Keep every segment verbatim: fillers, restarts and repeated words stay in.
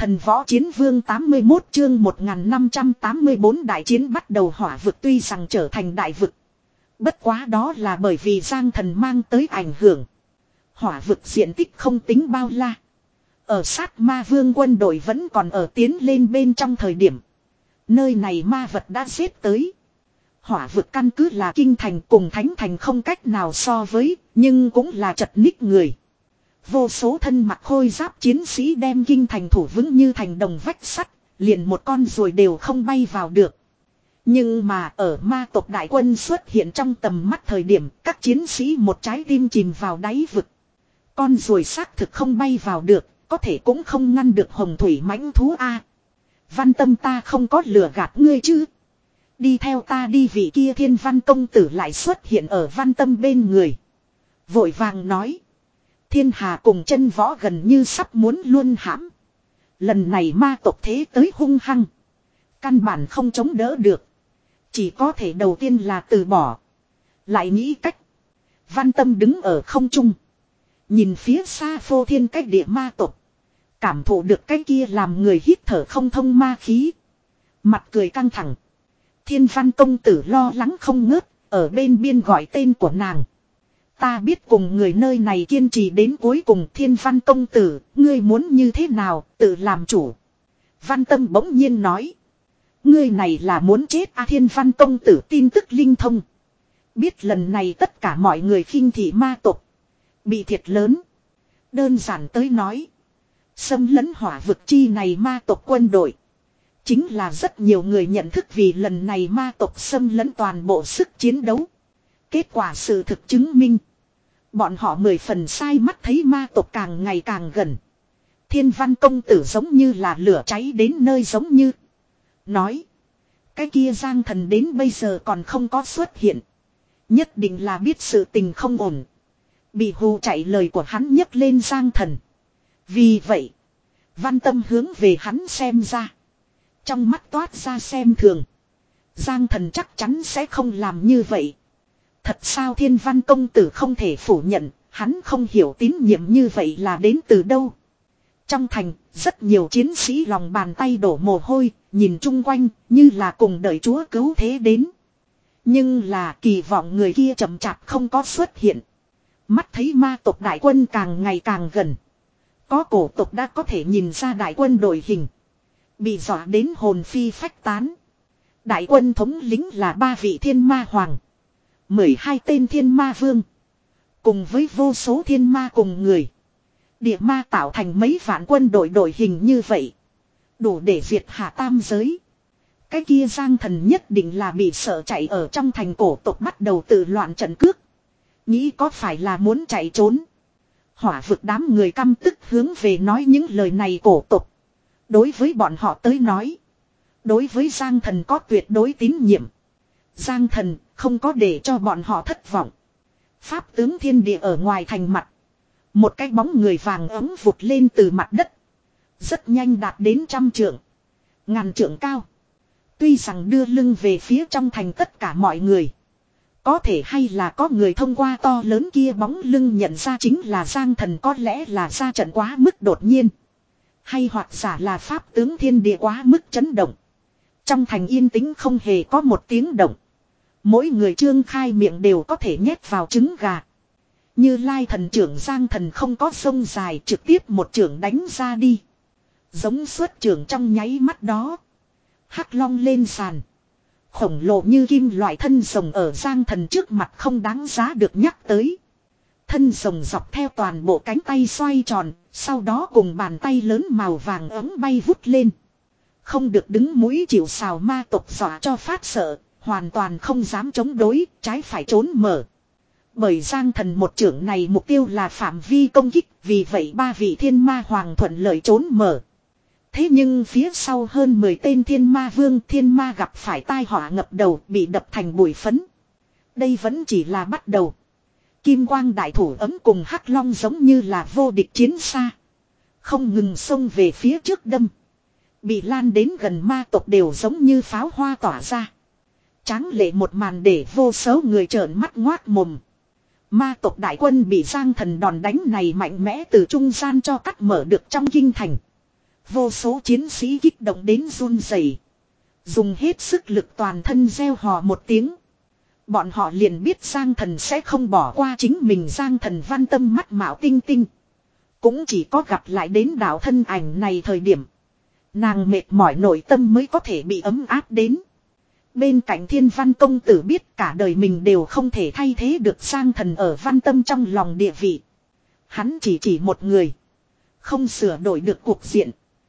Thần võ chiến vương tám mươi mốt chương một nghìn năm trăm tám mươi bốn đại chiến bắt đầu. Hỏa vực tuy rằng trở thành đại vực. Bất quá đó là bởi vì Giang Thần mang tới ảnh hưởng. Hỏa vực diện tích không tính bao la. Ở sát ma vương quân đội vẫn còn ở tiến lên bên trong thời điểm. Nơi này ma vật đã giết tới. Hỏa vực căn cứ là kinh thành cùng thánh thành không cách nào so với, nhưng cũng là chật ních người. Vô số thân mặc khôi giáp chiến sĩ đem kinh thành thủ vững như thành đồng vách sắt, liền một con ruồi đều không bay vào được. Nhưng mà ở ma tộc đại quân xuất hiện trong tầm mắt thời điểm, các chiến sĩ một trái tim chìm vào đáy vực. Con ruồi xác thực không bay vào được, có thể cũng không ngăn được hồng thủy mãnh thú a. Văn Tâm, ta không có lừa gạt ngươi chứ? Đi theo ta đi. Vị kia Thiên Văn công tử lại xuất hiện ở Văn Tâm bên người. Vội vàng nói. Thiên Hà cùng chân võ gần như sắp muốn luôn hãm. Lần này ma tộc thế tới hung hăng. Căn bản không chống đỡ được. Chỉ có thể đầu tiên là từ bỏ. Lại nghĩ cách. Văn Tâm đứng ở không trung. Nhìn phía xa phô thiên cách địa ma tộc. Cảm thụ được cái kia làm người hít thở không thông ma khí. Mặt cười căng thẳng. Thiên Văn công tử lo lắng không ngớt. Ở bên biên gọi tên của nàng. Ta biết cùng người nơi này kiên trì đến cuối cùng. Thiên Văn công tử, ngươi muốn như thế nào, tự làm chủ. Văn Tâm bỗng nhiên nói. Ngươi này là muốn chết à? Thiên Văn công tử tin tức linh thông. Biết lần này tất cả mọi người khinh thị ma tộc. Bị thiệt lớn. Đơn giản tới nói. Xâm lấn hỏa vực chi này ma tộc quân đội. Chính là rất nhiều người nhận thức vì lần này ma tộc xâm lấn toàn bộ sức chiến đấu. Kết quả sự thực chứng minh. Bọn họ mười phần sai mắt thấy ma tộc càng ngày càng gần. Thiên Văn công tử giống như là lửa cháy đến nơi giống như. Nói. Cái kia Giang Thần đến bây giờ còn không có xuất hiện. Nhất định là biết sự tình không ổn. Bị hù chạy lời của hắn nhấc lên Giang Thần. Vì vậy. Văn Tâm hướng về hắn xem ra. Trong mắt toát ra xem thường. Giang Thần chắc chắn sẽ không làm như vậy. Thật sao? Thiên Văn công tử không thể phủ nhận. Hắn không hiểu tín nhiệm như vậy là đến từ đâu. Trong thành, rất nhiều chiến sĩ lòng bàn tay đổ mồ hôi, nhìn chung quanh, như là cùng đợi Chúa cứu thế đến. Nhưng là kỳ vọng người kia chậm chạp không có xuất hiện. Mắt thấy ma tộc đại quân càng ngày càng gần. Có cổ tộc đã có thể nhìn ra đại quân đội hình. Bị dọa đến hồn phi phách tán. Đại quân thống lĩnh là ba vị thiên ma hoàng. Mười hai tên thiên ma vương. Cùng với vô số thiên ma cùng người. Địa ma tạo thành mấy vạn quân đội đội hình như vậy. Đủ để diệt hạ tam giới. Cái kia Giang Thần nhất định là bị sợ chạy ở trong thành. Cổ tộc bắt đầu tự loạn trận cước. Nghĩ có phải là muốn chạy trốn. Hỏa vực đám người căm tức hướng về nói những lời này cổ tộc. Đối với bọn họ tới nói. Đối với Giang Thần có tuyệt đối tín nhiệm. Giang Thần không có để cho bọn họ thất vọng. Pháp tướng thiên địa ở ngoài thành mặt. Một cái bóng người vàng ấm vụt lên từ mặt đất. Rất nhanh đạt đến trăm trượng. Ngàn trượng cao. Tuy rằng đưa lưng về phía trong thành tất cả mọi người. Có thể hay là có người thông qua to lớn kia bóng lưng nhận ra chính là Giang Thần, có lẽ là ra trận quá mức đột nhiên. Hay hoặc giả là pháp tướng thiên địa quá mức chấn động. Trong thành yên tĩnh không hề có một tiếng động. Mỗi người trương khai miệng đều có thể nhét vào trứng gà. Như Lai thần trưởng Giang Thần không có sông dài, trực tiếp một trưởng đánh ra đi. Giống xuất trưởng trong nháy mắt đó. Hắc long lên sàn. Khổng lồ như kim loại thân rồng ở Giang Thần trước mặt không đáng giá được nhắc tới. Thân rồng dọc theo toàn bộ cánh tay xoay tròn, sau đó cùng bàn tay lớn màu vàng ấm bay vút lên. Không được đứng mũi chịu sào ma tộc dọa cho phát sợ, hoàn toàn không dám chống đối, trái phải trốn mở. Bởi Giang Thần một trưởng này mục tiêu là phạm vi công kích, vì vậy ba vị thiên ma hoàng thuận lợi trốn mở. Thế nhưng phía sau hơn mười tên thiên ma vương, thiên ma gặp phải tai họa ngập đầu, bị đập thành bụi phấn. Đây vẫn chỉ là bắt đầu. Kim quang đại thủ ấm cùng hắc long giống như là vô địch chiến xa. Không ngừng xông về phía trước đâm. Bị lan đến gần ma tộc đều giống như pháo hoa tỏa ra. Tráng lệ một màn để vô số người trợn mắt ngoác mồm. Ma tộc đại quân bị Giang Thần đòn đánh này mạnh mẽ từ trung gian cho cắt mở được trong kinh thành. Vô số chiến sĩ kích động đến run rẩy, dùng hết sức lực toàn thân reo hò một tiếng. Bọn họ liền biết Giang Thần sẽ không bỏ qua chính mình. Giang Thần Văn Tâm mắt mạo tinh tinh, cũng chỉ có gặp lại đến đạo thân ảnh này thời điểm, nàng mệt mỏi nội tâm mới có thể bị ấm áp đến. Bên cạnh Thiên Văn công tử biết cả đời mình đều không thể thay thế được Giang Thần ở Văn Tâm trong lòng địa vị. Hắn chỉ chỉ một người, không sửa đổi được cuộc diện.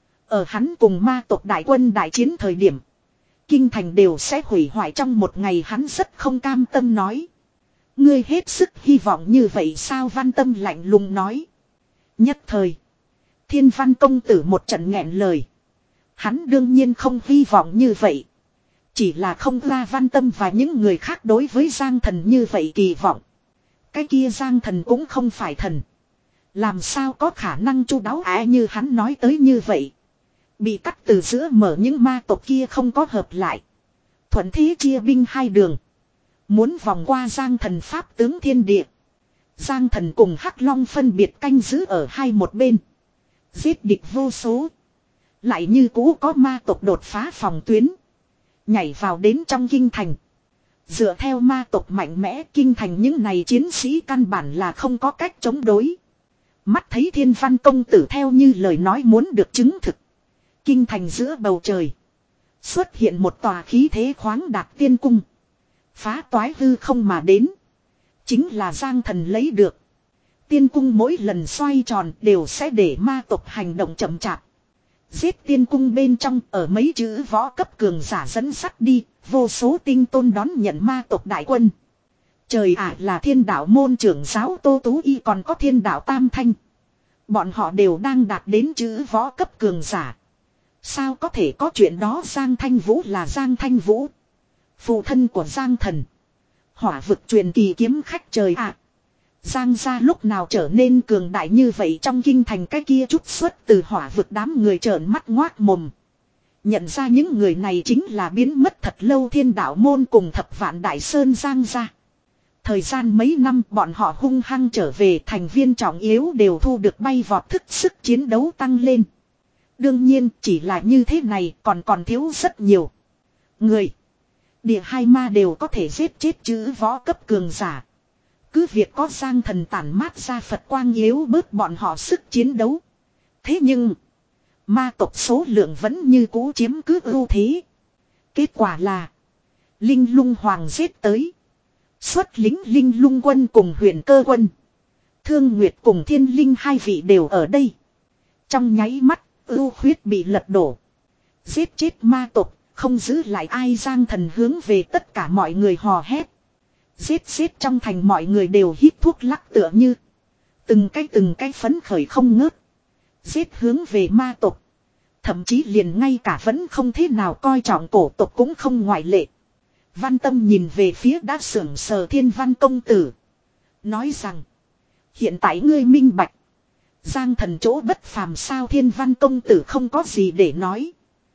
Ở hắn cùng ma tộc đại quân đại chiến thời điểm, kinh thành đều sẽ hủy hoại trong một ngày. Hắn rất không cam tâm nói. Ngươi hết sức hy vọng như vậy sao? Văn Tâm lạnh lùng nói. Nhất thời, Thiên Văn công tử một trận nghẹn lời. Hắn đương nhiên không hy vọng như vậy. Chỉ là không ra Văn Tâm và những người khác đối với Giang Thần như vậy kỳ vọng. Cái kia Giang Thần cũng không phải thần, làm sao có khả năng chu đáo á như hắn nói tới như vậy. Bị cắt từ giữa mở những ma tộc kia không có hợp lại, thuận thế chia binh hai đường, muốn vòng qua Giang Thần pháp tướng thiên địa. Giang Thần cùng Hắc Long phân biệt canh giữ ở hai một bên, giết địch vô số. Lại như cũ có ma tộc đột phá phòng tuyến, nhảy vào đến trong kinh thành. Dựa theo ma tộc mạnh mẽ, kinh thành những này chiến sĩ căn bản là không có cách chống đối. Mắt thấy Thiên Văn công tử theo như lời nói muốn được chứng thực, kinh thành giữa bầu trời xuất hiện một tòa khí thế khoáng đạt tiên cung, phá toái hư không mà đến. Chính là Giang Thần lấy được. Tiên cung mỗi lần xoay tròn đều sẽ để ma tộc hành động chậm chạp. Giết tiên cung bên trong, ở mấy chữ võ cấp cường giả dẫn sắt đi, vô số tinh tôn đón nhận ma tộc đại quân. Trời ạ, là Thiên Đạo môn trưởng giáo Tô Tú Y còn có Thiên Đạo Tam Thanh. Bọn họ đều đang đạt đến chữ võ cấp cường giả. Sao có thể có chuyện đó? Giang Thanh Vũ là Giang Thanh Vũ, phụ thân của Giang Thần, hỏa vực truyền kỳ kiếm khách. Trời ạ, Giang gia lúc nào trở nên cường đại như vậy? Trong kinh thành cái kia chút xuất từ hỏa vực đám người trợn mắt ngoác mồm. Nhận ra những người này chính là biến mất thật lâu Thiên Đạo môn cùng Thập Vạn Đại Sơn Giang gia. Thời gian mấy năm bọn họ hung hăng trở về, thành viên trọng yếu đều thu được bay vọt thức sức chiến đấu tăng lên. Đương nhiên chỉ là như thế này còn còn thiếu rất nhiều người. Địa hai ma đều có thể giết chết chữ võ cấp cường giả. Cứ việc có Giang Thần tản mát ra Phật quang yếu bớt bọn họ sức chiến đấu. Thế nhưng ma tộc số lượng vẫn như cũ chiếm cứ ưu thế. Kết quả là Linh Lung Hoàng giết tới, xuất lính Linh Lung quân cùng Huyền Cơ quân. Thương Nguyệt cùng Thiên Linh hai vị đều ở đây. Trong nháy mắt ưu khuyết bị lật đổ. Giết chết ma tộc, không giữ lại ai. Giang Thần hướng về tất cả mọi người hò hét. Giết giết, trong thành mọi người đều hít thuốc lắc tựa như từng cái từng cái phấn khởi không ngớt. Giết hướng về ma tộc. Thậm chí liền ngay cả vẫn không thế nào coi trọng cổ tộc cũng không ngoại lệ. Văn Tâm nhìn về phía đã sưởng sờ Thiên Văn công tử, nói rằng: hiện tại ngươi minh bạch Giang Thần chỗ bất phàm sao? Thiên Văn công tử không có gì để nói,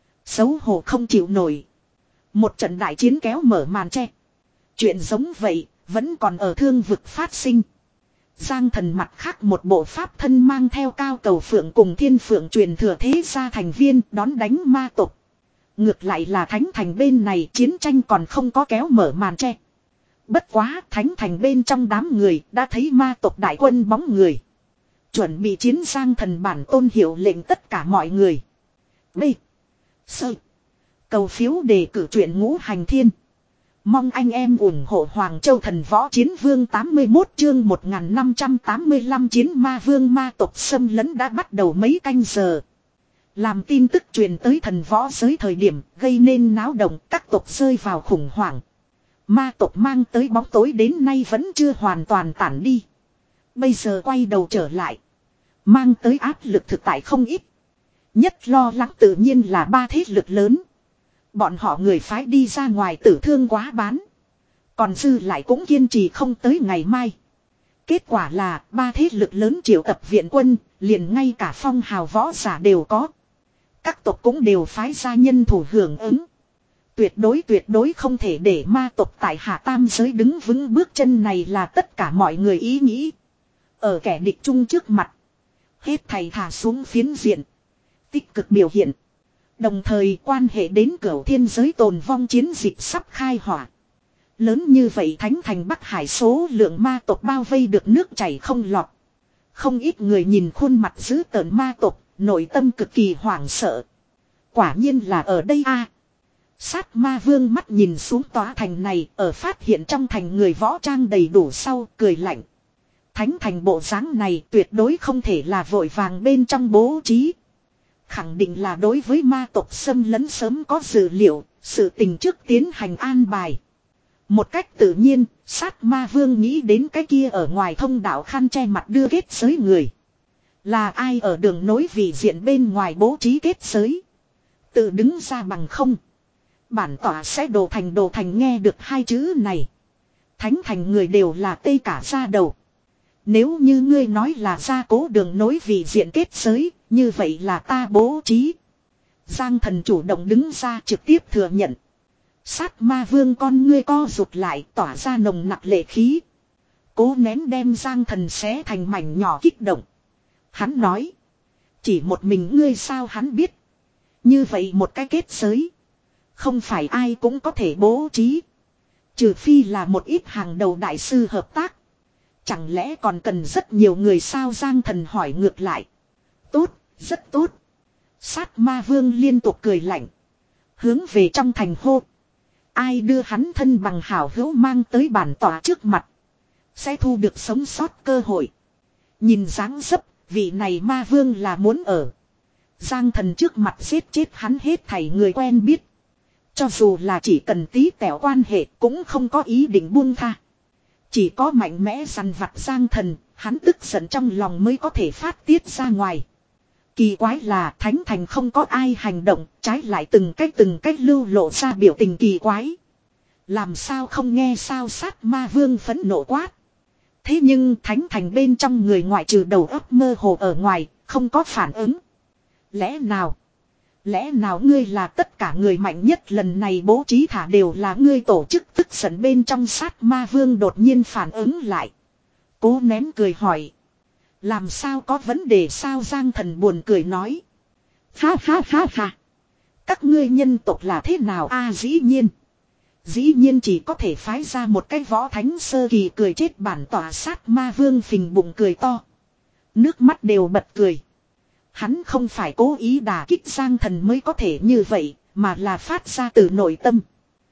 xấu hổ không chịu nổi. Một trận đại chiến kéo mở màn che. Chuyện giống vậy vẫn còn ở Thương vực phát sinh. Giang Thần mặt khác một bộ pháp thân mang theo Cao Cầu Phượng cùng Thiên Phượng truyền thừa thế gia thành viên đón đánh ma tộc. Ngược lại là Thánh Thành bên này chiến tranh còn không có kéo mở màn che. Bất quá Thánh Thành bên trong đám người đã thấy ma tộc đại quân bóng người. Chuẩn bị chiến. Giang Thần bản tôn hiệu lệnh tất cả mọi người. B. Sơ. Cầu phiếu đề cử truyện Ngũ Hành Thiên. Mong anh em ủng hộ Hoàng Châu Thần Võ Chiến Vương tám mươi mốt chương một nghìn năm trăm tám mươi lăm chiến ma vương ma tộc xâm lấn đã bắt đầu mấy canh giờ. Làm tin tức truyền tới thần võ giới thời điểm gây nên náo động, các tộc rơi vào khủng hoảng. Ma tộc mang tới bóng tối đến nay vẫn chưa hoàn toàn tản đi. Bây giờ quay đầu trở lại, mang tới áp lực thực tại không ít. Nhất lo lắng tự nhiên là ba thế lực lớn. Bọn họ người phái đi ra ngoài tử thương quá bán, còn dư lại cũng kiên trì không tới ngày mai. Kết quả là ba thế lực lớn triệu tập viện quân, liền ngay cả phong hào võ giả đều có. Các tộc cũng đều phái ra nhân thủ hưởng ứng. Tuyệt đối tuyệt đối không thể để ma tộc tại Hạ Tam giới đứng vững bước chân, này là tất cả mọi người ý nghĩ. Ở kẻ địch chung trước mặt, hết thầy thả xuống phiến diện, tích cực biểu hiện. Đồng thời quan hệ đến cửu thiên giới tồn vong chiến dịch sắp khai hỏa. Lớn như vậy thánh thành Bắc Hải số lượng ma tộc bao vây được nước chảy không lọt. Không ít người nhìn khuôn mặt dữ tợn ma tộc, nội tâm cực kỳ hoảng sợ. Quả nhiên là ở đây a. Sát ma vương mắt nhìn xuống tòa thành này, ở phát hiện trong thành người võ trang đầy đủ sau, cười lạnh. Thánh thành bộ dáng này tuyệt đối không thể là vội vàng bên trong bố trí. Khẳng định là đối với ma tộc xâm lấn sớm có dự liệu, sự tình trước tiến hành an bài. Một cách tự nhiên, sát ma vương nghĩ đến cái kia ở ngoài thông đạo khăn che mặt đưa kết giới người. Là ai ở đường nối vị diện bên ngoài bố trí kết giới? Tự đứng ra bằng không. Bản tỏa sẽ đồ thành đồ thành nghe được hai chữ này. Thánh thành người đều là tê cả ra đầu. Nếu như ngươi nói là gia cố đường nối vị diện kết giới, như vậy là ta bố trí. Giang thần chủ động đứng ra trực tiếp thừa nhận. Sát ma vương con ngươi co rụt lại tỏa ra nồng nặc lệ khí. Cố nén đem giang thần xé thành mảnh nhỏ kích động. Hắn nói. Chỉ một mình ngươi sao hắn biết. Như vậy một cái kết giới. Không phải ai cũng có thể bố trí. Trừ phi là một ít hàng đầu đại sư hợp tác. Chẳng lẽ còn cần rất nhiều người sao giang thần hỏi ngược lại. Tốt, rất tốt. Sát ma vương liên tục cười lạnh. Hướng về trong thành hô. Ai đưa hắn thân bằng hảo hữu mang tới bản tỏa trước mặt. Sẽ thu được sống sót cơ hội. Nhìn dáng dấp, vị này ma vương là muốn ở. Giang thần trước mặt giết chết hắn hết thảy người quen biết. Cho dù là chỉ cần tí tẹo quan hệ cũng không có ý định buông tha. Chỉ có mạnh mẽ săn vặt giang thần, hắn tức giận trong lòng mới có thể phát tiết ra ngoài. Kỳ quái là thánh thành không có ai hành động, trái lại từng cách từng cách lưu lộ ra biểu tình kỳ quái. Làm sao không nghe sao sát ma vương phẫn nộ quát. Thế nhưng thánh thành bên trong người ngoại trừ đầu óc mơ hồ ở ngoài, không có phản ứng. Lẽ nào? Lẽ nào ngươi là tất cả người mạnh nhất lần này bố trí thả đều là ngươi tổ chức tức giận bên trong sát ma vương đột nhiên phản ứng lại. Cố nén cười hỏi. Làm sao có vấn đề sao giang thần buồn cười nói. Ha ha ha ha. Các ngươi nhân tộc là thế nào a dĩ nhiên. Dĩ nhiên chỉ có thể phái ra một cái võ thánh sơ kỳ cười chết bản tỏa sát ma vương phình bụng cười to. Nước mắt đều bật cười. Hắn không phải cố ý đả kích giang thần mới có thể như vậy, mà là phát ra từ nội tâm.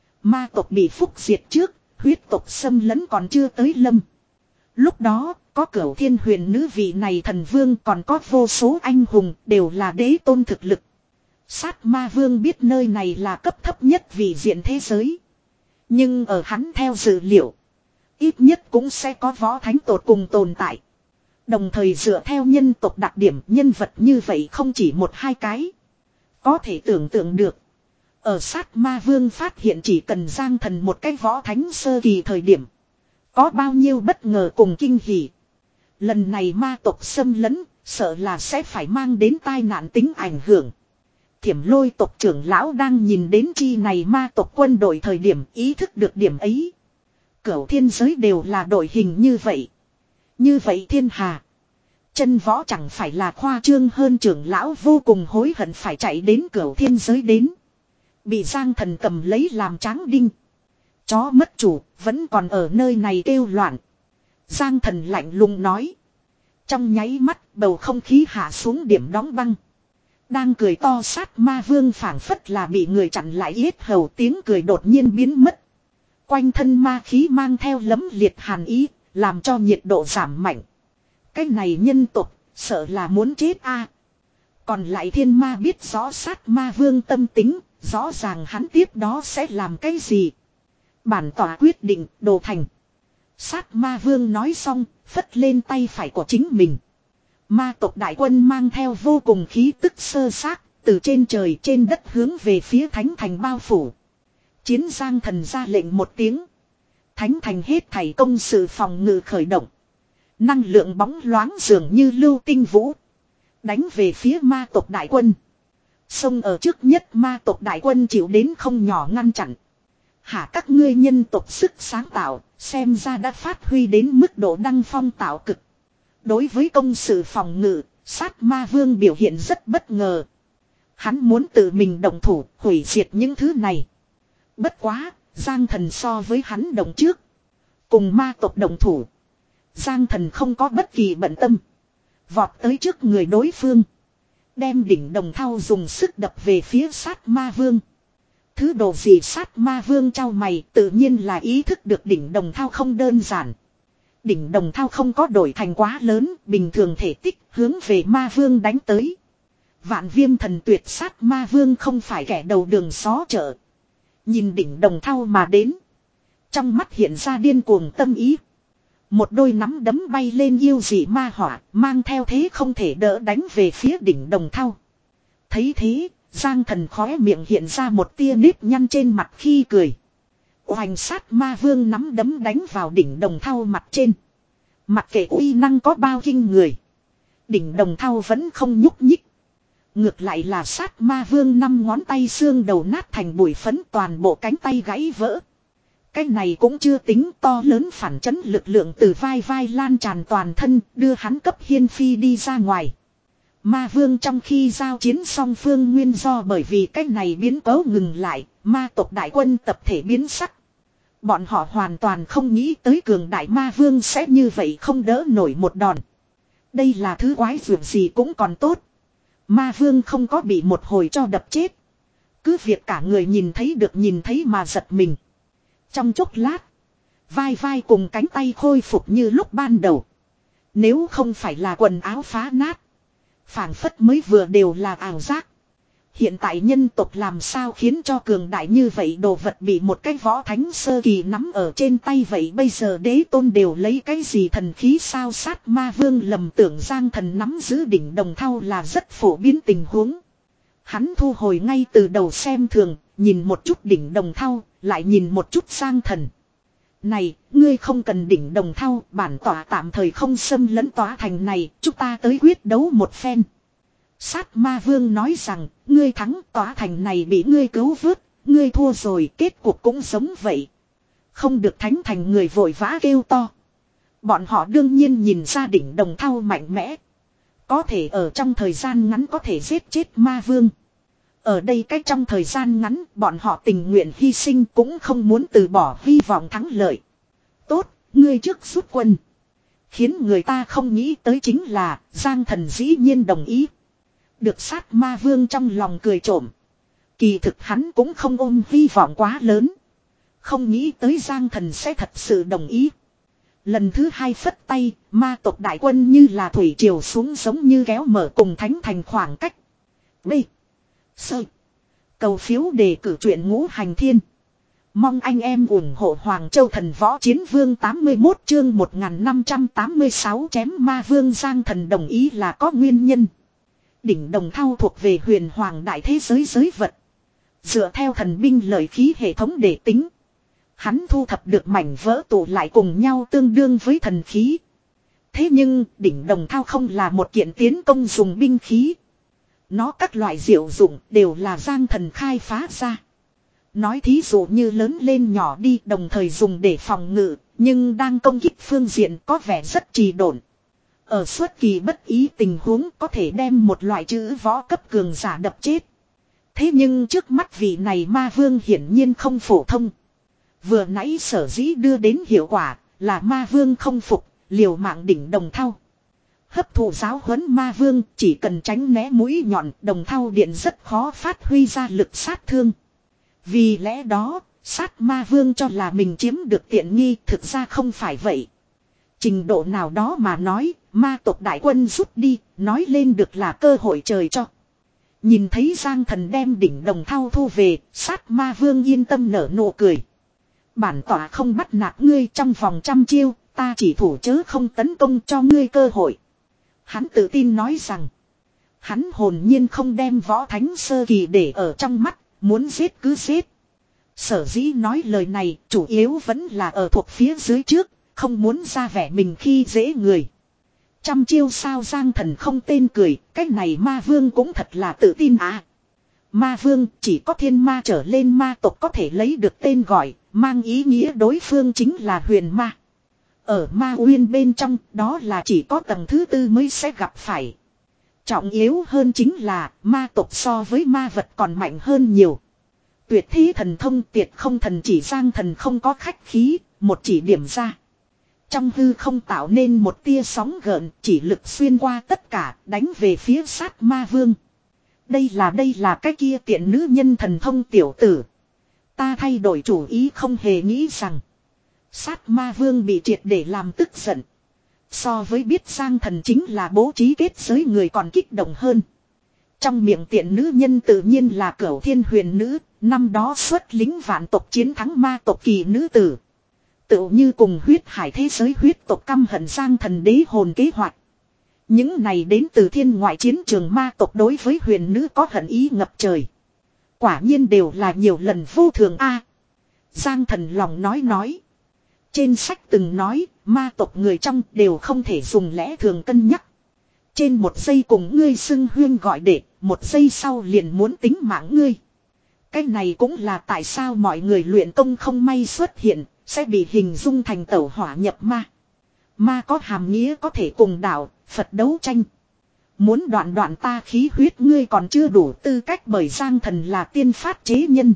Ma tộc bị phúc diệt trước, huyết tộc xâm lấn còn chưa tới lâm. Lúc đó, có cửu thiên huyền nữ vị này thần vương còn có vô số anh hùng đều là đế tôn thực lực. Sát ma vương biết nơi này là cấp thấp nhất vị diện thế giới. Nhưng ở hắn theo dự liệu, ít nhất cũng sẽ có võ thánh tột cùng tồn tại. Đồng thời dựa theo nhân tộc đặc điểm nhân vật như vậy không chỉ một hai cái. Có thể tưởng tượng được. Ở sát ma vương phát hiện chỉ cần giang thần một cái võ thánh sơ kỳ thời điểm. Có bao nhiêu bất ngờ cùng kinh hỉ. Lần này ma tộc xâm lấn, sợ là sẽ phải mang đến tai nạn tính ảnh hưởng. Thiểm Lôi tộc trưởng lão đang nhìn đến chi này ma tộc quân đội thời điểm ý thức được điểm ấy. Cửu thiên giới đều là đội hình như vậy. Như vậy thiên hà. Chân võ chẳng phải là khoa trương hơn trưởng lão vô cùng hối hận phải chạy đến cửu thiên giới đến. Bị giang thần cầm lấy làm tráng đinh. Chó mất chủ, vẫn còn ở nơi này kêu loạn. Giang thần lạnh lùng nói. Trong nháy mắt, bầu không khí hạ xuống điểm đóng băng. Đang cười to sát ma vương phảng phất là bị người chặn lại yết hầu tiếng cười đột nhiên biến mất. Quanh thân ma khí mang theo lấm liệt hàn ý, làm cho nhiệt độ giảm mạnh. Cái này nhân tộc, sợ là muốn chết a. Còn lại thiên ma biết rõ sát ma vương tâm tính, rõ ràng hắn tiếp đó sẽ làm cái gì. Bản tỏa quyết định, đồ thành. Sát ma vương nói xong, phất lên tay phải của chính mình. Ma tộc đại quân mang theo vô cùng khí tức sơ xác, từ trên trời trên đất hướng về phía thánh thành bao phủ. Chiến giang thần ra lệnh một tiếng. Thánh thành hết thảy công sự phòng ngự khởi động. Năng lượng bóng loáng dường như lưu tinh vũ. Đánh về phía ma tộc đại quân. Sông ở trước nhất ma tộc đại quân chịu đến không nhỏ ngăn chặn. Hả các ngươi nhân tộc sức sáng tạo, xem ra đã phát huy đến mức độ đăng phong tạo cực. Đối với công sự phòng ngự, sát ma vương biểu hiện rất bất ngờ. Hắn muốn tự mình động thủ hủy diệt những thứ này. Bất quá, Giang Thần so với hắn động trước. Cùng ma tộc động thủ. Giang Thần không có bất kỳ bận tâm. Vọt tới trước người đối phương. Đem đỉnh đồng thau dùng sức đập về phía sát ma vương. Thứ đồ gì sát ma vương trao mày tự nhiên là ý thức được đỉnh đồng thau không đơn giản. Đỉnh đồng thau không có đổi thành quá lớn, bình thường thể tích hướng về ma vương đánh tới. Vạn viêm thần tuyệt sát ma vương không phải kẻ đầu đường xó chợ. Nhìn đỉnh đồng thau mà đến. Trong mắt hiện ra điên cuồng tâm ý. Một đôi nắm đấm bay lên yêu dị ma hỏa, mang theo thế không thể đỡ đánh về phía đỉnh đồng thau. Thấy thế, Giang Thần khóe miệng hiện ra một tia nếp nhăn trên mặt khi cười. Oanh sát ma vương nắm đấm đánh vào đỉnh đồng thau mặt trên. Mặc kệ uy năng có bao kinh người. Đỉnh đồng thau vẫn không nhúc nhích. Ngược lại là sát ma vương năm ngón tay xương đầu nát thành bụi phấn, toàn bộ cánh tay gãy vỡ. Cái này cũng chưa tính, to lớn phản chấn lực lượng từ vai vai lan tràn toàn thân, đưa hắn cấp hiên phi đi ra ngoài. Ma vương trong khi giao chiến song phương nguyên do bởi vì cái này biến cố ngừng lại, ma tộc đại quân tập thể biến sắc. Bọn họ hoàn toàn không nghĩ tới cường đại ma vương sẽ như vậy không đỡ nổi một đòn. Đây là thứ quái dường gì cũng còn tốt. Ma vương không có bị một hồi cho đập chết. Cứ việc cả người nhìn thấy được nhìn thấy mà giật mình. Trong chốc lát, vai vai cùng cánh tay khôi phục như lúc ban đầu. Nếu không phải là quần áo phá nát, phảng phất mới vừa đều là ảo giác. Hiện tại nhân tộc làm sao khiến cho cường đại như vậy đồ vật bị một cái võ thánh sơ kỳ nắm ở trên tay vậy, bây giờ đế tôn đều lấy cái gì thần khí sao? Sát ma vương lầm tưởng Giang Thần nắm giữ đỉnh đồng thau là rất phổ biến tình huống. Hắn thu hồi ngay từ đầu xem thường, nhìn một chút đỉnh đồng thau, lại nhìn một chút Giang Thần. Này, ngươi không cần đỉnh đồng thau, bản tỏa tạm thời không xâm lấn tỏa thành này, chúng ta tới quyết đấu một phen. Sát ma vương nói rằng, ngươi thắng, tỏa thành này bị ngươi cứu vớt, ngươi thua rồi, kết cuộc cũng giống vậy. Không được thánh thành người vội vã kêu to. Bọn họ đương nhiên nhìn ra đỉnh đồng thau mạnh mẽ. Có thể ở trong thời gian ngắn có thể giết chết ma vương. Ở đây cách trong thời gian ngắn, bọn họ tình nguyện hy sinh cũng không muốn từ bỏ hy vọng thắng lợi. Tốt, ngươi trước rút quân. Khiến người ta không nghĩ tới chính là, Giang Thần dĩ nhiên đồng ý. Được sát ma vương trong lòng cười trộm. Kỳ thực hắn cũng không ôm hy vọng quá lớn. Không nghĩ tới Giang Thần sẽ thật sự đồng ý. Lần thứ hai phất tay, ma tộc đại quân như là thủy triều xuống giống như kéo mở cùng thánh thành khoảng cách. B. Sơ. Cầu phiếu đề cử truyện Ngũ Hành Thiên. Mong anh em ủng hộ Hoàng Châu Thần Võ Chiến Vương tám mươi mốt chương một nghìn năm trăm tám mươi sáu chém ma vương. Giang Thần đồng ý là có nguyên nhân. Đỉnh đồng thau thuộc về huyền hoàng đại thế giới giới vật. Dựa theo thần binh lợi khí hệ thống để tính. Hắn thu thập được mảnh vỡ tụ lại cùng nhau tương đương với thần khí. Thế nhưng đỉnh đồng thau không là một kiện tiến công dùng binh khí. Nó các loại diệu dụng đều là Giang Thần khai phá ra. Nói thí dụ như lớn lên nhỏ đi đồng thời dùng để phòng ngự, nhưng đang công kích phương diện có vẻ rất trì độn. Ở xuất kỳ bất ý tình huống có thể đem một loại chữ võ cấp cường giả đập chết. Thế nhưng trước mắt vị này ma vương hiển nhiên không phổ thông. Vừa nãy sở dĩ đưa đến hiệu quả là ma vương không phục, liều mạng đỉnh đồng thau. Hấp thụ giáo huấn ma vương chỉ cần tránh né mũi nhọn, đồng thau điện rất khó phát huy ra lực sát thương. Vì lẽ đó, sát ma vương cho là mình chiếm được tiện nghi, thực ra không phải vậy. Trình độ nào đó mà nói, ma tộc đại quân rút đi, nói lên được là cơ hội trời cho. Nhìn thấy Giang Thần đem đỉnh đồng thau thu về, sát ma vương yên tâm nở nụ cười. Bản tỏa không bắt nạt ngươi trong vòng trăm chiêu, ta chỉ thủ chớ không tấn công cho ngươi cơ hội. Hắn tự tin nói rằng, hắn hồn nhiên không đem võ thánh sơ kỳ để ở trong mắt, muốn giết cứ giết. Sở dĩ nói lời này chủ yếu vẫn là ở thuộc phía dưới trước, không muốn ra vẻ mình khi dễ người. Trăm chiêu sao? Giang Thần không tên cười, cái này ma vương cũng thật là tự tin à. Ma vương chỉ có thiên ma trở lên ma tộc có thể lấy được tên gọi, mang ý nghĩa đối phương chính là huyền ma. Ở ma uyên bên trong đó là chỉ có tầng thứ tư mới sẽ gặp phải. Trọng yếu hơn chính là ma tộc so với ma vật còn mạnh hơn nhiều. Tuyệt thế thần thông tiệt không thần chỉ Giang Thần không có khách khí, một chỉ điểm ra. Trong hư không tạo nên một tia sóng gợn, chỉ lực xuyên qua tất cả, đánh về phía sát ma vương. Đây là đây là cái kia tiện nữ nhân thần thông tiểu tử. Ta thay đổi chủ ý không hề nghĩ rằng sát ma vương bị triệt để làm tức giận. So với biết Giang Thần chính là bố trí kết giới người còn kích động hơn. Trong miệng tiện nữ nhân tự nhiên là Cửu Thiên Huyền Nữ, năm đó xuất lính vạn tộc chiến thắng ma tộc kỳ nữ tử. Tựu như cùng huyết hải thế giới huyết tộc căm hận Giang Thần đế hồn kế hoạch. Những này đến từ thiên ngoại chiến trường ma tộc đối với huyền nữ có hận ý ngập trời. Quả nhiên đều là nhiều lần vô thường a. Giang Thần lòng nói nói. Trên sách từng nói, ma tộc người trong đều không thể dùng lẽ thường cân nhắc. Trên một giây cùng ngươi xưng huyên gọi đệ, một giây sau liền muốn tính mạng ngươi. Cái này cũng là tại sao mọi người luyện công không may xuất hiện, sẽ bị hình dung thành tẩu hỏa nhập ma. Ma có hàm nghĩa có thể cùng đạo, Phật đấu tranh. Muốn đoạn đoạn ta khí huyết ngươi còn chưa đủ tư cách bởi Giang Thần là tiên phát chế nhân.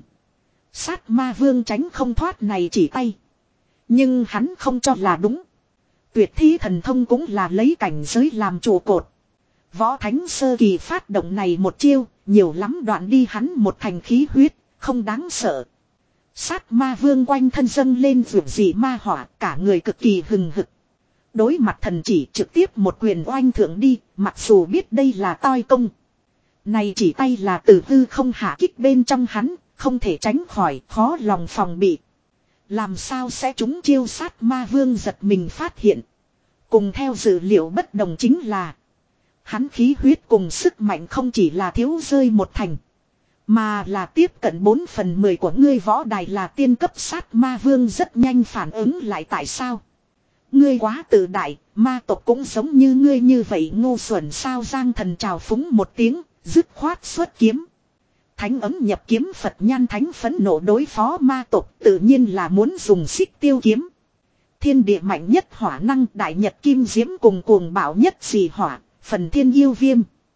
Sát ma vương tránh không thoát này chỉ tay. Nhưng hắn không cho là đúng. Tuyệt thi thần thông cũng là lấy cảnh giới làm trụ cột. Võ Thánh sơ kỳ phát động này một chiêu, nhiều lắm đoạn đi hắn một thành khí huyết, không đáng sợ. Sát ma vương quanh thân dâng lên vượt dị ma hỏa, cả người cực kỳ hừng hực. Đối mặt thần chỉ trực tiếp một quyền oanh thượng đi, mặc dù biết đây là toi công. Này chỉ tay là từ hư không hạ kích bên trong hắn, không thể tránh khỏi, khó lòng phòng bị. Làm sao sẽ trúng chiêu sát ma vương giật mình phát hiện. Cùng theo dữ liệu bất đồng chính là hắn khí huyết cùng sức mạnh không chỉ là thiếu rơi một thành. Mà là tiếp cận bốn phần mười của ngươi võ đài là tiên cấp sát ma vương rất nhanh phản ứng lại tại sao. Ngươi quá tự đại, ma tộc cũng giống như ngươi như vậy ngu xuẩn sao Giang Thần trào phúng một tiếng, dứt khoát xuất kiếm. Thánh ấm nhập kiếm Phật nhan thánh phẫn nộ đối phó ma tộc tự nhiên là muốn dùng xích tiêu kiếm. Thiên địa mạnh nhất hỏa năng đại nhật kim diễm cùng cuồng bạo nhất xì hỏa, phần thiên yêu viêm.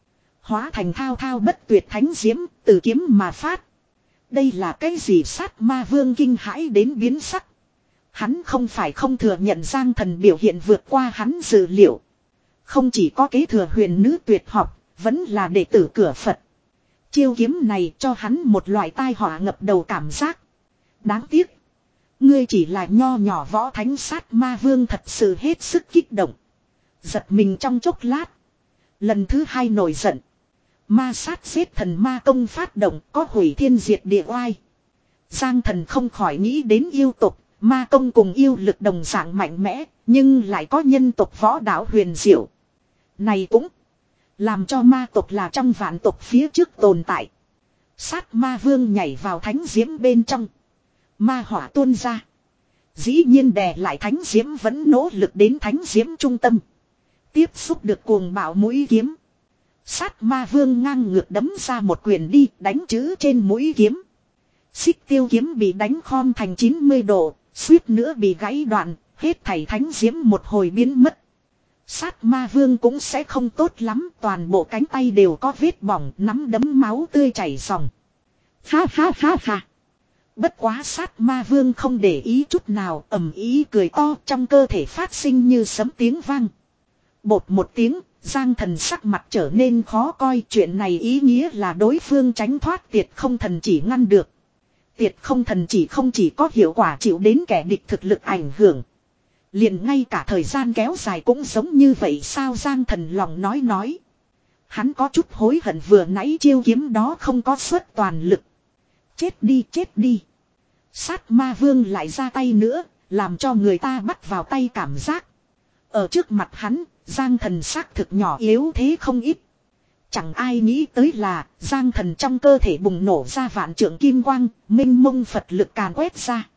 Hóa thành thao thao bất tuyệt thánh diễm, từ kiếm mà phát. Đây là cái gì sát ma vương kinh hãi đến biến sắc. Hắn không phải không thừa nhận Giang Thần biểu hiện vượt qua hắn dự liệu. Không chỉ có kế thừa huyền nữ tuyệt học, vẫn là đệ tử cửa Phật. Chiêu kiếm này cho hắn một loại tai họa ngập đầu cảm giác. Đáng tiếc. Ngươi chỉ là nho nhỏ võ thánh sát ma vương thật sự hết sức kích động. Giật mình trong chốc lát. Lần thứ hai nổi giận. Ma sát giết thần ma công phát động có hủy thiên diệt địa oai. Giang Thần không khỏi nghĩ đến yêu tục. Ma công cùng yêu lực đồng dạng mạnh mẽ. Nhưng lại có nhân tộc võ đạo huyền diệu. Này cũng làm cho ma tộc là trong vạn tộc phía trước tồn tại. Sát ma vương nhảy vào thánh diễm bên trong. Ma hỏa tuôn ra. Dĩ nhiên đè lại thánh diễm vẫn nỗ lực đến thánh diễm trung tâm. Tiếp xúc được cuồng bạo mũi kiếm. Sát ma vương ngang ngược đấm ra một quyền đi đánh chữ trên mũi kiếm. Xích tiêu kiếm bị đánh khom thành chín mươi độ. Suýt nữa bị gãy đoạn. Hết thảy thánh diễm một hồi biến mất. Sát ma vương cũng sẽ không tốt lắm. Toàn bộ cánh tay đều có vết bỏng. Nắm đấm máu tươi chảy ròng. Ha ha ha ha. Bất quá sát ma vương không để ý chút nào. Ầm ý cười to trong cơ thể phát sinh như sấm tiếng vang. Bột một tiếng. Giang Thần sắc mặt trở nên khó coi. Chuyện này ý nghĩa là đối phương tránh thoát tiệt không thần chỉ ngăn được. Tiệt không thần chỉ không chỉ có hiệu quả chịu đến kẻ địch thực lực ảnh hưởng. Liền ngay cả thời gian kéo dài cũng giống như vậy sao Giang Thần lòng nói nói. Hắn có chút hối hận vừa nãy chiêu kiếm đó không có suất toàn lực. Chết đi chết đi. Sát ma vương lại ra tay nữa, làm cho người ta bắt vào tay cảm giác. Ở trước mặt hắn, Giang Thần xác thực nhỏ yếu thế không ít. Chẳng ai nghĩ tới là Giang Thần trong cơ thể bùng nổ ra vạn trượng kim quang, minh mông Phật lực càn quét ra.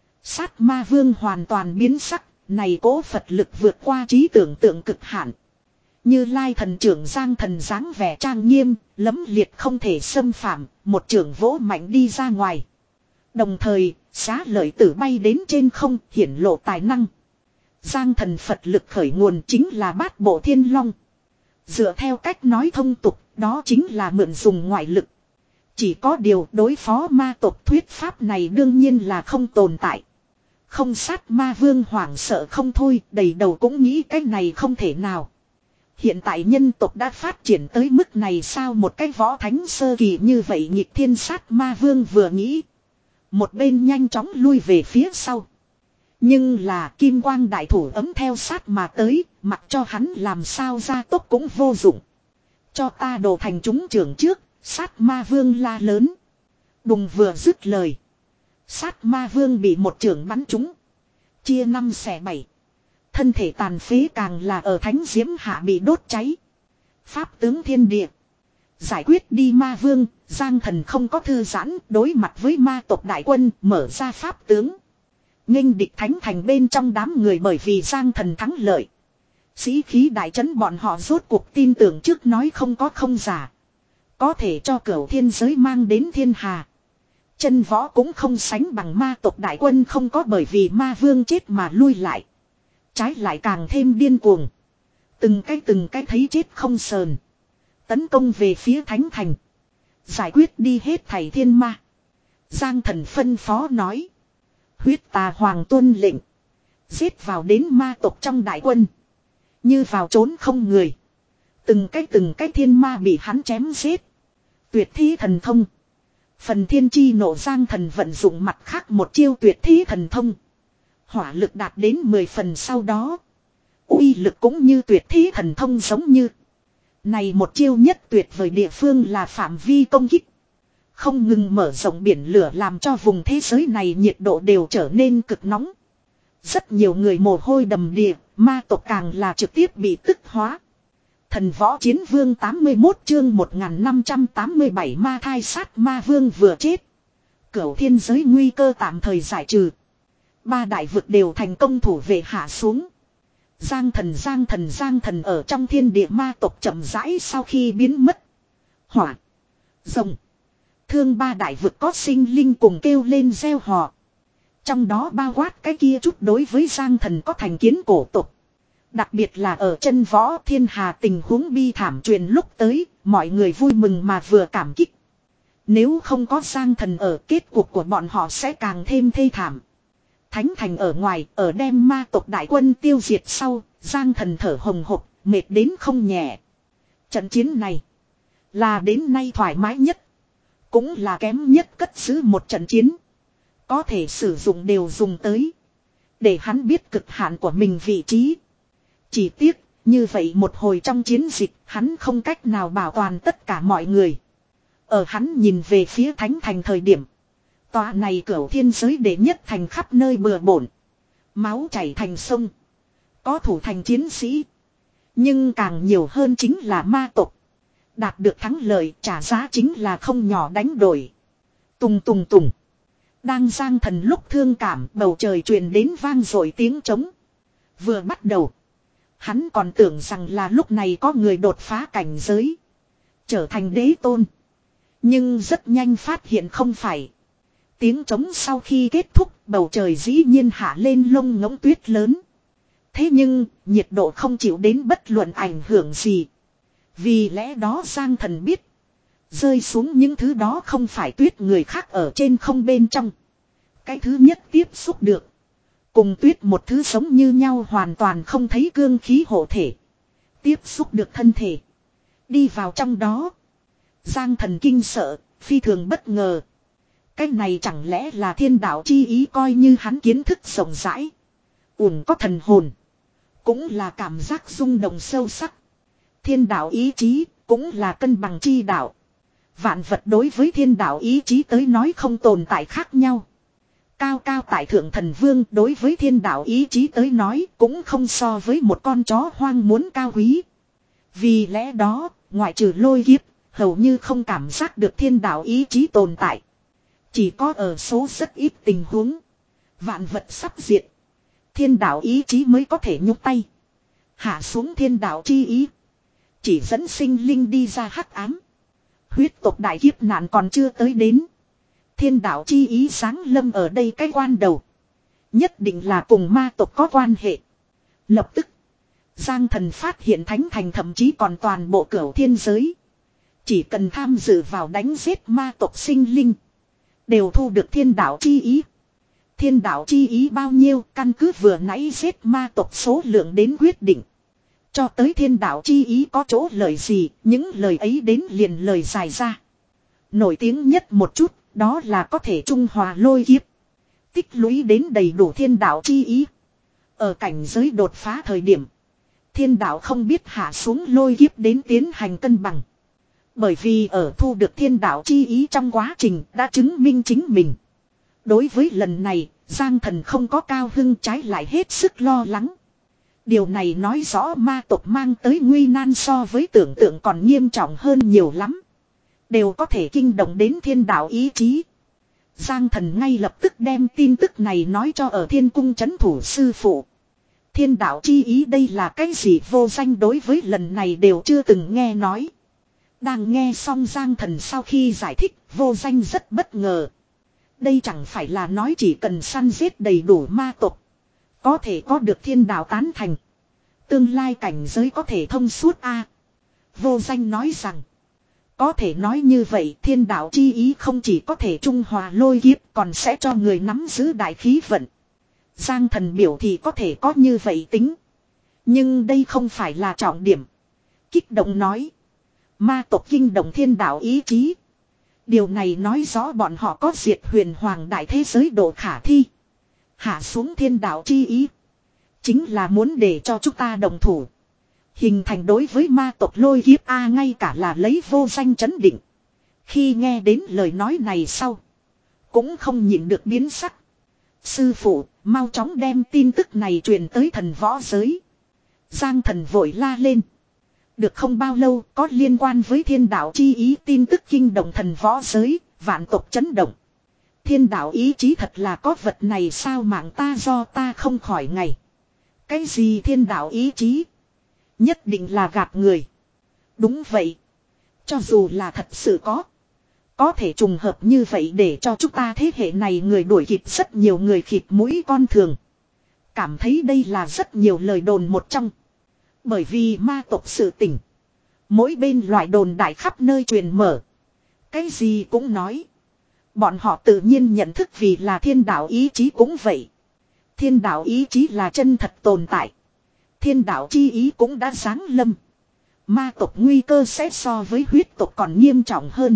Sát ma vương hoàn toàn biến sắc, này cố Phật lực vượt qua trí tưởng tượng cực hạn. Như Lai thần trưởng Giang Thần dáng vẻ trang nghiêm, lẫm liệt không thể xâm phạm, một trưởng vỗ mạnh đi ra ngoài. Đồng thời, xá lợi tử bay đến trên không, hiển lộ tài năng. Giang Thần Phật lực khởi nguồn chính là bát bộ thiên long. Dựa theo cách nói thông tục, đó chính là mượn dùng ngoại lực. Chỉ có điều đối phó ma tộc thuyết pháp này đương nhiên là không tồn tại. Không sát ma vương hoảng sợ không thôi, đầy đầu cũng nghĩ cái này không thể nào. Hiện tại nhân tộc đã phát triển tới mức này sao, một cái võ thánh sơ kỳ như vậy nghịch thiên sát ma vương vừa nghĩ. Một bên nhanh chóng lui về phía sau. Nhưng là kim quang đại thủ ấm theo sát mà tới, mặc cho hắn làm sao ra tốc cũng vô dụng. Cho ta đồ thành chúng trưởng trước, sát ma vương la lớn. Đùng vừa dứt lời. Sát ma vương bị một trưởng bắn trúng. Chia năm xẻ bảy. Thân thể tàn phế càng là ở thánh diễm hạ bị đốt cháy. Pháp tướng thiên địa. Giải quyết đi ma vương, Giang Thần không có thư giãn, đối mặt với ma tộc đại quân, mở ra pháp tướng. Nghênh địch thánh thành bên trong đám người, bởi vì Giang Thần thắng lợi. Sĩ khí đại trấn, bọn họ rốt cuộc tin tưởng trước nói không có không giả. Có thể cho cửu thiên giới mang đến thiên hà. Chân võ cũng không sánh bằng ma tộc đại quân, không có bởi vì ma vương chết mà lui lại. Trái lại càng thêm điên cuồng. Từng cái từng cái thấy chết không sờn. Tấn công về phía thánh thành. Giải quyết đi hết thảy thiên ma. Giang Thần phân phó nói. Huyết tà hoàng tuân lệnh. Giết vào đến ma tộc trong đại quân. Như vào trốn không người. Từng cái từng cái thiên ma bị hắn chém giết. Tuyệt thi thần thông. Phần thiên chi nộ, Giang Thần vận dụng mặt khác một chiêu tuyệt thi thần thông. Hỏa lực đạt đến mười phần sau đó. Uy lực cũng như tuyệt thi thần thông giống như. Này một chiêu nhất tuyệt vời địa phương là phạm vi công kích. Không ngừng mở rộng biển lửa, làm cho vùng thế giới này nhiệt độ đều trở nên cực nóng. Rất nhiều người mồ hôi đầm đìa, ma tộc càng là trực tiếp bị tức hóa. Thần võ chiến vương tám mươi mốt chương một nghìn năm trăm tám mươi bảy ma thai sát ma vương vừa chết. Cửu thiên giới nguy cơ tạm thời giải trừ. Ba đại vực đều thành công thủ vệ hạ xuống. Giang Thần Giang Thần Giang Thần ở trong thiên địa ma tộc chậm rãi sau khi biến mất. Hỏa, rồng, thương ba đại vực có sinh linh cùng kêu lên gieo họ. Trong đó bao quát cái kia chút đối với Giang Thần có thành kiến cổ tục. Đặc biệt là ở chân võ thiên hà tình huống bi thảm truyền lúc tới, mọi người vui mừng mà vừa cảm kích. Nếu không có Giang Thần ở, kết cục của bọn họ sẽ càng thêm thê thảm. Thánh thành ở ngoài, ở đem ma tộc đại quân tiêu diệt sau, Giang Thần thở hồng hộc, mệt đến không nhẹ. Trận chiến này là đến nay thoải mái nhất, cũng là kém nhất cất giữ một trận chiến. Có thể sử dụng đều dùng tới, để hắn biết cực hạn của mình vị trí. Chỉ tiếc, như vậy một hồi trong chiến dịch, hắn không cách nào bảo toàn tất cả mọi người. Ở hắn nhìn về phía thánh thành thời điểm, tòa này cửu thiên giới đệ nhất thành khắp nơi bừa bộn. Máu chảy thành sông. Có thủ thành chiến sĩ. Nhưng càng nhiều hơn chính là ma tộc. Đạt được thắng lợi trả giá chính là không nhỏ đánh đổi. Tùng tùng tùng. Đang Giang Thần lúc thương cảm, bầu trời truyền đến vang dội tiếng trống. Vừa bắt đầu, hắn còn tưởng rằng là lúc này có người đột phá cảnh giới, trở thành đế tôn. Nhưng rất nhanh phát hiện không phải. Tiếng trống sau khi kết thúc, bầu trời dĩ nhiên hạ lên lông ngỗng tuyết lớn. Thế nhưng, nhiệt độ không chịu đến bất luận ảnh hưởng gì. Vì lẽ đó Giang Thần biết, rơi xuống những thứ đó không phải tuyết người khác ở trên không bên trong. Cái thứ nhất tiếp xúc được, cùng tuyết một thứ giống như nhau, hoàn toàn không thấy cương khí hộ thể. Tiếp xúc được thân thể, đi vào trong đó. Giang Thần kinh sợ, phi thường bất ngờ. Cái này chẳng lẽ là thiên đạo chi ý, coi như hắn kiến thức rộng rãi, ủng có thần hồn, cũng là cảm giác rung động sâu sắc. Thiên đạo ý chí, cũng là cân bằng chi đạo. Vạn vật đối với thiên đạo ý chí tới nói không tồn tại khác nhau. Cao cao tại thượng thần vương đối với thiên đạo ý chí tới nói cũng không so với một con chó hoang muốn cao quý. Vì lẽ đó, ngoại trừ lôi kiếp, hầu như không cảm giác được thiên đạo ý chí tồn tại. Chỉ có ở số rất ít tình huống, vạn vật sắp diệt, thiên đạo ý chí mới có thể nhúc tay, hạ xuống thiên đạo chi ý, chỉ dẫn sinh linh đi ra hắc ám. Huyết tộc đại kiếp nạn còn chưa tới đến, thiên đạo chi ý giáng lâm ở đây cái quan đầu, nhất định là cùng ma tộc có quan hệ. Lập tức, Giang Thần phát hiện thánh thành thậm chí còn toàn bộ cửu thiên giới. Chỉ cần tham dự vào đánh giết ma tộc sinh linh. Đều thu được thiên đạo chi ý. Thiên đạo chi ý bao nhiêu căn cứ vừa nãy giết ma tộc số lượng đến quyết định. Cho tới thiên đạo chi ý có chỗ lời gì, những lời ấy đến liền lời dài ra. Nổi tiếng nhất một chút, đó là có thể trung hòa lôi kiếp. Tích lũy đến đầy đủ thiên đạo chi ý. Ở cảnh giới đột phá thời điểm, thiên đạo không biết hạ xuống lôi kiếp đến tiến hành cân bằng. Bởi vì ở thu được thiên đạo chi ý trong quá trình đã chứng minh chính mình. Đối với lần này, Giang Thần không có cao hưng, trái lại hết sức lo lắng. Điều này nói rõ ma tộc mang tới nguy nan so với tưởng tượng còn nghiêm trọng hơn nhiều lắm. Đều có thể kinh động đến thiên đạo ý chí. Giang Thần ngay lập tức đem tin tức này nói cho ở thiên cung trấn thủ sư phụ. Thiên đạo chi ý đây là cái gì vô danh đối với lần này đều chưa từng nghe nói. Đang nghe xong Giang Thần sau khi giải thích, vô danh rất bất ngờ. Đây chẳng phải là nói chỉ cần săn giết đầy đủ ma tộc, có thể có được thiên đạo tán thành. Tương lai cảnh giới có thể thông suốt a. Vô danh nói rằng, có thể nói như vậy thiên đạo chi ý không chỉ có thể trung hòa lôi kiếp còn sẽ cho người nắm giữ đại khí vận. Giang Thần biểu thì có thể có như vậy tính. Nhưng đây không phải là trọng điểm. Kích động nói, ma tộc kinh động thiên đạo ý chí. Điều này nói rõ bọn họ có diệt huyền hoàng đại thế giới độ khả thi. Hạ xuống thiên đạo chi ý. Chính là muốn để cho chúng ta đồng thủ. Hình thành đối với ma tộc lôi kiếp A ngay cả là lấy vô danh chấn định. Khi nghe đến lời nói này sau, cũng không nhịn được biến sắc. Sư phụ, mau chóng đem tin tức này truyền tới thần võ giới. Giang Thần vội la lên. Được không bao lâu có liên quan với thiên đạo chi ý tin tức kinh động thần võ giới, vạn tộc chấn động. Thiên đạo ý chí thật là có vật này sao mạng ta do ta không khỏi ngày. Cái gì thiên đạo ý chí? Nhất định là gạt người. Đúng vậy. Cho dù là thật sự có. Có thể trùng hợp như vậy để cho chúng ta thế hệ này người đuổi kịp rất nhiều người khịt mũi con thường. Cảm thấy đây là rất nhiều lời đồn một trong. Bởi vì ma tộc sự tỉnh. Mỗi bên loại đồn đại khắp nơi truyền mở. Cái gì cũng nói. Bọn họ tự nhiên nhận thức vì là thiên đạo ý chí cũng vậy. Thiên đạo ý chí là chân thật tồn tại. Thiên đạo chi ý cũng đã giáng lâm. Ma tộc nguy cơ sẽ so với huyết tộc còn nghiêm trọng hơn.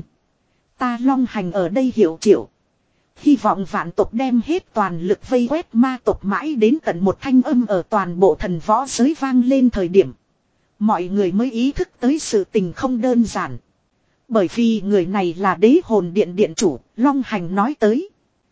Ta Long Hành ở đây hiểu chịu. Hy vọng vạn tộc đem hết toàn lực vây quét ma tộc mãi đến tận một thanh âm ở toàn bộ thần võ giới vang lên thời điểm. Mọi người mới ý thức tới sự tình không đơn giản. Bởi vì người này là đế hồn điện điện chủ, Long Hành nói tới.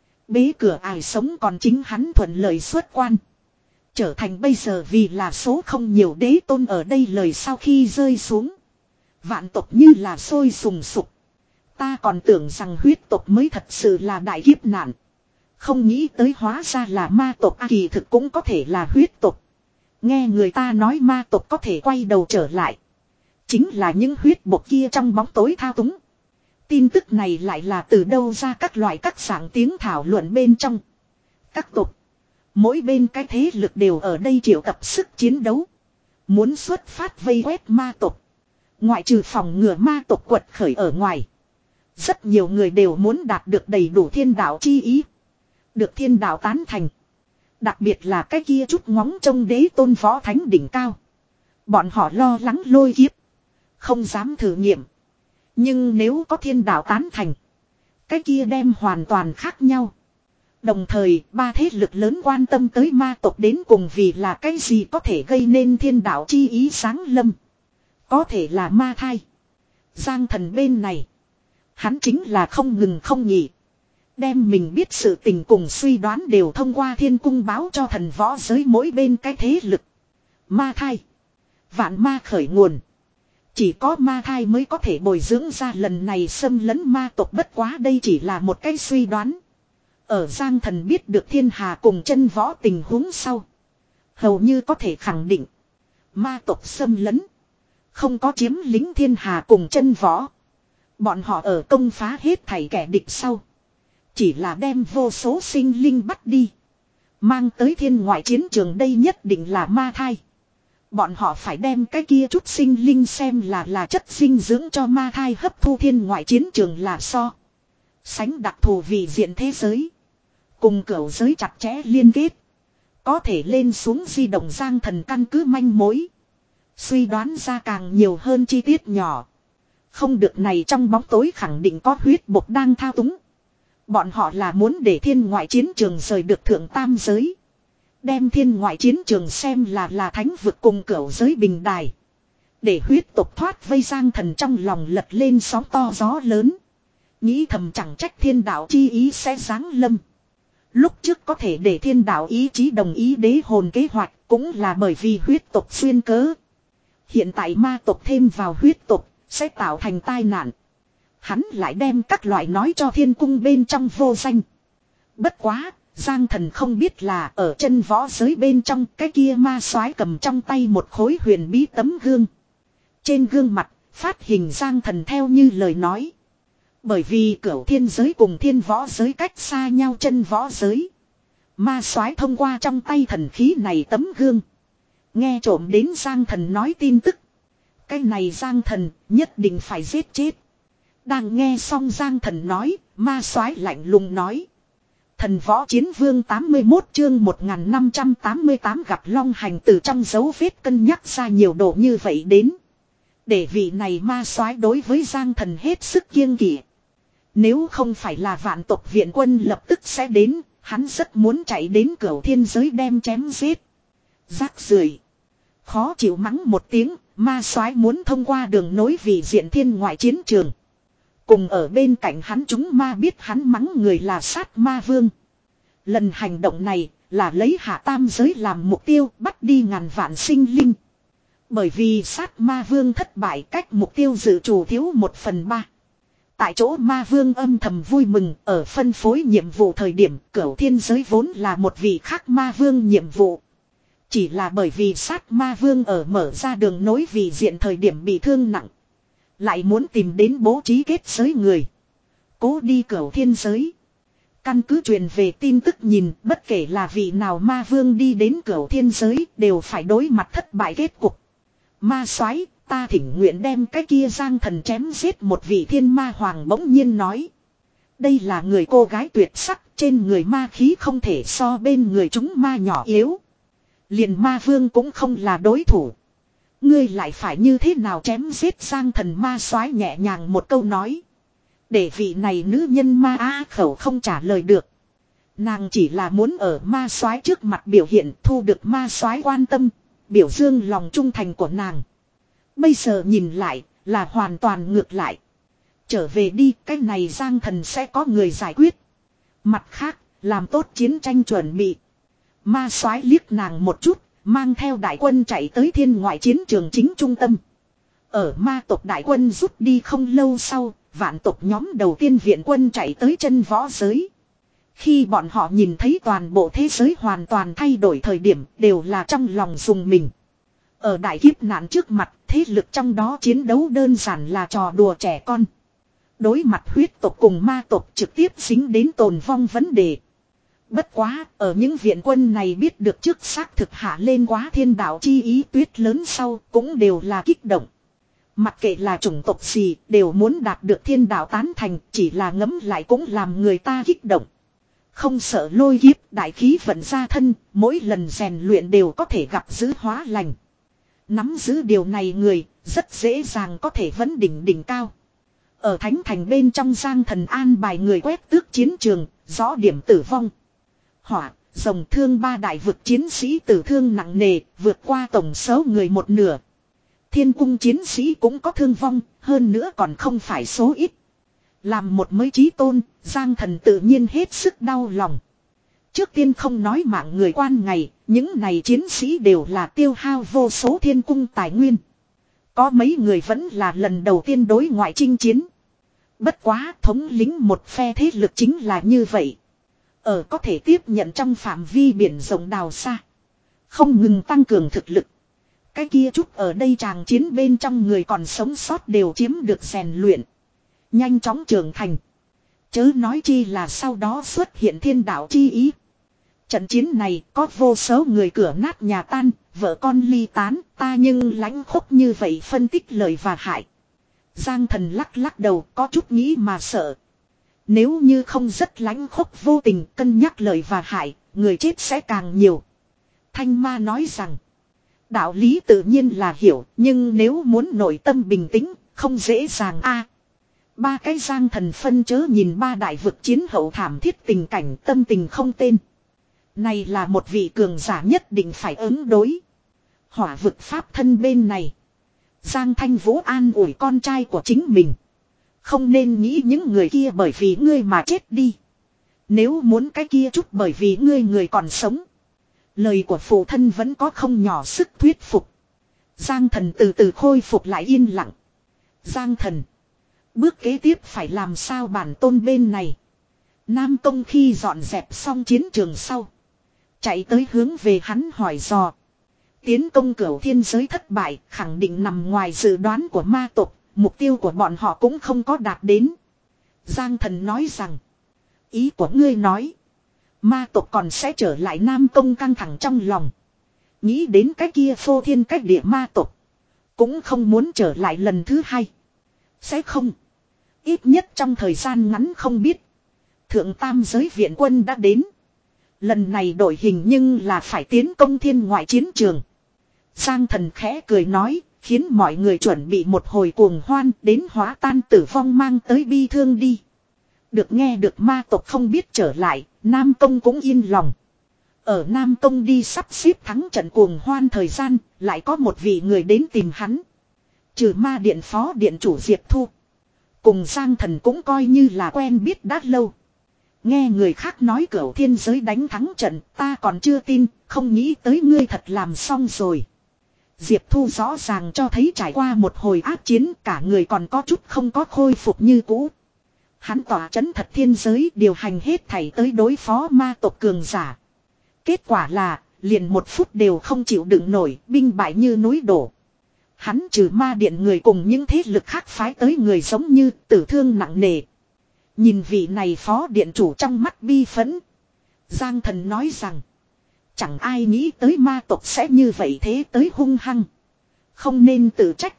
Bế cửa ai sống còn chính hắn thuận lợi xuất quan. Trở thành bây giờ vì là số không nhiều đế tôn ở đây lời sau khi rơi xuống. Vạn tộc như là sôi sùng sục. Ta còn tưởng rằng huyết tộc mới thật sự là đại kiếp nạn. Không nghĩ tới hóa ra là ma tộc à, kỳ thực cũng có thể là huyết tộc. Nghe người ta nói ma tộc có thể quay đầu trở lại. Chính là những huyết bột kia trong bóng tối thao túng. Tin tức này lại là từ đâu ra các loại các dạng tiếng thảo luận bên trong. Các tộc. Mỗi bên cái thế lực đều ở đây triệu tập sức chiến đấu. Muốn xuất phát vây quét ma tộc. Ngoại trừ phòng ngừa ma tộc quật khởi ở ngoài. Rất nhiều người đều muốn đạt được đầy đủ thiên đạo chi ý. Được thiên đạo tán thành. Đặc biệt là cái kia chút ngóng trông đế tôn võ thánh đỉnh cao. Bọn họ lo lắng lôi kiếp. Không dám thử nghiệm. Nhưng nếu có thiên đạo tán thành. Cái kia đem hoàn toàn khác nhau. Đồng thời ba thế lực lớn quan tâm tới ma tộc đến cùng vì là cái gì có thể gây nên thiên đạo chi ý sáng lâm. Có thể là ma thai. Giang Thần bên này. Hắn chính là không ngừng không nghỉ. Đem mình biết sự tình cùng suy đoán đều thông qua thiên cung báo cho thần võ giới mỗi bên cái thế lực. Ma thai. Vạn ma khởi nguồn. Chỉ có ma thai mới có thể bồi dưỡng ra lần này xâm lấn ma tộc bất quá đây chỉ là một cái suy đoán. Ở Giang Thần biết được thiên hà cùng chân võ tình huống sau. Hầu như có thể khẳng định. Ma tộc xâm lấn. Không có chiếm lính thiên hà cùng chân võ. Bọn họ ở công phá hết thảy kẻ địch sau. Chỉ là đem vô số sinh linh bắt đi. Mang tới thiên ngoại chiến trường đây nhất định là ma thai. Bọn họ phải đem cái kia chút sinh linh xem là là chất dinh dưỡng cho ma thai hấp thu thiên ngoại chiến trường là so. Sánh đặc thù vị diện thế giới. Cùng cửu giới chặt chẽ liên kết. Có thể lên xuống di động Giang Thần căn cứ manh mối. Suy đoán ra càng nhiều hơn chi tiết nhỏ. Không được này trong bóng tối khẳng định có huyết bột đang thao túng. Bọn họ là muốn để thiên ngoại chiến trường rời được thượng tam giới. Đem thiên ngoại chiến trường xem là là thánh vực cùng cửu giới bình đài. Để huyết tộc thoát vây Giang Thần trong lòng lật lên sóng to gió lớn. Nghĩ thầm chẳng trách thiên đạo chi ý sẽ giáng lâm. Lúc trước có thể để thiên đạo ý chí đồng ý đế hồn kế hoạch cũng là bởi vì huyết tộc xuyên cớ. Hiện tại ma tộc thêm vào huyết tộc sẽ tạo thành tai nạn. Hắn lại đem các loại nói cho thiên cung bên trong vô danh. Bất quá, Giang Thần không biết là ở chân võ giới bên trong cái kia ma soái cầm trong tay một khối huyền bí tấm gương. Trên gương mặt, phát hình Giang Thần theo như lời nói. Bởi vì cửu thiên giới cùng thiên võ giới cách xa nhau chân võ giới. Ma soái thông qua trong tay thần khí này tấm gương. Nghe trộm đến Giang Thần nói tin tức. Cái này Giang Thần nhất định phải giết chết. Đang nghe xong Giang Thần nói, ma soái lạnh lùng nói. Thần võ chiến vương tám mươi mốt chương một nghìn năm trăm tám mươi tám gặp long hành từ trong dấu vết cân nhắc ra nhiều độ như vậy đến. Để vị này ma soái đối với Giang Thần hết sức kiêng kỵ. Nếu không phải là vạn tộc viện quân lập tức sẽ đến, hắn rất muốn chạy đến cửu thiên giới đem chém giết. Rác rưởi. Khó chịu mắng một tiếng, ma soái muốn thông qua đường nối vì diện thiên ngoại chiến trường. Cùng ở bên cạnh hắn chúng ma biết hắn mắng người là sát ma vương. Lần hành động này là lấy hạ tam giới làm mục tiêu bắt đi ngàn vạn sinh linh. Bởi vì sát ma vương thất bại cách mục tiêu dự trù thiếu một phần ba. Tại chỗ ma vương âm thầm vui mừng ở phân phối nhiệm vụ thời điểm cửu thiên giới vốn là một vị khác ma vương nhiệm vụ. Chỉ là bởi vì sát ma vương ở mở ra đường nối vì diện thời điểm bị thương nặng. Lại muốn tìm đến bố trí kết giới người. Cố đi cửu thiên giới. Căn cứ truyền về tin tức nhìn bất kể là vị nào ma vương đi đến cửu thiên giới đều phải đối mặt thất bại kết cục. Ma soái ta thỉnh nguyện đem cái kia Giang Thần chém giết một vị thiên ma hoàng bỗng nhiên nói. Đây là người cô gái tuyệt sắc trên người ma khí không thể so bên người chúng ma nhỏ yếu. Liền ma vương cũng không là đối thủ. Ngươi lại phải như thế nào chém giết Giang Thần ma soái nhẹ nhàng một câu nói. Để vị này nữ nhân ma á khẩu không trả lời được. Nàng chỉ là muốn ở ma soái trước mặt biểu hiện thu được ma soái quan tâm. Biểu dương lòng trung thành của nàng. Bây giờ nhìn lại là hoàn toàn ngược lại. Trở về đi cái này Giang Thần sẽ có người giải quyết. Mặt khác làm tốt chiến tranh chuẩn bị. Ma soái liếc nàng một chút. Mang theo đại quân chạy tới thiên ngoại chiến trường chính trung tâm. Ở ma tộc đại quân rút đi không lâu sau. Vạn tộc nhóm đầu tiên viện quân chạy tới chân võ giới. Khi bọn họ nhìn thấy toàn bộ thế giới hoàn toàn thay đổi thời điểm đều là trong lòng dùng mình. Ở đại kiếp nạn trước mặt thế lực trong đó chiến đấu đơn giản là trò đùa trẻ con. Đối mặt huyết tộc cùng ma tộc trực tiếp dính đến tồn vong vấn đề. Bất quá ở những viện quân này biết được trước xác thực hạ lên quá thiên đạo chi ý tuyết lớn sau cũng đều là kích động. Mặc kệ là chủng tộc gì đều muốn đạt được thiên đạo tán thành chỉ là ngấm lại cũng làm người ta kích động. Không sợ lôi kiếp đại khí vận ra thân mỗi lần rèn luyện đều có thể gặp giữ hóa lành. Nắm giữ điều này người rất dễ dàng có thể vấn đỉnh đỉnh cao. Ở thánh thành bên trong Giang Thần an bài người quét tước chiến trường rõ điểm tử vong. Hỏa, rồng thương ba đại vực chiến sĩ tử thương nặng nề vượt qua tổng số người một nửa. Thiên cung chiến sĩ cũng có thương vong, hơn nữa còn không phải số ít. Làm một mới chí tôn, Giang Thần tự nhiên hết sức đau lòng. Trước tiên không nói mạng người quan ngày, những này chiến sĩ đều là tiêu hao vô số thiên cung tài nguyên. Có mấy người vẫn là lần đầu tiên đối ngoại chinh chiến. Bất quá thống lĩnh một phe thế lực chính là như vậy. Ở có thể tiếp nhận trong phạm vi biển rộng đào xa. Không ngừng tăng cường thực lực. Cái kia chút ở đây tràng chiến bên trong người còn sống sót đều chiếm được rèn luyện. Nhanh chóng trưởng thành. Chớ nói chi là sau đó xuất hiện thiên đạo chi ý. Trận chiến này có vô số người cửa nát nhà tan, vợ con ly tán, ta nhưng lãnh khốc như vậy phân tích lời và hại. Giang Thần lắc lắc đầu, có chút nghĩ mà sợ. Nếu như không rất lãnh khốc vô tình cân nhắc lời và hại, người chết sẽ càng nhiều. Thanh ma nói rằng, đạo lý tự nhiên là hiểu, nhưng nếu muốn nội tâm bình tĩnh, không dễ dàng a. Ba cái Giang Thần phân chớ nhìn ba đại vực chiến hậu thảm thiết tình cảnh, tâm tình không tên. Này là một vị cường giả nhất định phải ứng đối. Hỏa vực pháp thân bên này, Giang Thanh Vũ an ủi con trai của chính mình. Không nên nghĩ những người kia bởi vì ngươi mà chết đi. Nếu muốn cái kia chút bởi vì ngươi người còn sống. Lời của phụ thân vẫn có không nhỏ sức thuyết phục. Giang Thần từ từ khôi phục lại yên lặng. Giang Thần, bước kế tiếp phải làm sao bản tôn bên này. Nam Tông khi dọn dẹp xong chiến trường sau, chạy tới hướng về hắn hỏi dò. Tiến công cửu thiên giới thất bại, khẳng định nằm ngoài dự đoán của ma tộc, mục tiêu của bọn họ cũng không có đạt đến. Giang Thần nói rằng, ý của ngươi nói, ma tộc còn sẽ trở lại Nam Tông căng thẳng trong lòng. Nghĩ đến cái kia phô thiên cách địa ma tộc, cũng không muốn trở lại lần thứ hai. Sẽ không. Ít nhất trong thời gian ngắn không biết. Thượng tam giới viện quân đã đến. Lần này đổi hình nhưng là phải tiến công thiên ngoại chiến trường. Giang Thần khẽ cười nói, khiến mọi người chuẩn bị một hồi cuồng hoan đến hóa tan tử vong mang tới bi thương đi. Được nghe được ma tộc không biết trở lại, Nam Tông cũng yên lòng. Ở Nam Tông đi sắp xếp thắng trận cuồng hoan thời gian, lại có một vị người đến tìm hắn. Trừ ma điện phó điện chủ Diệp Thu. Cùng Giang Thần cũng coi như là quen biết đã lâu. Nghe người khác nói cửu thiên giới đánh thắng trận, ta còn chưa tin, không nghĩ tới ngươi thật làm xong rồi. Diệp Thu rõ ràng cho thấy trải qua một hồi ác chiến, cả người còn có chút không có khôi phục như cũ. Hắn tỏa chấn thật thiên giới điều hành hết thảy tới đối phó ma tộc cường giả. Kết quả là, liền một phút đều không chịu đựng nổi, binh bại như núi đổ. Hắn trừ ma điện người cùng những thế lực khác phái tới người giống như tử thương nặng nề. Nhìn vị này phó điện chủ trong mắt bi phẫn. Giang Thần nói rằng, chẳng ai nghĩ tới ma tộc sẽ như vậy thế tới hung hăng. Không nên tự trách.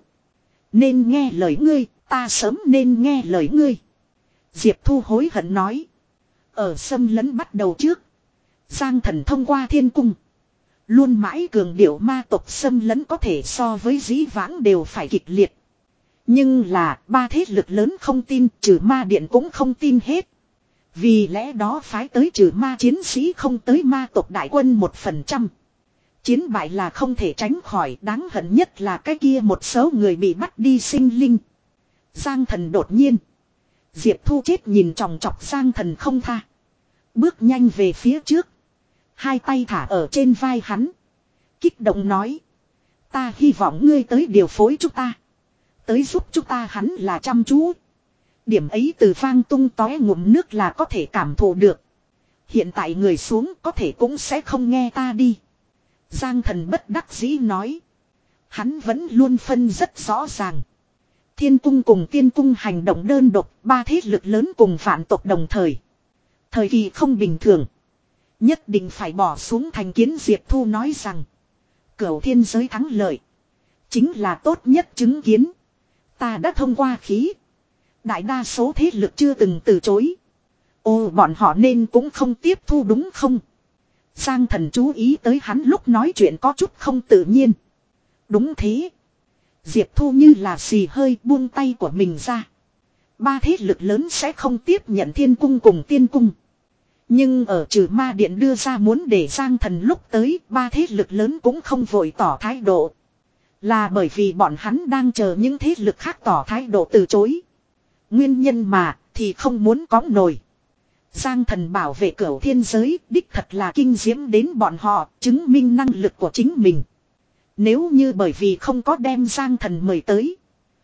Nên nghe lời ngươi, ta sớm nên nghe lời ngươi. Diệp Thu hối hận nói. Ở xâm lấn bắt đầu trước, Giang Thần thông qua thiên cung, luôn mãi cường điệu ma tộc xâm lấn có thể so với dĩ vãng đều phải kịch liệt. Nhưng là ba thế lực lớn không tin, trừ ma điện cũng không tin hết. Vì lẽ đó phái tới trừ ma chiến sĩ không tới ma tộc đại quân một phần trăm. Chiến bại là không thể tránh khỏi, đáng hận nhất là cái kia một số người bị bắt đi sinh linh. Giang Thần đột nhiên. Diệp Thu chết nhìn chòng chọc Giang Thần không tha. Bước nhanh về phía trước. Hai tay thả ở trên vai hắn. Kích động nói. Ta hy vọng ngươi tới điều phối chúng ta. Tới giúp chúng ta hắn là chăm chú. Điểm ấy từ vang tung tóe ngụm nước là có thể cảm thụ được. Hiện tại người xuống có thể cũng sẽ không nghe ta đi. Giang Thần bất đắc dĩ nói. Hắn vẫn luôn phân rất rõ ràng. Thiên cung cùng tiên cung hành động đơn độc, ba thế lực lớn cùng vạn tộc đồng thời. Thời kỳ không bình thường. Nhất định phải bỏ xuống thành kiến. Diệp Thu nói rằng, cửu thiên giới thắng lợi chính là tốt nhất chứng kiến. Ta đã thông qua khí. Đại đa số thế lực chưa từng từ chối. Ồ, bọn họ nên cũng không tiếp thu đúng không? Giang Thần chú ý tới hắn lúc nói chuyện có chút không tự nhiên. Đúng thế. Diệp Thu như là xì hơi buông tay của mình ra. Ba thế lực lớn sẽ không tiếp nhận thiên cung cùng tiên cung. Nhưng ở trừ ma điện đưa ra muốn để Giang Thần lúc tới, ba thế lực lớn cũng không vội tỏ thái độ. Là bởi vì bọn hắn đang chờ những thế lực khác tỏ thái độ từ chối. Nguyên nhân mà thì không muốn có nổi. Giang Thần bảo vệ cửu thiên giới đích thật là kinh diễm đến bọn họ, chứng minh năng lực của chính mình. Nếu như bởi vì không có đem Giang Thần mời tới,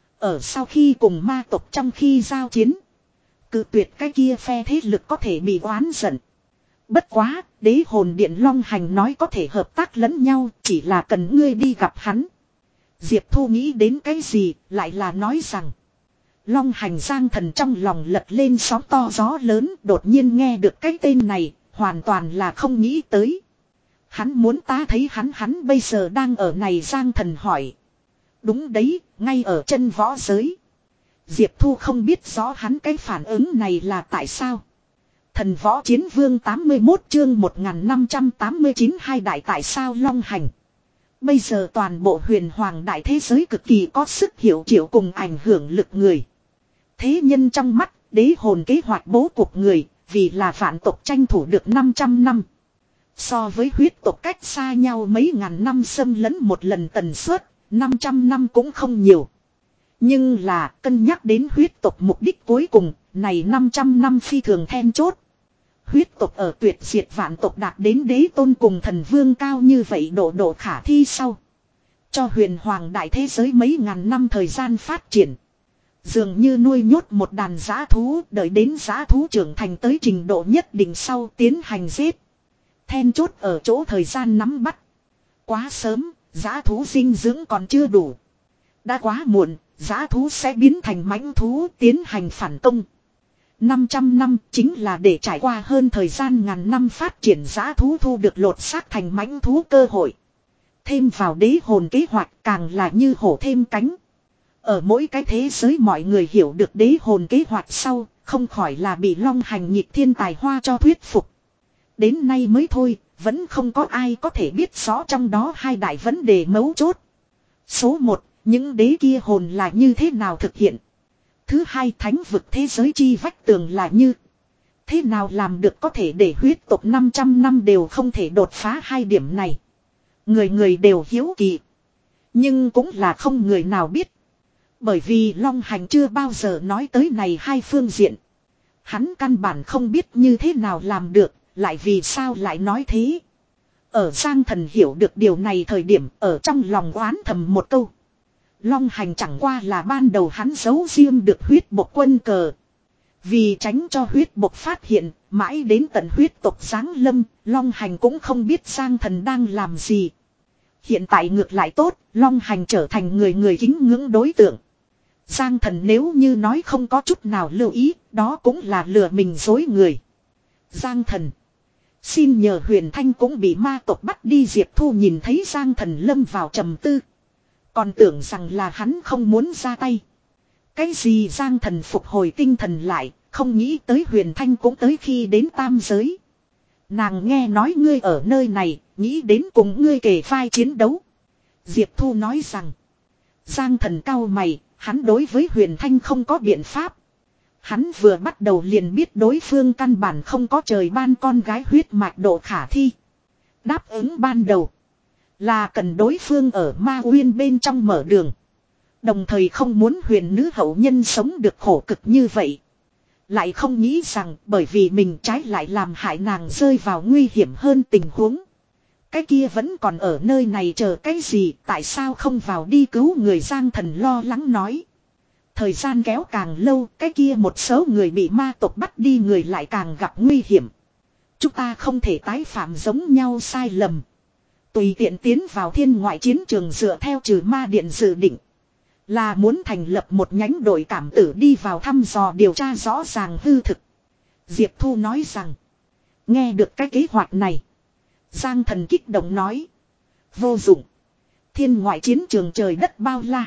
ở sau khi cùng ma tộc trong khi giao chiến, cự tuyệt cái kia phe thế lực có thể bị oán giận. Bất quá, đế hồn điện Long Hành nói có thể hợp tác lẫn nhau, chỉ là cần ngươi đi gặp hắn. Diệp Thu nghĩ đến cái gì, lại là nói rằng. Long Hành Giang Thần trong lòng lật lên sóng to gió lớn, đột nhiên nghe được cái tên này, hoàn toàn là không nghĩ tới. Hắn muốn ta thấy hắn hắn bây giờ đang ở này Giang Thần hỏi. Đúng đấy, ngay ở chân võ giới. Diệp Thu không biết rõ hắn cái phản ứng này là tại sao. Thần võ chiến vương tám mươi mốt chương một nghìn năm trăm tám mươi chín hai đại tại sao long hành. Bây giờ toàn bộ huyền hoàng đại thế giới cực kỳ có sức hiểu triệu cùng ảnh hưởng lực người. Thế nhân trong mắt, đế hồn kế hoạch bố cục người, vì là vạn tộc tranh thủ được năm trăm năm. So với huyết tộc cách xa nhau mấy ngàn năm xâm lấn một lần tần suất, năm trăm năm cũng không nhiều. Nhưng là cân nhắc đến huyết tộc mục đích cuối cùng, này năm trăm năm phi thường then chốt. Huyết tộc ở tuyệt diệt vạn tộc đạt đến đế tôn cùng thần vương cao như vậy độ độ khả thi sau. Cho huyền hoàng đại thế giới mấy ngàn năm thời gian phát triển. Dường như nuôi nhốt một đàn giã thú, đợi đến giã thú trưởng thành tới trình độ nhất định sau tiến hành giết. Then chốt ở chỗ thời gian nắm bắt. Quá sớm, giã thú dinh dưỡng còn chưa đủ. Đã quá muộn, giã thú sẽ biến thành mãnh thú tiến hành phản công. năm trăm năm chính là để trải qua hơn thời gian ngàn năm phát triển giã thú thu được lột xác thành mãnh thú cơ hội. Thêm vào đế hồn kế hoạch càng là như hổ thêm cánh. Ở mỗi cái thế giới mọi người hiểu được đế hồn kế hoạch sau, không khỏi là bị long hành nhịp thiên tài hoa cho thuyết phục. Đến nay mới thôi, vẫn không có ai có thể biết rõ trong đó hai đại vấn đề mấu chốt. Số một, những đế kia hồn là như thế nào thực hiện. Thứ hai, thánh vực thế giới chi vách tường là như thế nào làm được có thể để huyết tộc năm trăm năm đều không thể đột phá hai điểm này. Người người đều hiếu kỳ. Nhưng cũng là không người nào biết. Bởi vì Long Hành chưa bao giờ nói tới này hai phương diện. Hắn căn bản không biết như thế nào làm được, lại vì sao lại nói thế. Ở Giang Thần hiểu được điều này thời điểm ở trong lòng oán thầm một câu. Long Hành chẳng qua là ban đầu hắn giấu riêng được huyết bộc quân cờ. Vì tránh cho huyết bộc phát hiện, mãi đến tận huyết tộc giáng lâm, Long Hành cũng không biết Giang Thần đang làm gì. Hiện tại ngược lại tốt, Long Hành trở thành người người kính ngưỡng đối tượng. Giang Thần nếu như nói không có chút nào lưu ý, đó cũng là lừa mình dối người. Giang Thần. Xin nhờ Huyền Thanh cũng bị ma tộc bắt đi. Diệp Thu nhìn thấy Giang Thần lâm vào trầm tư. Còn tưởng rằng là hắn không muốn ra tay. Cái gì Giang Thần phục hồi tinh thần lại, không nghĩ tới Huyền Thanh cũng tới khi đến tam giới. Nàng nghe nói ngươi ở nơi này, nghĩ đến cùng ngươi kề vai chiến đấu. Diệp Thu nói rằng. Giang Thần cau mày, hắn đối với Huyền Thanh không có biện pháp. Hắn vừa bắt đầu liền biết đối phương căn bản không có trời ban con gái huyết mạch độ khả thi. Đáp ứng ban đầu là cần đối phương ở ma uyên bên trong mở đường. Đồng thời không muốn huyền nữ hậu nhân sống được khổ cực như vậy. Lại không nghĩ rằng bởi vì mình trái lại làm hại nàng rơi vào nguy hiểm hơn tình huống. Cái kia vẫn còn ở nơi này chờ cái gì, tại sao không vào đi cứu người. Giang Thần lo lắng nói. Thời gian kéo càng lâu, cái kia một số người bị ma tộc bắt đi người lại càng gặp nguy hiểm. Chúng ta không thể tái phạm giống nhau sai lầm. Tùy tiện tiến vào thiên ngoại chiến trường dựa theo trừ ma điện dự định. Là muốn thành lập một nhánh đội cảm tử đi vào thăm dò điều tra rõ ràng hư thực. Diệp Thu nói rằng. Nghe được cái kế hoạch này. Giang Thần kích động nói. Vô dụng. Thiên ngoại chiến trường trời đất bao la.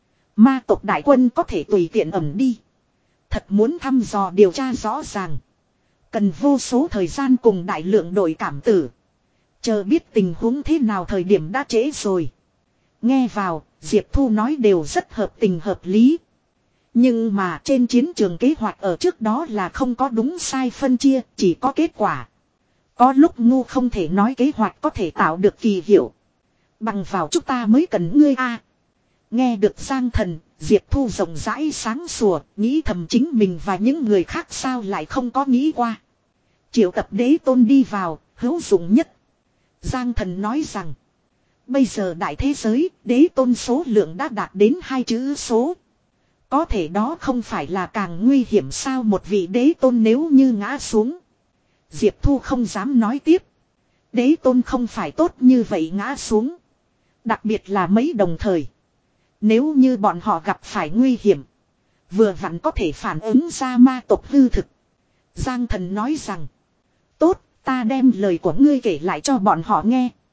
Ma tộc đại quân có thể tùy tiện ẩm đi. Thật muốn thăm dò điều tra rõ ràng. Cần vô số thời gian cùng đại lượng đội cảm tử. Chờ biết tình huống thế nào thời điểm đã trễ rồi. Nghe vào, Diệp Thu nói đều rất hợp tình hợp lý. Nhưng mà trên chiến trường kế hoạch ở trước đó là không có đúng sai phân chia, chỉ có kết quả. Có lúc ngu không thể nói kế hoạch có thể tạo được kỳ hiệu. Bằng vào chúng ta mới cần ngươi a. Nghe được Giang Thần, Diệp Thu rộng rãi sáng sủa, nghĩ thầm chính mình và những người khác sao lại không có nghĩ qua. Triệu tập đế tôn đi vào, hữu dụng nhất. Giang Thần nói rằng, bây giờ đại thế giới, đế tôn số lượng đã đạt đến hai chữ số. Có thể đó không phải là càng nguy hiểm sao một vị đế tôn nếu như ngã xuống. Diệp Thu không dám nói tiếp. Đế tôn không phải tốt như vậy ngã xuống. Đặc biệt là mấy đồng thời. Nếu như bọn họ gặp phải nguy hiểm. Vừa vặn có thể phản ứng ra ma tộc hư thực. Giang Thần nói rằng. Tốt, ta đem lời của ngươi kể lại cho bọn họ nghe.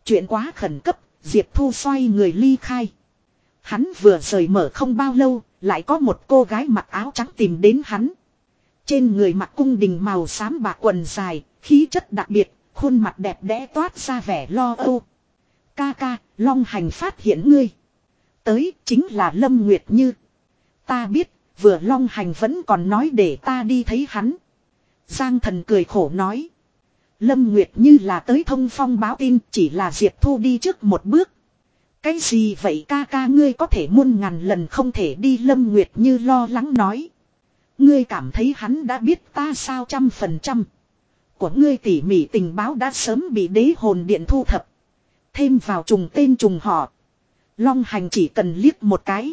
Chuyện quá khẩn cấp, Diệp Thu xoay người ly khai. Hắn vừa rời mở không bao lâu, lại có một cô gái mặc áo trắng tìm đến hắn. Trên người mặc cung đình màu xám bạc quần dài, khí chất đặc biệt, khuôn mặt đẹp đẽ toát ra vẻ lo âu. Ca ca, Long Hành phát hiện ngươi. Tới chính là Lâm Nguyệt Như. Ta biết, vừa Long Hành vẫn còn nói để ta đi thấy hắn. Giang Thần cười khổ nói. Lâm Nguyệt Như là tới thông phong báo tin, chỉ là Diệp Thu đi trước một bước. Cái gì vậy ca ca, ngươi có thể muôn ngàn lần không thể đi, Lâm Nguyệt Như lo lắng nói. Ngươi cảm thấy hắn đã biết ta sao? Trăm phần trăm của ngươi tỉ mỉ tình báo đã sớm bị đế hồn điện thu thập. Thêm vào trùng tên trùng họ, Long Hành chỉ cần liếc một cái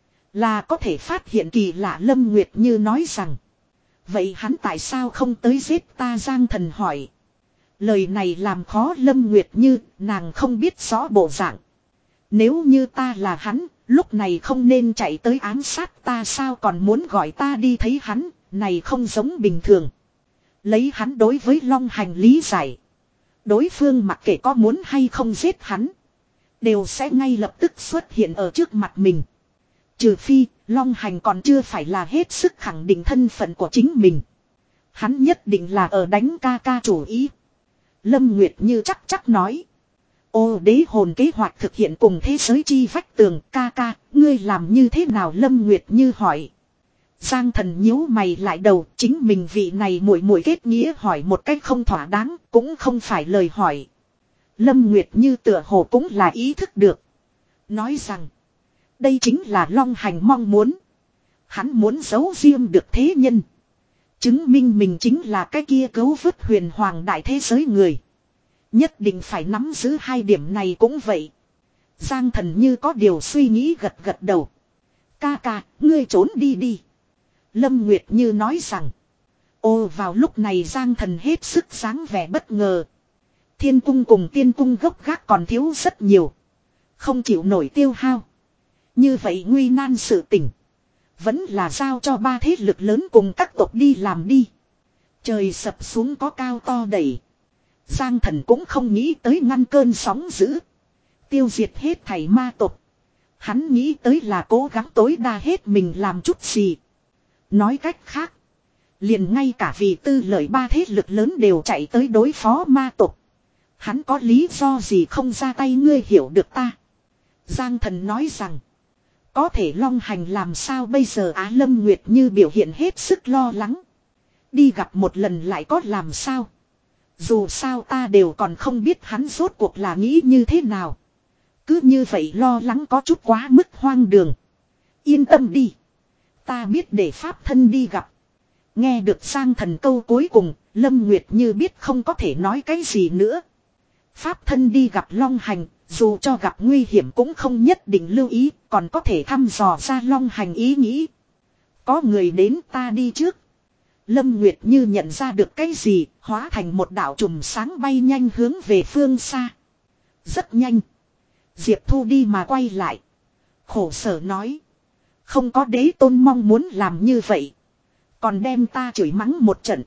là có thể phát hiện kỳ lạ. Lâm Nguyệt Như nói rằng. Vậy hắn tại sao không tới giết ta? Giang Thần hỏi. Lời này làm khó Lâm Nguyệt Như, nàng không biết rõ bộ dạng. Nếu như ta là hắn, lúc này không nên chạy tới ám sát ta sao, còn muốn gọi ta đi thấy hắn, này không giống bình thường. Lấy hắn đối với Long Hành lý giải, đối phương mặc kệ có muốn hay không giết hắn, đều sẽ ngay lập tức xuất hiện ở trước mặt mình. Trừ phi, Long Hành còn chưa phải là hết sức khẳng định thân phận của chính mình. Hắn nhất định là ở đánh ca ca chủ ý. Lâm Nguyệt Như chắc chắc nói. Ô đế hồn kế hoạch thực hiện cùng thế giới chi vách tường, ca ca, ngươi làm như thế nào? Lâm Nguyệt Như hỏi. Giang Thần nhíu mày lại đầu, chính mình vị này muội muội kết nghĩa hỏi một cách không thỏa đáng, cũng không phải lời hỏi. Lâm Nguyệt Như tựa hồ cũng là ý thức được. Nói rằng, đây chính là Long Hành mong muốn. Hắn muốn giấu riêng được thế nhân. Chứng minh mình chính là cái kia cứu vớt huyền hoàng đại thế giới người. Nhất định phải nắm giữ hai điểm này cũng vậy. Giang Thần như có điều suy nghĩ gật gật đầu. Ca ca, ngươi trốn đi đi. Lâm Nguyệt Như nói rằng. Ô, vào lúc này Giang Thần hết sức sáng vẻ bất ngờ. Thiên cung cùng tiên cung gốc gác còn thiếu rất nhiều. Không chịu nổi tiêu hao. Như vậy nguy nan sự tình, vẫn là giao cho ba thế lực lớn cùng các tộc đi làm đi. Trời sập xuống có cao to đẩy. Giang Thần cũng không nghĩ tới ngăn cơn sóng dữ, tiêu diệt hết thảy ma tộc. Hắn nghĩ tới là cố gắng tối đa hết mình làm chút gì. Nói cách khác, liền ngay cả vì tư lợi ba thế lực lớn đều chạy tới đối phó ma tộc. Hắn có lý do gì không ra tay, ngươi hiểu được ta? Giang Thần nói rằng. Có thể Long Hành làm sao bây giờ? Á, Lâm Nguyệt Như biểu hiện hết sức lo lắng. Đi gặp một lần lại có làm sao? Dù sao ta đều còn không biết hắn rốt cuộc là nghĩ như thế nào. Cứ như vậy lo lắng có chút quá mức hoang đường. Yên tâm đi, ta biết để pháp thân đi gặp. Nghe được Giang Thần câu cuối cùng, Lâm Nguyệt Như biết không có thể nói cái gì nữa. Pháp thân đi gặp Long Hành, dù cho gặp nguy hiểm cũng không nhất định lưu ý, còn có thể thăm dò ra Long Hành ý nghĩ. Có người đến, ta đi trước. Lâm Nguyệt Như nhận ra được cái gì, hóa thành một đạo chùm sáng bay nhanh hướng về phương xa. Rất nhanh. Diệp Thu đi mà quay lại. Khổ sở nói. Không có đế tôn mong muốn làm như vậy, còn đem ta chửi mắng một trận.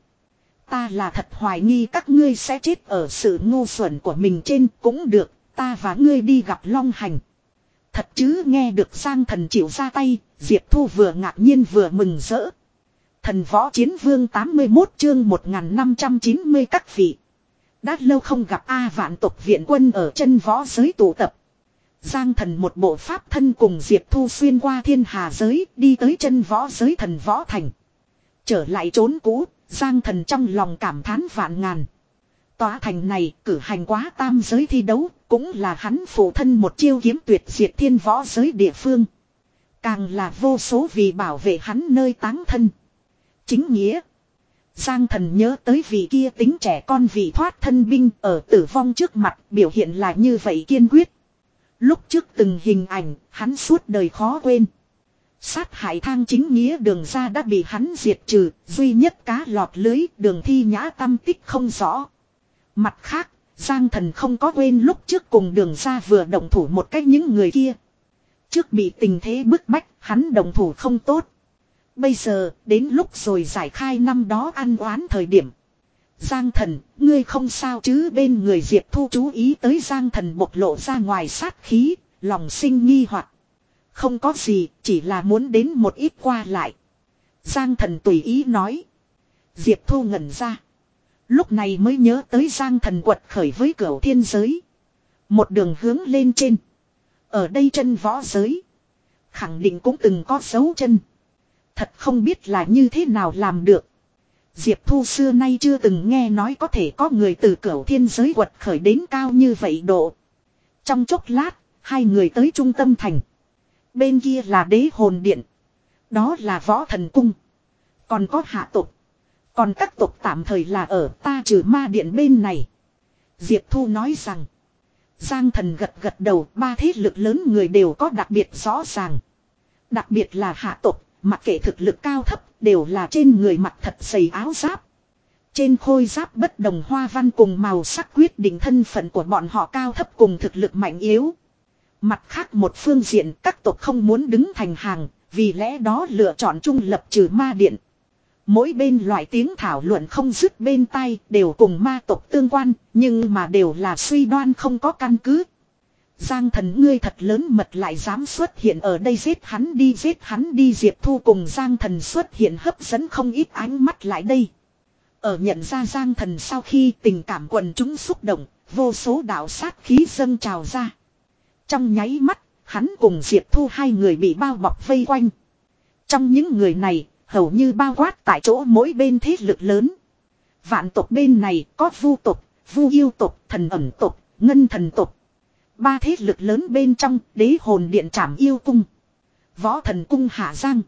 Ta là thật hoài nghi các ngươi sẽ chết ở sự ngu xuẩn của mình trên, cũng được, ta và ngươi đi gặp Long Hành. Thật chứ? Nghe được Giang Thần chịu ra tay, Diệp Thu vừa ngạc nhiên vừa mừng rỡ. Thần Võ Chiến Vương tám mươi mốt chương một nghìn năm trăm chín mươi các vị. Đã lâu không gặp A, vạn tộc viện quân ở chân võ giới tụ tập. Giang Thần một bộ pháp thân cùng Diệp Thu xuyên qua thiên hà giới, đi tới chân võ giới thần võ thành. Trở lại trốn cũ, Giang Thần trong lòng cảm thán vạn ngàn. Tòa thành này cử hành quá tam giới thi đấu, cũng là hắn phụ thân một chiêu kiếm tuyệt diệt thiên võ giới địa phương. Càng là vô số vì bảo vệ hắn nơi táng thân. Chính nghĩa. Giang Thần nhớ tới vị kia tính trẻ con vì thoát thân binh ở tử vong trước mặt, biểu hiện là như vậy kiên quyết. Lúc trước từng hình ảnh, hắn suốt đời khó quên. Sát hại thang chính nghĩa đường ra đã bị hắn diệt trừ, duy nhất cá lọt lưới đường thi nhã tâm tích không rõ. Mặt khác, Giang Thần không có quên lúc trước cùng đường ra vừa động thủ một cách những người kia. Trước bị tình thế bức bách, hắn động thủ không tốt. Bây giờ, đến lúc rồi giải khai năm đó ăn oán thời điểm. Giang Thần, ngươi không sao chứ? Bên người Diệp Thu chú ý tới Giang Thần bộc lộ ra ngoài sát khí, lòng sinh nghi hoặc. Không có gì, chỉ là muốn đến một ít qua lại. Giang Thần tùy ý nói. Diệp Thu ngẩn ra. Lúc này mới nhớ tới Giang Thần quật khởi với cửu thiên giới. Một đường hướng lên trên. Ở đây chân võ giới. Khẳng định cũng từng có dấu chân. Thật không biết là như thế nào làm được. Diệp Thu xưa nay chưa từng nghe nói có thể có người từ cửu thiên giới quật khởi đến cao như vậy độ. Trong chốc lát, hai người tới trung tâm thành. Bên kia là đế hồn điện. Đó là võ thần cung. Còn có hạ tộc. Còn các tộc tạm thời là ở ta trừ ma điện bên này. Diệp Thu nói rằng. Giang Thần gật gật đầu, ba thế lực lớn người đều có đặc biệt rõ ràng. Đặc biệt là hạ tộc, mặc kệ thực lực cao thấp, đều là trên người mặc thật dày áo giáp. Trên khôi giáp bất đồng hoa văn cùng màu sắc quyết định thân phận của bọn họ cao thấp cùng thực lực mạnh yếu. Mặt khác một phương diện, các tộc không muốn đứng thành hàng, vì lẽ đó lựa chọn trung lập trừ ma điện. Mỗi bên loại tiếng thảo luận không dứt bên tai, đều cùng ma tộc tương quan, nhưng mà đều là suy đoan không có căn cứ. Giang Thần, ngươi thật lớn mật, lại dám xuất hiện ở đây, giết hắn đi, giết hắn đi. Diệp Thu cùng Giang Thần xuất hiện hấp dẫn không ít ánh mắt lại đây. Ở nhận ra Giang Thần sau khi, tình cảm quần chúng xúc động, vô số đạo sát khí dâng trào ra. Trong nháy mắt, hắn cùng Diệp Thu hai người bị bao bọc vây quanh. Trong những người này, hầu như bao quát tại chỗ mỗi bên thế lực lớn. Vạn tộc bên này có vu tộc, vu yêu tộc, thần ẩn tộc, ngân thần tộc. Ba thế lực lớn bên trong, đế hồn điện Trảm Yêu cung, võ thần cung Hạ Giang.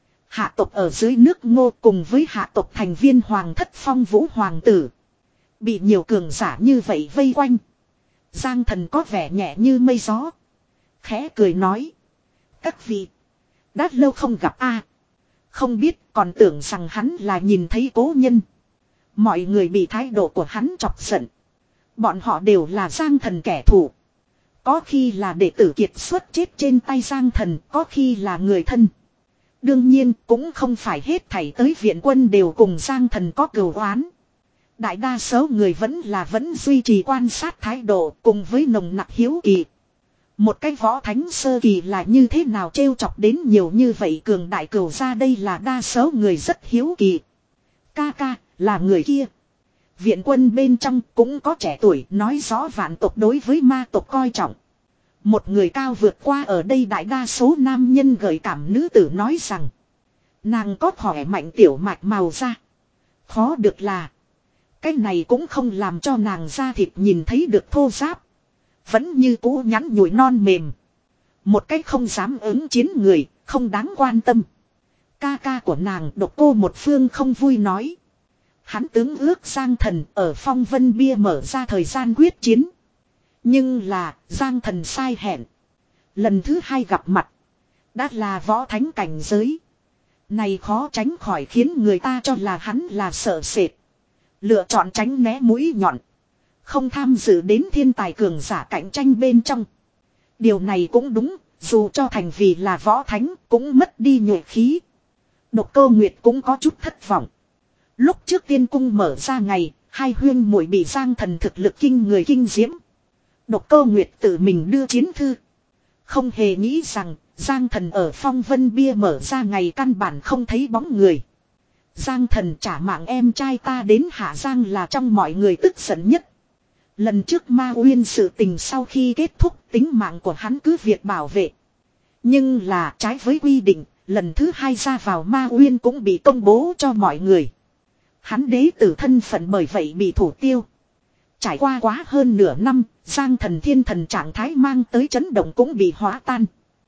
Hạ tộc ở dưới nước Ngô cùng với hạ tộc thành viên Hoàng Thất Phong Vũ Hoàng tử. Bị nhiều cường giả như vậy vây quanh. Giang Thần có vẻ nhẹ như mây gió. Khẽ cười nói. Các vị, đã lâu không gặp a. Không biết, còn tưởng rằng hắn là nhìn thấy cố nhân. Mọi người bị thái độ của hắn chọc giận. Bọn họ đều là Giang Thần kẻ thù. Có khi là đệ tử kiệt xuất chết trên tay Giang Thần, có khi là người thân. Đương nhiên cũng không phải hết thảy tới viện quân đều cùng Giang Thần có cừu oán. Đại đa số người vẫn là vẫn duy trì quan sát thái độ cùng với nồng nặc hiếu kỳ. Một cái võ thánh sơ kỳ là như thế nào trêu chọc đến nhiều như vậy cường đại cừu ra, đây là đa số người rất hiếu kỳ. Ca ca, là người kia. Viện quân bên trong cũng có trẻ tuổi, nói rõ vạn tộc đối với ma tộc coi trọng. Một người cao vượt qua ở đây đại đa số nam nhân gợi cảm nữ tử nói rằng. Nàng có khỏe mạnh tiểu mạch màu da. Khó được là. Cái này cũng không làm cho nàng da thịt nhìn thấy được thô ráp. Vẫn như cũ nhắn nhủi non mềm. Một cách không dám ứng chiến người, không đáng quan tâm. Ca ca của nàng Độc Cô Một Phương không vui nói. Hắn tướng ước Giang Thần ở Phong Vân Bia mở ra thời gian quyết chiến. Nhưng là Giang Thần sai hẹn. Lần thứ hai gặp mặt. Đã là võ thánh cảnh giới. Này khó tránh khỏi khiến người ta cho là hắn là sợ sệt. Lựa chọn tránh né mũi nhọn. Không tham dự đến thiên tài cường giả cạnh tranh bên trong. Điều này cũng đúng. Dù cho thành vì là võ thánh cũng mất đi nhuệ khí. Độc Cô Nguyệt cũng có chút thất vọng. Lúc trước tiên cung mở ra ngày, hai huyên muội bị Giang Thần thực lực kinh người kinh diễm. Độc Cô Nguyệt tự mình đưa chiến thư. Không hề nghĩ rằng Giang Thần ở Phong Vân Bia mở ra ngày căn bản không thấy bóng người. Giang Thần trả mạng em trai ta đến Hạ Giang là trong mọi người tức giận nhất. Lần trước Ma Uyên sự tình sau khi kết thúc, tính mạng của hắn cứ việc bảo vệ. Nhưng là trái với quy định, lần thứ hai ra vào Ma Uyên cũng bị công bố cho mọi người. Hắn đế tử thân phận bởi vậy bị thủ tiêu. Trải qua quá hơn nửa năm, Giang Thần thiên thần trạng thái mang tới chấn động cũng bị hóa tan.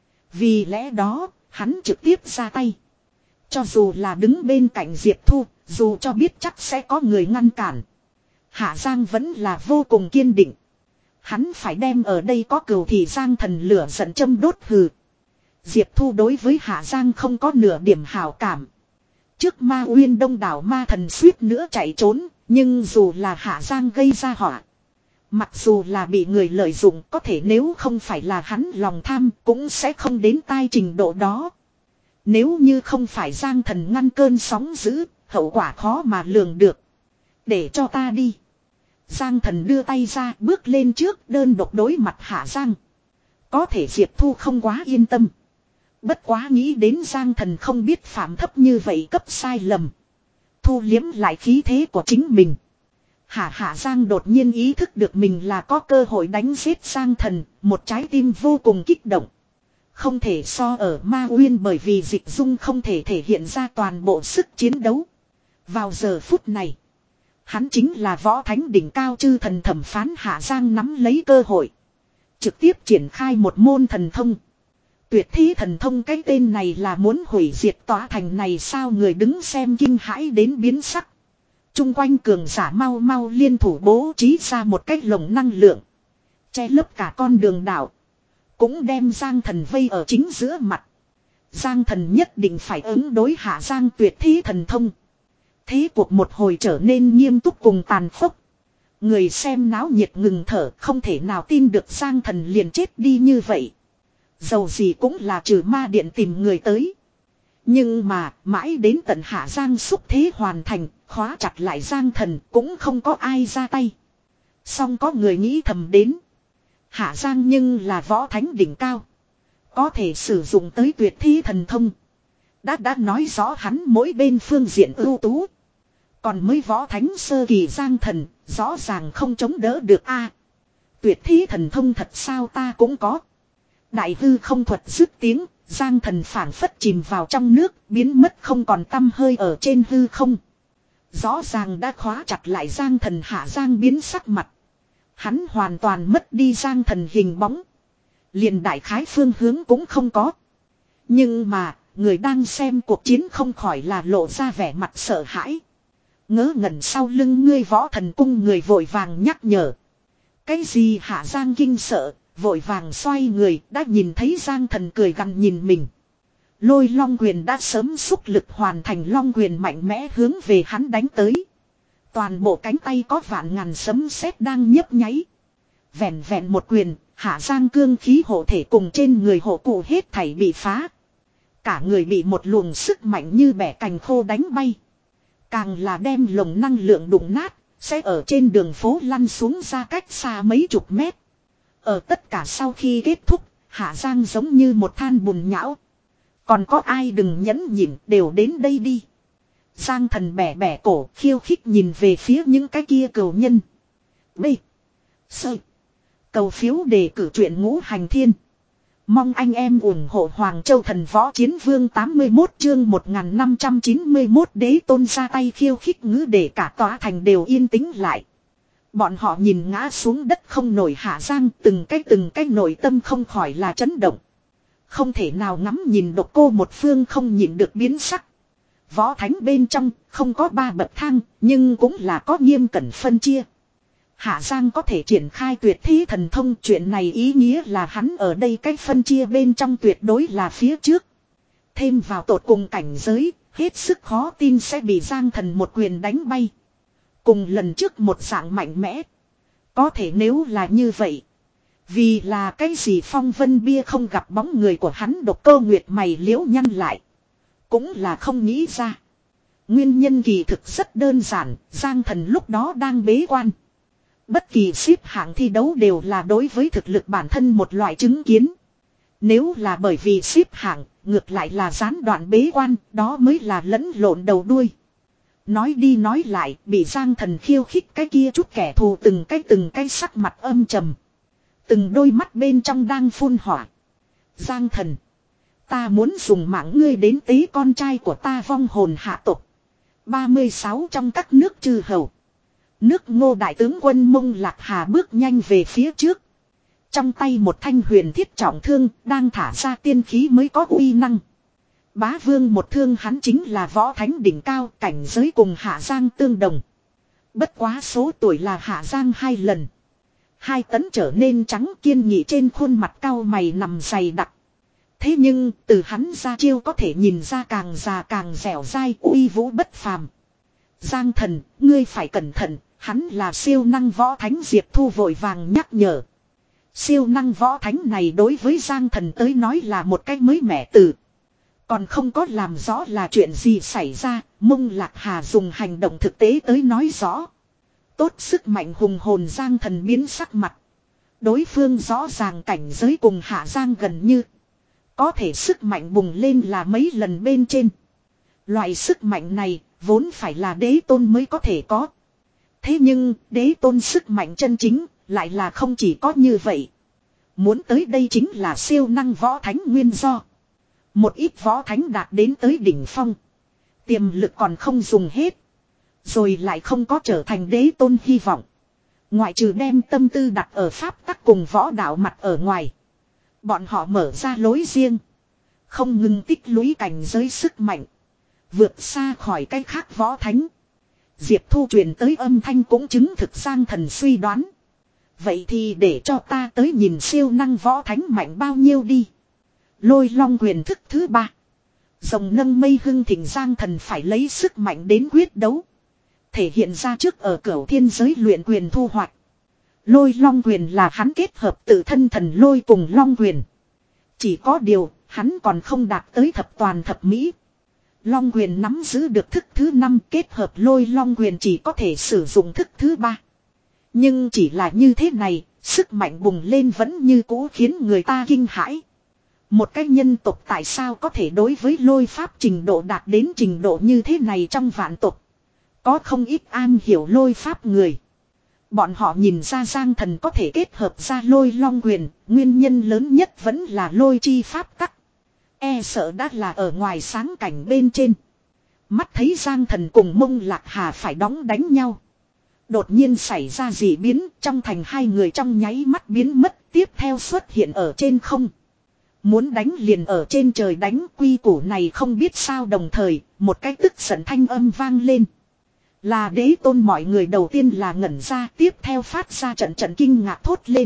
Vì lẽ đó, hắn trực tiếp ra tay. Cho dù là đứng bên cạnh Diệp Thu, dù cho biết chắc sẽ có người ngăn cản. Hạ Giang vẫn là vô cùng kiên định. Hắn phải đem ở đây có cừu thì Giang Thần lửa giận châm đốt hừ. Diệp Thu đối với Hạ Giang không có nửa điểm hảo cảm. Trước Ma Uyên đông đảo ma thần suýt nữa chạy trốn, nhưng dù là Hạ Giang gây ra họa. Mặc dù là bị người lợi dụng, có thể nếu không phải là hắn lòng tham cũng sẽ không đến tai trình độ đó. Nếu như không phải Giang Thần ngăn cơn sóng dữ, hậu quả khó mà lường được. Để cho ta đi. Giang Thần đưa tay ra bước lên trước đơn độc đối mặt Hạ Giang. Có thể Diệp Thu không quá yên tâm. Bất quá nghĩ đến Giang Thần không biết phạm thấp như vậy cấp sai lầm. Thu liếm lại khí thế của chính mình. Hạ Hạ Giang đột nhiên ý thức được mình là có cơ hội đánh giết Giang Thần. Một trái tim vô cùng kích động. Không thể so ở Ma Uyên bởi vì Dịch Dung không thể thể hiện ra toàn bộ sức chiến đấu. Vào giờ phút này. Hắn chính là võ thánh đỉnh cao chư thần thẩm phán. Hạ Giang nắm lấy cơ hội. Trực tiếp triển khai một môn thần thông. Tuyệt thế thần thông cái tên này là muốn hủy diệt tòa thành này sao, người đứng xem kinh hãi đến biến sắc. Trung quanh cường giả mau mau liên thủ bố trí ra một cái lồng năng lượng. Che lấp cả con đường đảo. Cũng đem Giang Thần vây ở chính giữa mặt. Giang Thần nhất định phải ứng đối Hạ Giang tuyệt thế thần thông. Thế cuộc một hồi trở nên nghiêm túc cùng tàn khốc. Người xem náo nhiệt ngừng thở, không thể nào tin được Giang Thần liền chết đi như vậy. Dầu gì cũng là trừ ma điện tìm người tới. Nhưng mà mãi đến tận Hạ Giang xúc thế hoàn thành, khóa chặt lại Giang Thần cũng không có ai ra tay. Song có người nghĩ thầm đến. Hạ Giang nhưng là võ thánh đỉnh cao. Có thể sử dụng tới tuyệt thi thần thông. Đã đã nói rõ hắn mỗi bên phương diện ưu tú. Còn mới võ thánh sơ kỳ Giang Thần, rõ ràng không chống đỡ được a. Tuyệt thi thần thông thật sao ta cũng có. Đại hư không thuật dứt tiếng, Giang Thần phảng phất chìm vào trong nước, biến mất không còn tăm hơi ở trên hư không. Rõ ràng đã khóa chặt lại Giang Thần. Hạ Giang biến sắc mặt. Hắn hoàn toàn mất đi Giang Thần hình bóng. Liền đại khái phương hướng cũng không có. Nhưng mà, người đang xem cuộc chiến không khỏi là lộ ra vẻ mặt sợ hãi. Ngớ ngẩn sau lưng ngươi Võ Thần Cung người vội vàng nhắc nhở. Cái gì? Hạ Giang kinh sợ, vội vàng xoay người, đã nhìn thấy Giang Thần cười gằn nhìn mình. Lôi long quyền đã sớm xúc lực hoàn thành, long quyền mạnh mẽ hướng về hắn đánh tới. Toàn bộ cánh tay có vạn ngàn sấm sét đang nhấp nháy. Vẹn vẹn một quyền, Hạ Giang cương khí hộ thể cùng trên người hộ cụ hết thảy bị phá. Cả người bị một luồng sức mạnh như bẻ cành khô đánh bay. Càng là đem lồng năng lượng đụng nát, sẽ ở trên đường phố lăn xuống ra cách xa mấy chục mét. Ở tất cả sau khi kết thúc, Hạ Giang giống như một than bùn nhão. Còn có ai đừng nhẫn nhịn, đều đến đây đi. Giang Thần bẻ bẻ cổ, khiêu khích nhìn về phía những cái kia cừu nhân. B. Sơ. Cầu phiếu đề cử truyện Ngũ Hành Thiên. Mong anh em ủng hộ Hoàng Châu Thần Võ Chiến Vương tám mươi mốt chương một nghìn năm trăm chín mươi mốt đế tôn ra tay khiêu khích ngữ để cả tòa thành đều yên tĩnh lại. Bọn họ nhìn ngã xuống đất không nổi Hạ Giang, từng cái từng cái nội tâm không khỏi là chấn động. Không thể nào ngắm nhìn Độc Cô một phương không nhìn được biến sắc. Võ thánh bên trong không có ba bậc thang, nhưng cũng là có nghiêm cẩn phân chia. Hạ Giang có thể triển khai tuyệt thế thần thông, chuyện này ý nghĩa là hắn ở đây cách phân chia bên trong tuyệt đối là phía trước. Thêm vào tột cùng cảnh giới, hết sức khó tin sẽ bị Giang Thần một quyền đánh bay. Cùng lần trước một dạng mạnh mẽ. Có thể nếu là như vậy. Vì là cái gì Phong Vân Bia không gặp bóng người của hắn, Độc Cô Nguyệt mày liễu nhăn lại. Cũng là không nghĩ ra. Nguyên nhân kỳ thực rất đơn giản, Giang Thần lúc đó đang bế quan. Bất kỳ xếp hạng thi đấu đều là đối với thực lực bản thân một loại chứng kiến. Nếu là bởi vì xếp hạng, ngược lại là gián đoạn bế quan, đó mới là lẫn lộn đầu đuôi. Nói đi nói lại, bị Giang Thần khiêu khích cái kia chút kẻ thù từng cái từng cái sắc mặt âm trầm. Từng đôi mắt bên trong đang phun hỏa. Giang Thần, ta muốn dùng mạng ngươi đến tế con trai của ta vong hồn hạ tộc. ba mươi sáu trong các nước chư hầu. Nước Ngô đại tướng quân Mông Lạc Hà bước nhanh về phía trước. Trong tay một thanh huyền thiết trọng thương, đang thả ra tiên khí mới có uy năng. Bá Vương một thương hắn chính là võ thánh đỉnh cao, cảnh giới cùng Hạ Giang tương đồng. Bất quá số tuổi là Hạ Giang hai lần. Hai tấn trở nên trắng, kiên nghị trên khuôn mặt cao mày nằm dày đặc. Thế nhưng từ hắn ra chiêu có thể nhìn ra càng già càng dẻo dai, uy vũ bất phàm. Giang Thần, ngươi phải cẩn thận, hắn là siêu năng võ thánh. Diệp Thu vội vàng nhắc nhở. Siêu năng võ thánh này đối với Giang Thần tới nói là một cách mới mẻ từ. Còn không có làm rõ là chuyện gì xảy ra, Mông Lạc Hà dùng hành động thực tế tới nói rõ. Tốt sức mạnh hùng hồn Giang Thần biến sắc mặt. Đối phương rõ ràng cảnh giới cùng Hạ Giang gần như. Có thể sức mạnh bùng lên là mấy lần bên trên. Loại sức mạnh này vốn phải là đế tôn mới có thể có. Thế nhưng đế tôn sức mạnh chân chính lại là không chỉ có như vậy. Muốn tới đây chính là siêu năng võ thánh nguyên do. Một ít võ thánh đạt đến tới đỉnh phong. Tiềm lực còn không dùng hết. Rồi lại không có trở thành đế tôn hy vọng. Ngoại trừ đem tâm tư đặt ở pháp tắc cùng võ đạo mặt ở ngoài. Bọn họ mở ra lối riêng. Không ngừng tích lũy cảnh giới sức mạnh. Vượt xa khỏi cái khác võ thánh. Diệp Thu truyền tới âm thanh cũng chứng thực Giang Thần suy đoán. Vậy thì để cho ta tới nhìn siêu năng võ thánh mạnh bao nhiêu đi. Lôi long quyền thức thứ ba. Rồng nâng mây hưng thịnh Giang Thần phải lấy sức mạnh đến quyết đấu. Thể hiện ra trước ở cửu thiên giới luyện quyền thu hoạch. Lôi long quyền là hắn kết hợp tự thân thần lôi cùng long quyền. Chỉ có điều, hắn còn không đạt tới thập toàn thập mỹ. Long quyền nắm giữ được thức thứ năm, kết hợp lôi long quyền chỉ có thể sử dụng thức thứ ba. Nhưng chỉ là như thế này, sức mạnh bùng lên vẫn như cũ khiến người ta kinh hãi. Một cái nhân tộc tại sao có thể đối với lôi pháp trình độ đạt đến trình độ như thế này trong vạn tộc. Có không ít an hiểu lôi pháp người. Bọn họ nhìn ra Giang Thần có thể kết hợp ra lôi long quyền, nguyên nhân lớn nhất vẫn là lôi chi pháp tắc. E sợ đã là ở ngoài sáng cảnh bên trên. Mắt thấy Giang Thần cùng Mông Lạc Hà phải đóng đánh nhau. Đột nhiên xảy ra dị biến, trong thành hai người trong nháy mắt biến mất, tiếp theo xuất hiện ở trên không. Muốn đánh liền ở trên trời đánh, quy củ này không biết sao. Đồng thời, một cái tức giận thanh âm vang lên. Là đế tôn. Mọi người đầu tiên là ngẩn ra, tiếp theo phát ra trận trận kinh ngạc thốt lên.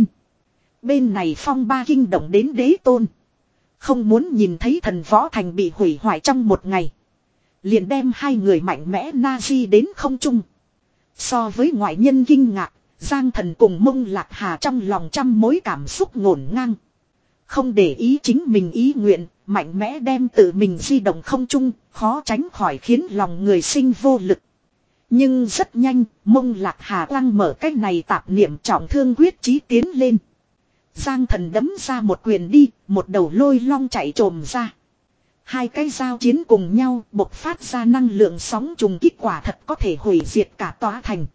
Bên này phong ba kinh động đến đế tôn. Không muốn nhìn thấy thần võ thành bị hủy hoại trong một ngày. Liền đem hai người mạnh mẽ na di đến không trung. So với ngoại nhân kinh ngạc, Giang Thần cùng Mông Lạc Hà trong lòng trăm mối cảm xúc ngổn ngang. Không để ý chính mình ý nguyện, mạnh mẽ đem tự mình di động không trung, khó tránh khỏi khiến lòng người sinh vô lực. Nhưng rất nhanh, Mông Lạc Hà lăng mở cái này tạp niệm trọng thương quyết chí tiến lên. Giang Thần đấm ra một quyền đi, một đầu lôi long chạy trồm ra. Hai cái giao chiến cùng nhau bộc phát ra năng lượng sóng trùng kích quả thật có thể hủy diệt cả tòa thành.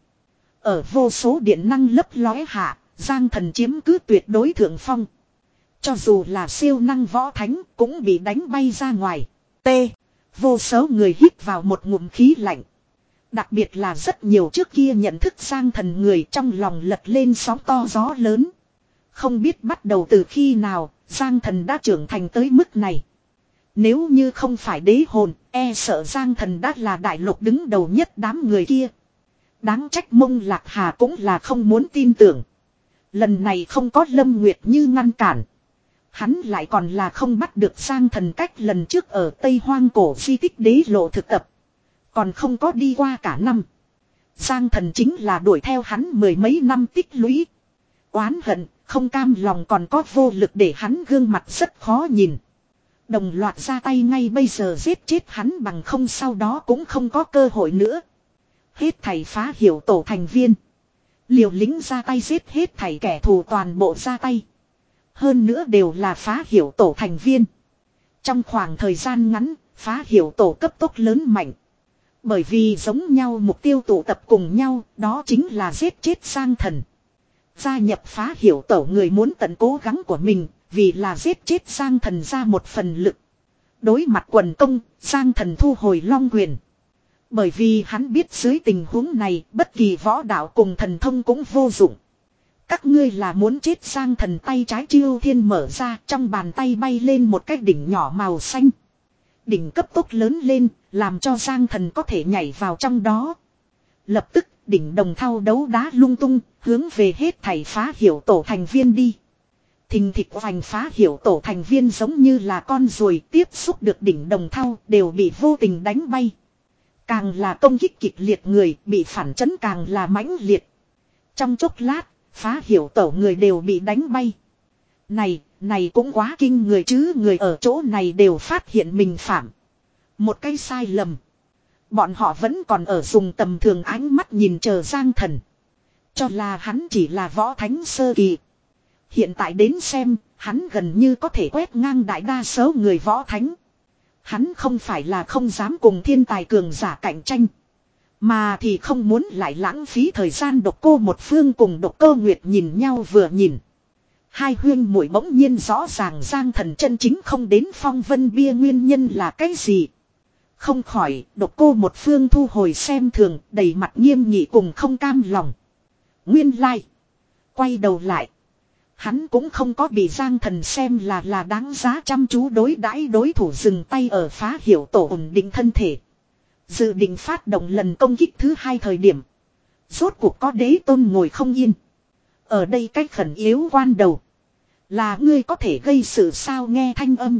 Ở vô số điện năng lấp lóe hạ, Giang Thần chiếm cứ tuyệt đối thượng phong. Cho dù là siêu năng võ thánh cũng bị đánh bay ra ngoài. T. Vô số người hít vào một ngụm khí lạnh. Đặc biệt là rất nhiều trước kia nhận thức Giang Thần người trong lòng lật lên sóng to gió lớn. Không biết bắt đầu từ khi nào, Giang Thần đã trưởng thành tới mức này. Nếu như không phải đế hồn, e sợ Giang Thần đã là đại lục đứng đầu nhất đám người kia. Đáng trách Mông Lạc Hà cũng là không muốn tin tưởng. Lần này không có Lâm Nguyệt Như ngăn cản. Hắn lại còn là không bắt được Giang Thần cách lần trước ở Tây Hoang cổ di tích đế lộ thực tập. Còn không có đi qua cả năm. Giang Thần chính là đuổi theo hắn mười mấy năm tích lũy. Oán hận, không cam lòng còn có vô lực để hắn gương mặt rất khó nhìn. Đồng loạt ra tay ngay bây giờ giết chết hắn bằng không sau đó cũng không có cơ hội nữa. Hết thầy phá hiểu tổ thành viên. Liều lính ra tay giết hết thầy kẻ thù toàn bộ ra tay. Hơn nữa đều là phá hiểu tổ thành viên. Trong khoảng thời gian ngắn, phá hiểu tổ cấp tốc lớn mạnh. Bởi vì giống nhau mục tiêu tụ tập cùng nhau, đó chính là giết chết Giang Thần. Gia nhập phá hiểu tổ người muốn tận cố gắng của mình, vì là giết chết Giang Thần ra một phần lực. Đối mặt quần công, Giang Thần thu hồi long quyền. Bởi vì hắn biết dưới tình huống này, bất kỳ võ đạo cùng thần thông cũng vô dụng. Các ngươi là muốn chết. Giang Thần tay trái chiêu thiên mở ra, trong bàn tay bay lên một cái đỉnh nhỏ màu xanh. Đỉnh cấp tốc lớn lên, làm cho Giang Thần có thể nhảy vào trong đó. Lập tức, đỉnh đồng thau đấu đá lung tung, hướng về hết thảy phá hiểu tổ thành viên đi. Thình thịch hoành phá hiểu tổ thành viên giống như là con ruồi tiếp xúc được đỉnh đồng thau đều bị vô tình đánh bay. Càng là công kích kịch liệt người bị phản chấn càng là mãnh liệt. Trong chốc lát, phá hiểu tổ người đều bị đánh bay. Này, này cũng quá kinh người chứ, người ở chỗ này đều phát hiện mình phạm một cái sai lầm. Bọn họ vẫn còn ở dùng tầm thường ánh mắt nhìn chờ Giang Thần. Cho là hắn chỉ là võ thánh sơ kỳ. Hiện tại đến xem, hắn gần như có thể quét ngang đại đa số người võ thánh. Hắn không phải là không dám cùng thiên tài cường giả cạnh tranh. Mà thì không muốn lại lãng phí thời gian Độc Cô một phương cùng Độc Cô Nguyệt nhìn nhau vừa nhìn. Hai huyên muội bỗng nhiên rõ ràng Giang Thần chân chính không đến phong vân bia nguyên nhân là cái gì. Không khỏi, Độc Cô một phương thu hồi xem thường, đầy mặt nghiêm nghị cùng không cam lòng. Nguyên lai. Like. Quay đầu lại. Hắn cũng không có bị Giang Thần xem là là đáng giá chăm chú đối đãi đối thủ dừng tay ở phá hiểu tổ ổn định thân thể. Dự định phát động lần công kích thứ hai thời điểm. Rốt cuộc có đế tôn ngồi không yên. Ở đây cách khẩn yếu quan đầu. Là ngươi có thể gây sự sao nghe thanh âm.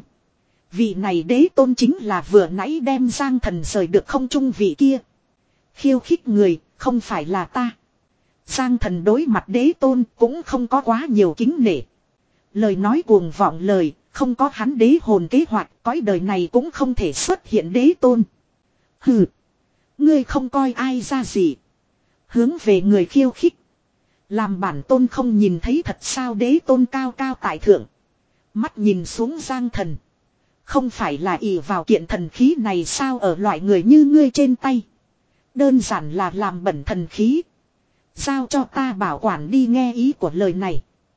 Vị này đế tôn chính là vừa nãy đem Giang Thần rời được không trung vị kia. Khiêu khích người, không phải là ta. Giang Thần đối mặt đế tôn cũng không có quá nhiều kính nể. Lời nói cuồng vọng lời, không có hắn đế hồn kế hoạch, cõi đời này cũng không thể xuất hiện đế tôn. Hừ, ngươi không coi ai ra gì. Hướng về người khiêu khích. Làm bản tôn không nhìn thấy thật sao đế tôn cao cao tại thượng. Mắt nhìn xuống Giang Thần. Không phải là ỷ vào kiện thần khí này sao ở loại người như ngươi trên tay. Đơn giản là làm bẩn thần khí. Giao cho ta bảo quản đi nghe ý của lời này.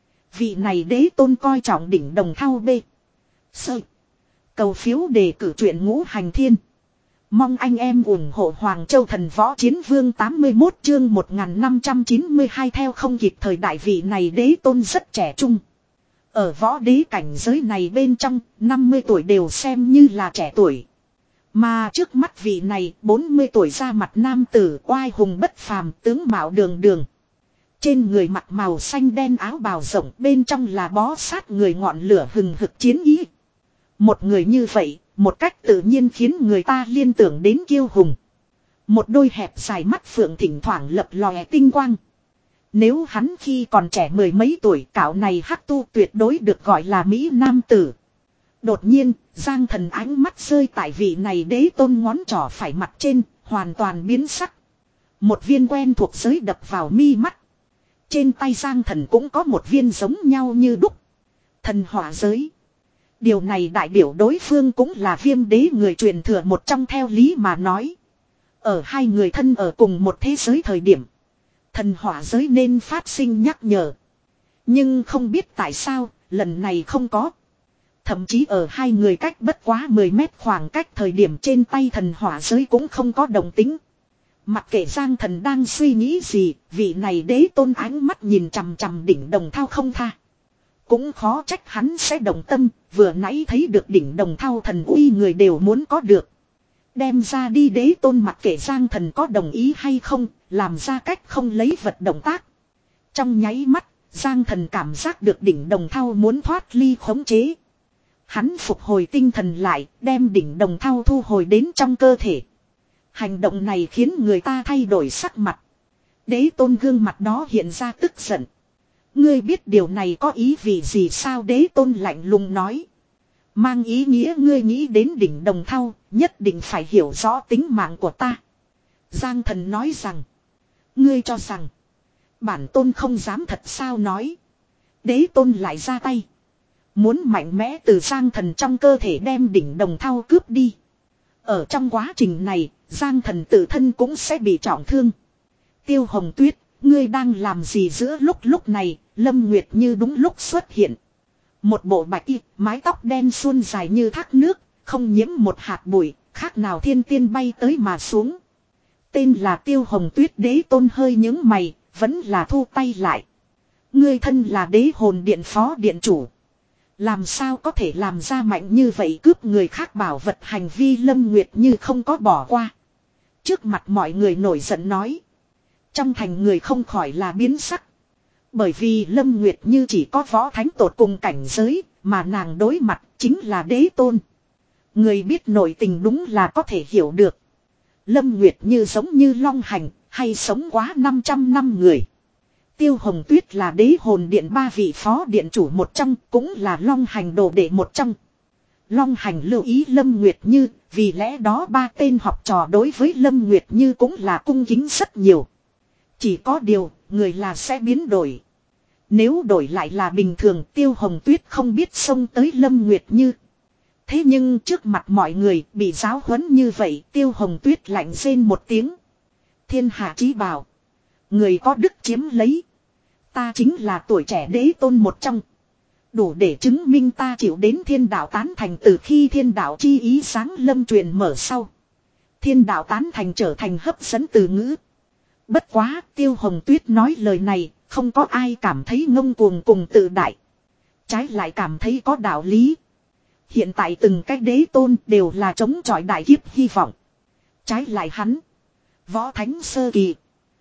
Vị này đế tôn coi trọng đỉnh đồng thau bê. Sơ. Cầu phiếu đề cử truyện Ngũ Hành Thiên. Mong anh em ủng hộ Hoàng Châu Thần Võ Chiến Vương tám mươi mốt chương một nghìn năm trăm chín mươi hai theo không kịp thời đại vị này đế tôn rất trẻ trung. Ở võ đế cảnh giới này bên trong, năm mươi tuổi đều xem như là trẻ tuổi. Mà trước mắt vị này, bốn mươi tuổi ra mặt nam tử, oai hùng bất phàm, tướng mạo đường đường. Trên người mặc màu xanh đen áo bào rộng, bên trong là bó sát người ngọn lửa hừng hực chiến ý. Một người như vậy, một cách tự nhiên khiến người ta liên tưởng đến kiêu hùng. Một đôi hẹp dài mắt phượng thỉnh thoảng lập lòe tinh quang. Nếu hắn khi còn trẻ mười mấy tuổi, cạo này hắc tu tuyệt đối được gọi là Mỹ Nam tử. Đột nhiên, Giang Thần ánh mắt rơi tại vị này đế tôn ngón trỏ phải mặt trên, hoàn toàn biến sắc. Một viên quen thuộc giới đập vào mi mắt. Trên tay Giang Thần cũng có một viên giống nhau như đúc. Thần hỏa giới. Điều này đại biểu đối phương cũng là Viêm đế người truyền thừa một trong theo lý mà nói. Ở hai người thân ở cùng một thế giới thời điểm. Thần hỏa giới nên phát sinh nhắc nhở. Nhưng không biết tại sao, lần này không có. Thậm chí ở hai người cách bất quá mười mét khoảng cách thời điểm trên tay thần hỏa giới cũng không có động tính. Mặc kệ Giang Thần đang suy nghĩ gì, vị này đế tôn ánh mắt nhìn chằm chằm đỉnh đồng thau không tha. Cũng khó trách hắn sẽ động tâm, vừa nãy thấy được đỉnh đồng thau thần uy người đều muốn có được. Đem ra đi đế tôn mặc kệ Giang Thần có đồng ý hay không, làm ra cách không lấy vật động tác. Trong nháy mắt, Giang Thần cảm giác được đỉnh đồng thau muốn thoát ly khống chế. Hắn phục hồi tinh thần lại, đem đỉnh đồng thau thu hồi đến trong cơ thể. Hành động này khiến người ta thay đổi sắc mặt. Đế tôn gương mặt đó hiện ra tức giận. Ngươi biết điều này có ý vì gì sao đế tôn lạnh lùng nói. Mang ý nghĩa ngươi nghĩ đến đỉnh đồng thau, nhất định phải hiểu rõ tính mạng của ta. Giang Thần nói rằng. Ngươi cho rằng. Bản tôn không dám thật sao nói. Đế tôn lại ra tay. Muốn mạnh mẽ từ Giang Thần trong cơ thể đem đỉnh đồng thau cướp đi. Ở trong quá trình này, Giang Thần tự thân cũng sẽ bị trọng thương. Tiêu Hồng Tuyết, ngươi đang làm gì giữa lúc lúc này, Lâm Nguyệt Như đúng lúc xuất hiện. Một bộ bạch y, mái tóc đen suôn dài như thác nước, không nhiễm một hạt bụi, khác nào thiên tiên bay tới mà xuống. Tên là Tiêu Hồng Tuyết đế tôn hơi nhướng mày, vẫn là thu tay lại. Ngươi thân là đế hồn điện phó điện chủ. Làm sao có thể làm ra mạnh như vậy cướp người khác bảo vật hành vi Lâm Nguyệt Như không có bỏ qua. Trước mặt mọi người nổi giận nói. Trong thành người không khỏi là biến sắc. Bởi vì Lâm Nguyệt Như chỉ có võ thánh tột cùng cảnh giới, mà nàng đối mặt chính là đế tôn. Người biết nội tình đúng là có thể hiểu được. Lâm Nguyệt Như giống như long hành, hay sống quá năm trăm năm người. Tiêu Hồng Tuyết là đế hồn điện ba vị phó điện chủ một trong, cũng là long hành đồ đệ một trong. Long Hành lưu ý Lâm Nguyệt Như, vì lẽ đó ba tên học trò đối với Lâm Nguyệt Như cũng là cung kính rất nhiều. Chỉ có điều, người là sẽ biến đổi. Nếu đổi lại là bình thường, Tiêu Hồng Tuyết không biết xông tới Lâm Nguyệt Như. Thế nhưng trước mặt mọi người bị giáo huấn như vậy, Tiêu Hồng Tuyết lạnh rên một tiếng. Thiên hạ chí bảo, người có đức chiếm lấy. Ta chính là tuổi trẻ đế tôn một trong. Đủ để chứng minh ta chịu đến thiên đạo tán thành. Từ khi thiên đạo chi ý sáng lâm truyền mở sau, thiên đạo tán thành trở thành hấp dẫn từ ngữ. Bất quá Tiêu Hồng Tuyết nói lời này, không có ai cảm thấy ngông cuồng cùng tự đại. Trái lại cảm thấy có đạo lý. Hiện tại từng cái đế tôn đều là chống chọi đại kiếp hy vọng. Trái lại hắn, võ thánh sơ kỳ,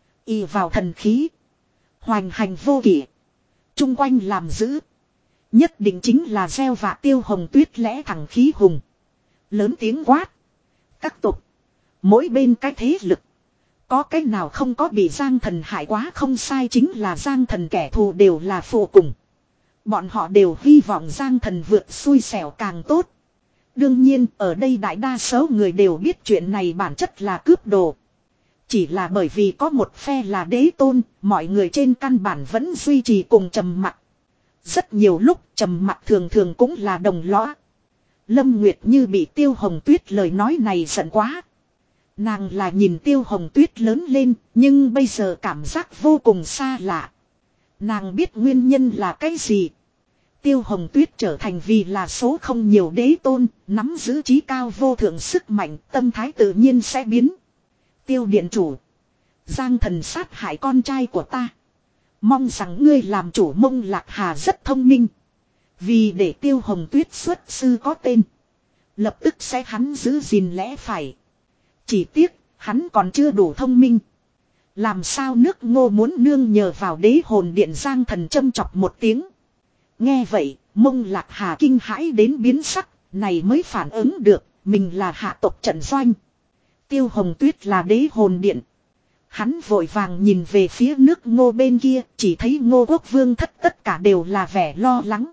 y vào thần khí, hoành hành vô kỷ, chung quanh làm giữ. Nhất định chính là gieo vạ. Tiêu Hồng Tuyết lẽ thẳng khí hùng, lớn tiếng quát. Các tộc, mỗi bên cái thế lực, có cái nào không có bị Giang Thần hại quá? Không sai, chính là Giang Thần kẻ thù đều là phụ cùng. Bọn họ đều hy vọng Giang Thần vượt xui xẻo càng tốt. Đương nhiên ở đây đại đa số người đều biết chuyện này bản chất là cướp đồ. Chỉ là bởi vì có một phe là đế tôn, mọi người trên căn bản vẫn duy trì cùng trầm mặc. Rất nhiều lúc trầm mặc thường thường cũng là đồng lõa. Lâm Nguyệt Như bị Tiêu Hồng Tuyết lời nói này giận quá. Nàng là nhìn Tiêu Hồng Tuyết lớn lên, nhưng bây giờ cảm giác vô cùng xa lạ. Nàng biết nguyên nhân là cái gì. Tiêu Hồng Tuyết trở thành vì là số không nhiều đế tôn, nắm giữ trí cao vô thượng sức mạnh, tâm thái tự nhiên sẽ biến. Tiêu điện chủ, Giang Thần sát hại con trai của ta. Mong rằng ngươi làm chủ. Mông Lạc Hà rất thông minh. Vì để Tiêu Hồng Tuyết xuất sư có tên, lập tức sẽ hắn giữ gìn lẽ phải. Chỉ tiếc, hắn còn chưa đủ thông minh. Làm sao nước Ngô muốn nương nhờ vào đế hồn điện? Giang Thần châm chọc một tiếng. Nghe vậy, Mông Lạc Hà kinh hãi đến biến sắc, này mới phản ứng được, mình là hạ tộc trận doanh. Tiêu Hồng Tuyết là đế hồn điện. Hắn vội vàng nhìn về phía nước Ngô bên kia, chỉ thấy Ngô Quốc Vương thất tất cả đều là vẻ lo lắng.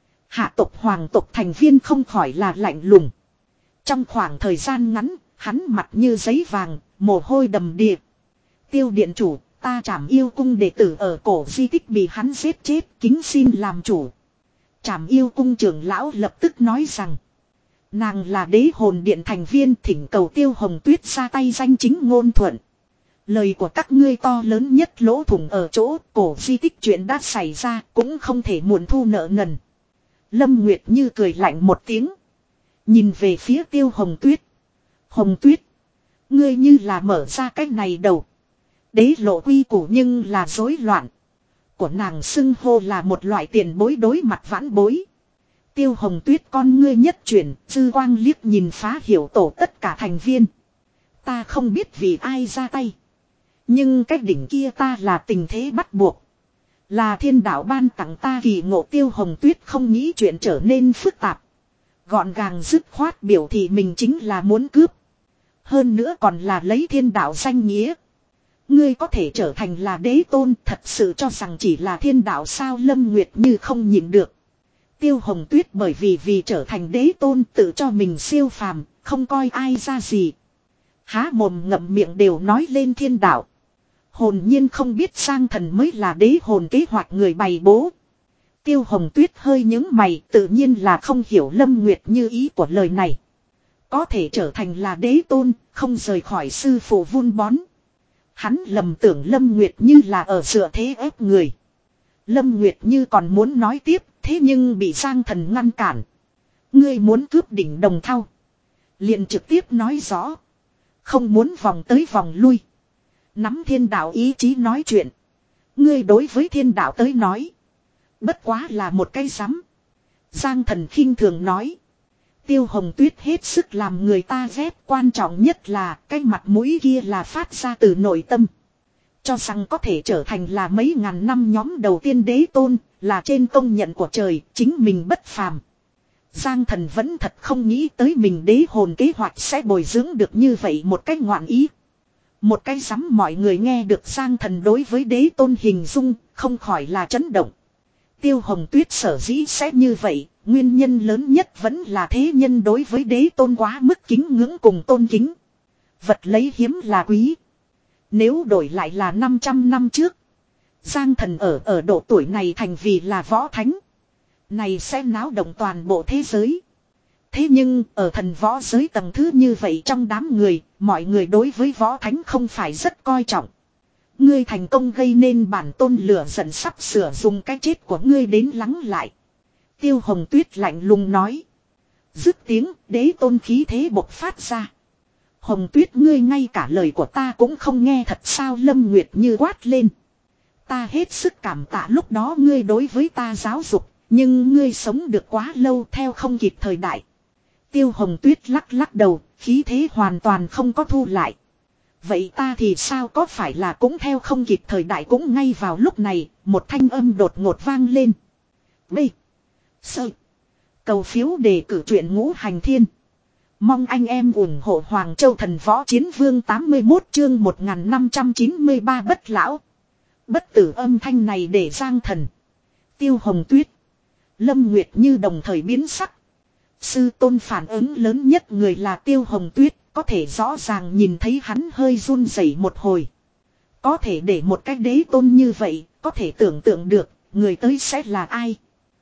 Hạ tộc hoàng tộc thành viên không khỏi là lạnh lùng. Trong khoảng thời gian ngắn, hắn mặt như giấy vàng, mồ hôi đầm đìa. Tiêu điện chủ, ta Trảm Yêu cung đệ tử ở cổ di tích bị hắn giết chết, kính xin làm chủ. Trảm Yêu cung trưởng lão lập tức nói rằng, nàng là đế hồn điện thành viên, thỉnh cầu Tiêu Hồng Tuyết ra tay danh chính ngôn thuận. Lời của các ngươi to lớn nhất lỗ thủng ở chỗ cổ di tích chuyện đã xảy ra, cũng không thể muộn thu nợ nần. Lâm Nguyệt Như cười lạnh một tiếng, nhìn về phía Tiêu Hồng Tuyết. Hồng Tuyết, ngươi như là mở ra cái này đầu. Đế lộ quy củ nhưng là rối loạn. Của nàng xưng hô là một loại tiền bối đối mặt vãn bối. Tiêu Hồng Tuyết con ngươi nhất chuyển, dư quang liếc nhìn phá hiểu tổ tất cả thành viên. Ta không biết vì ai ra tay, nhưng cái đỉnh kia ta là tình thế bắt buộc. Là thiên đạo ban tặng ta kỳ ngộ. Tiêu Hồng Tuyết không nghĩ chuyện trở nên phức tạp, gọn gàng dứt khoát biểu thị mình chính là muốn cướp. Hơn nữa còn là lấy thiên đạo danh nghĩa. Ngươi có thể trở thành là đế tôn, thật sự cho rằng chỉ là thiên đạo sao? Lâm Nguyệt Như không nhịn được. Tiêu Hồng Tuyết bởi vì vì trở thành đế tôn tự cho mình siêu phàm, không coi ai ra gì. Há mồm ngậm miệng đều nói lên thiên đạo. Hồn nhiên không biết Giang Thần mới là đế hồn kế hoạch người bày bố. Tiêu Hồng Tuyết hơi nhướng mày, tự nhiên là không hiểu Lâm Nguyệt Như ý của lời này. Có thể trở thành là đế tôn, không rời khỏi sư phụ vun bón. Hắn lầm tưởng Lâm Nguyệt Như là ở dựa thế ép người. Lâm Nguyệt Như còn muốn nói tiếp, thế nhưng bị Giang Thần ngăn cản. Ngươi muốn cướp đỉnh Đồng Thau, liền trực tiếp nói rõ. Không muốn vòng tới vòng lui. Nắm thiên đạo ý chí nói chuyện. Ngươi đối với thiên đạo tới nói, bất quá là một cây rắm. Giang Thần khinh thường nói. Tiêu Hồng Tuyết hết sức làm người ta ghét, quan trọng nhất là cái mặt mũi kia là phát ra từ nội tâm. Cho rằng có thể trở thành là mấy ngàn năm nhóm đầu tiên đế tôn, là trên công nhận của trời, chính mình bất phàm. Giang Thần vẫn thật không nghĩ tới mình đế hồn kế hoạch sẽ bồi dưỡng được như vậy một cách ngoạn ý. Một cái rắm. Mọi người nghe được Giang Thần đối với đế tôn hình dung, không khỏi là chấn động. Tiêu Hồng Tuyết sở dĩ sẽ như vậy, nguyên nhân lớn nhất vẫn là thế nhân đối với đế tôn quá mức kính ngưỡng cùng tôn kính. Vật lấy hiếm là quý. Nếu đổi lại là năm trăm năm trước, Giang Thần ở ở độ tuổi này thành vì là võ thánh. Này sẽ náo động toàn bộ thế giới. Thế nhưng ở thần võ giới tầng thứ như vậy trong đám người, mọi người đối với võ thánh không phải rất coi trọng. Ngươi thành công gây nên bản tôn lửa giận sắp sửa dùng cái chết của ngươi đến lắng lại. Tiêu Hồng Tuyết lạnh lùng nói. Dứt tiếng đế tôn khí thế bộc phát ra. Hồng Tuyết ngươi ngay cả lời của ta cũng không nghe thật sao, Lâm Nguyệt Như quát lên. Ta hết sức cảm tạ lúc đó ngươi đối với ta giáo dục, nhưng ngươi sống được quá lâu theo không kịp thời đại. Tiêu Hồng Tuyết lắc lắc đầu, khí thế hoàn toàn không có thu lại. Vậy ta thì sao, có phải là cũng theo không kịp thời đại? Cũng ngay vào lúc này, một thanh âm đột ngột vang lên. B. Sơ. Cầu phiếu đề cử truyện Ngũ Hành Thiên. Mong anh em ủng hộ Hoàng Châu Thần Võ Chiến Vương tám mươi mốt chương một nghìn năm trăm chín mươi ba bất lão. Bất tử âm thanh này để Giang Thần, Tiêu Hồng Tuyết, Lâm Nguyệt Như đồng thời biến sắc. Sư tôn phản ứng lớn nhất người là Tiêu Hồng Tuyết, có thể rõ ràng nhìn thấy hắn hơi run rẩy một hồi. Có thể để một cái đế tôn như vậy, có thể tưởng tượng được, người tới sẽ là ai.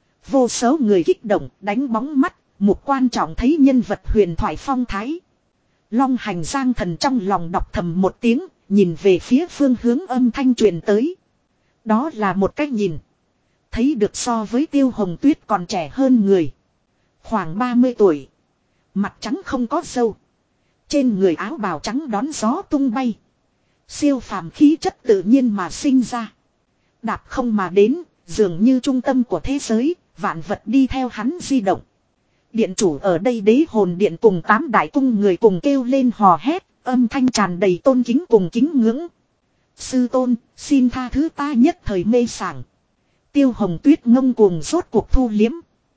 Vô số người kích động, đánh bóng mắt, một quan trọng thấy nhân vật huyền thoại phong thái. Long Hành Giang Thần trong lòng đọc thầm một tiếng, nhìn về phía phương hướng âm thanh truyền tới. Đó là một cách nhìn. Thấy được so với Tiêu Hồng Tuyết còn trẻ hơn người. Khoảng ba mươi tuổi. Mặt trắng không có râu. Trên người áo bào trắng đón gió tung bay. Siêu phàm khí chất tự nhiên mà sinh ra. Đạp không mà đến, dường như trung tâm của thế giới, vạn vật đi theo hắn di động. Điện chủ ở đây đế hồn điện cùng tám đại cung người cùng kêu lên hò hét, âm thanh tràn đầy tôn kính cùng kính ngưỡng. Sư tôn, xin tha thứ ta nhất thời mê sảng. Tiêu Hồng Tuyết ngông cuồng rốt cuộc thu liếm.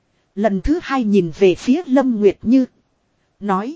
Lần thứ hai nhìn về phía Lâm Nguyệt Như. Nói.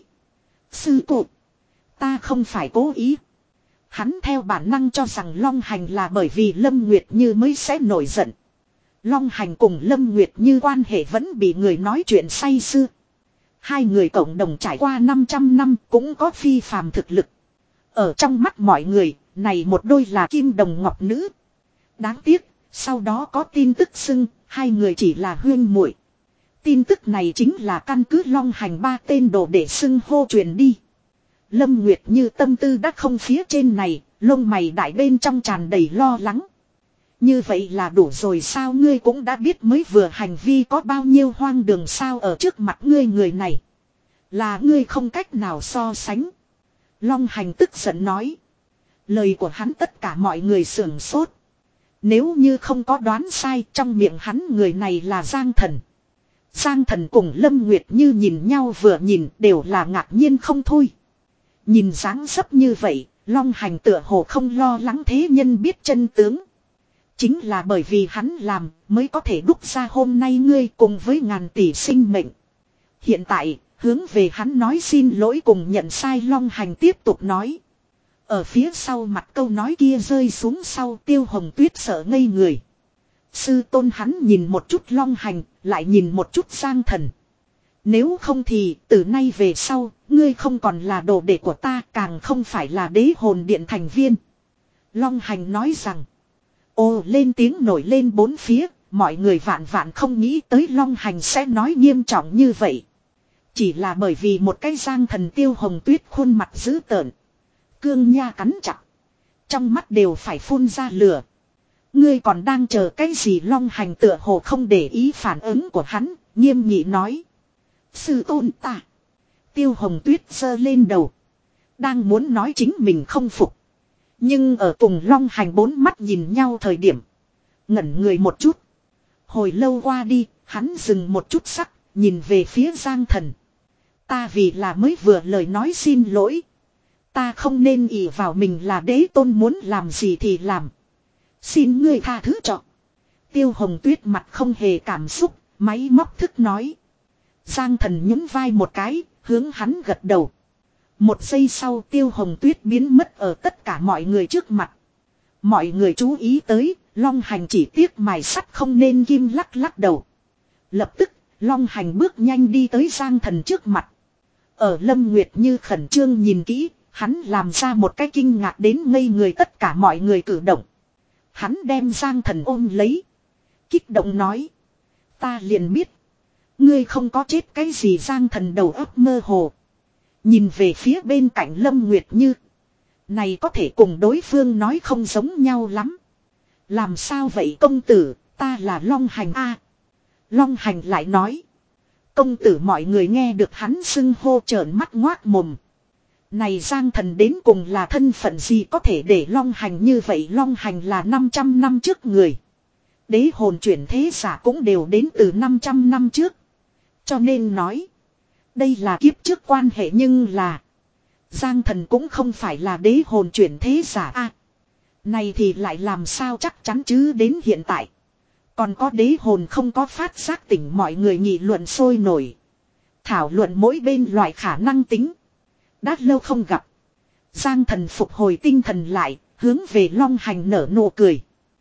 Sư cụ. Ta không phải cố ý. Hắn theo bản năng cho rằng Long Hành là bởi vì Lâm Nguyệt Như mới sẽ nổi giận. Long Hành cùng Lâm Nguyệt Như quan hệ vẫn bị người nói chuyện say sưa. Hai người cộng đồng trải qua năm trăm năm cũng có phi phàm thực lực. Ở trong mắt mọi người, này một đôi là kim đồng ngọc nữ. Đáng tiếc, sau đó có tin tức xưng, hai người chỉ là huyên muội. Tin tức này chính là căn cứ Long Hành ba tên đồ để xưng hô truyền đi. Lâm Nguyệt Như tâm tư đã không phía trên này, lông mày đại bên trong tràn đầy lo lắng. Như vậy là đủ rồi sao, ngươi cũng đã biết mới vừa hành vi có bao nhiêu hoang đường sao, ở trước mặt ngươi người này. Là ngươi không cách nào so sánh. Long Hành tức giận nói. Lời của hắn tất cả mọi người sưởng sốt. Nếu như không có đoán sai, trong miệng hắn người này là Giang Thần. Giang Thần cùng Lâm Nguyệt Như nhìn nhau vừa nhìn đều là ngạc nhiên không thôi. Nhìn dáng dấp như vậy, Long Hành tựa hồ không lo lắng thế nhân biết chân tướng. Chính là bởi vì hắn làm mới có thể đúc ra hôm nay ngươi cùng với ngàn tỷ sinh mệnh. Hiện tại, hướng về hắn nói xin lỗi cùng nhận sai. Long Hành tiếp tục nói. Ở phía sau mặt câu nói kia rơi xuống sau, Tiêu Hồng Tuyết sợ ngây người. Sư tôn hắn nhìn một chút Long Hành, lại nhìn một chút Giang Thần. Nếu không thì, từ nay về sau, ngươi không còn là đồ đệ của ta, càng không phải là đế hồn điện thành viên. Long Hành nói rằng. Ồ, lên tiếng nổi lên bốn phía, mọi người vạn vạn không nghĩ tới Long Hành sẽ nói nghiêm trọng như vậy. Chỉ là bởi vì một cái Giang Thần. Tiêu Hồng Tuyết khuôn mặt dữ tợn. Cương nha cắn chặt. Trong mắt đều phải phun ra lửa. Ngươi còn đang chờ cái gì? Long Hành tựa hồ không để ý phản ứng của hắn, nghiêm nghị nói. Sư tôn ta. Tiêu Hồng Tuyết giơ lên đầu. Đang muốn nói chính mình không phục. Nhưng ở cùng Long Hành bốn mắt nhìn nhau thời điểm. Ngẩn người một chút. Hồi lâu qua đi, hắn dừng một chút sắc, nhìn về phía Giang Thần. Ta vì là mới vừa lời nói xin lỗi. Ta không nên ỷ vào mình là đế tôn, muốn làm gì thì làm. Xin ngươi tha thứ cho. Tiêu Hồng Tuyết mặt không hề cảm xúc, máy móc thức nói. Giang Thần nhún vai một cái, hướng hắn gật đầu. Một giây sau Tiêu Hồng Tuyết biến mất ở tất cả mọi người trước mặt. Mọi người chú ý tới, Long Hành chỉ tiếc mài sắt không nên kim, lắc lắc đầu. Lập tức, Long Hành bước nhanh đi tới Giang Thần trước mặt. Ở Lâm Nguyệt Như khẩn trương nhìn kỹ, hắn làm ra một cái kinh ngạc đến ngây người tất cả mọi người cử động. Hắn đem Giang Thần ôm lấy. Kích động nói. Ta liền biết. Ngươi không có chết cái gì. Giang Thần đầu óc mơ hồ. Nhìn về phía bên cạnh Lâm Nguyệt Như. Này có thể cùng đối phương nói không giống nhau lắm. Làm sao vậy công tử, ta là Long Hành a. Long Hành lại nói. Công tử, mọi người nghe được hắn xưng hô trợn mắt ngoác mồm. Này Giang Thần đến cùng là thân phận gì có thể để Long Hành như vậy. Long Hành là năm trăm năm trước người. Đế hồn chuyển thế giả cũng đều đến từ năm trăm năm trước. Cho nên nói. Đây là kiếp trước quan hệ, nhưng là. Giang Thần cũng không phải là đế hồn chuyển thế giả a. À, này thì lại làm sao chắc chắn chứ. Đến hiện tại. Còn có đế hồn không có phát giác tỉnh, mọi người nghị luận sôi nổi. Thảo luận mỗi bên loại khả năng tính. Đã lâu không gặp. Giang Thần phục hồi tinh thần lại, hướng về Long Hành nở nụ cười.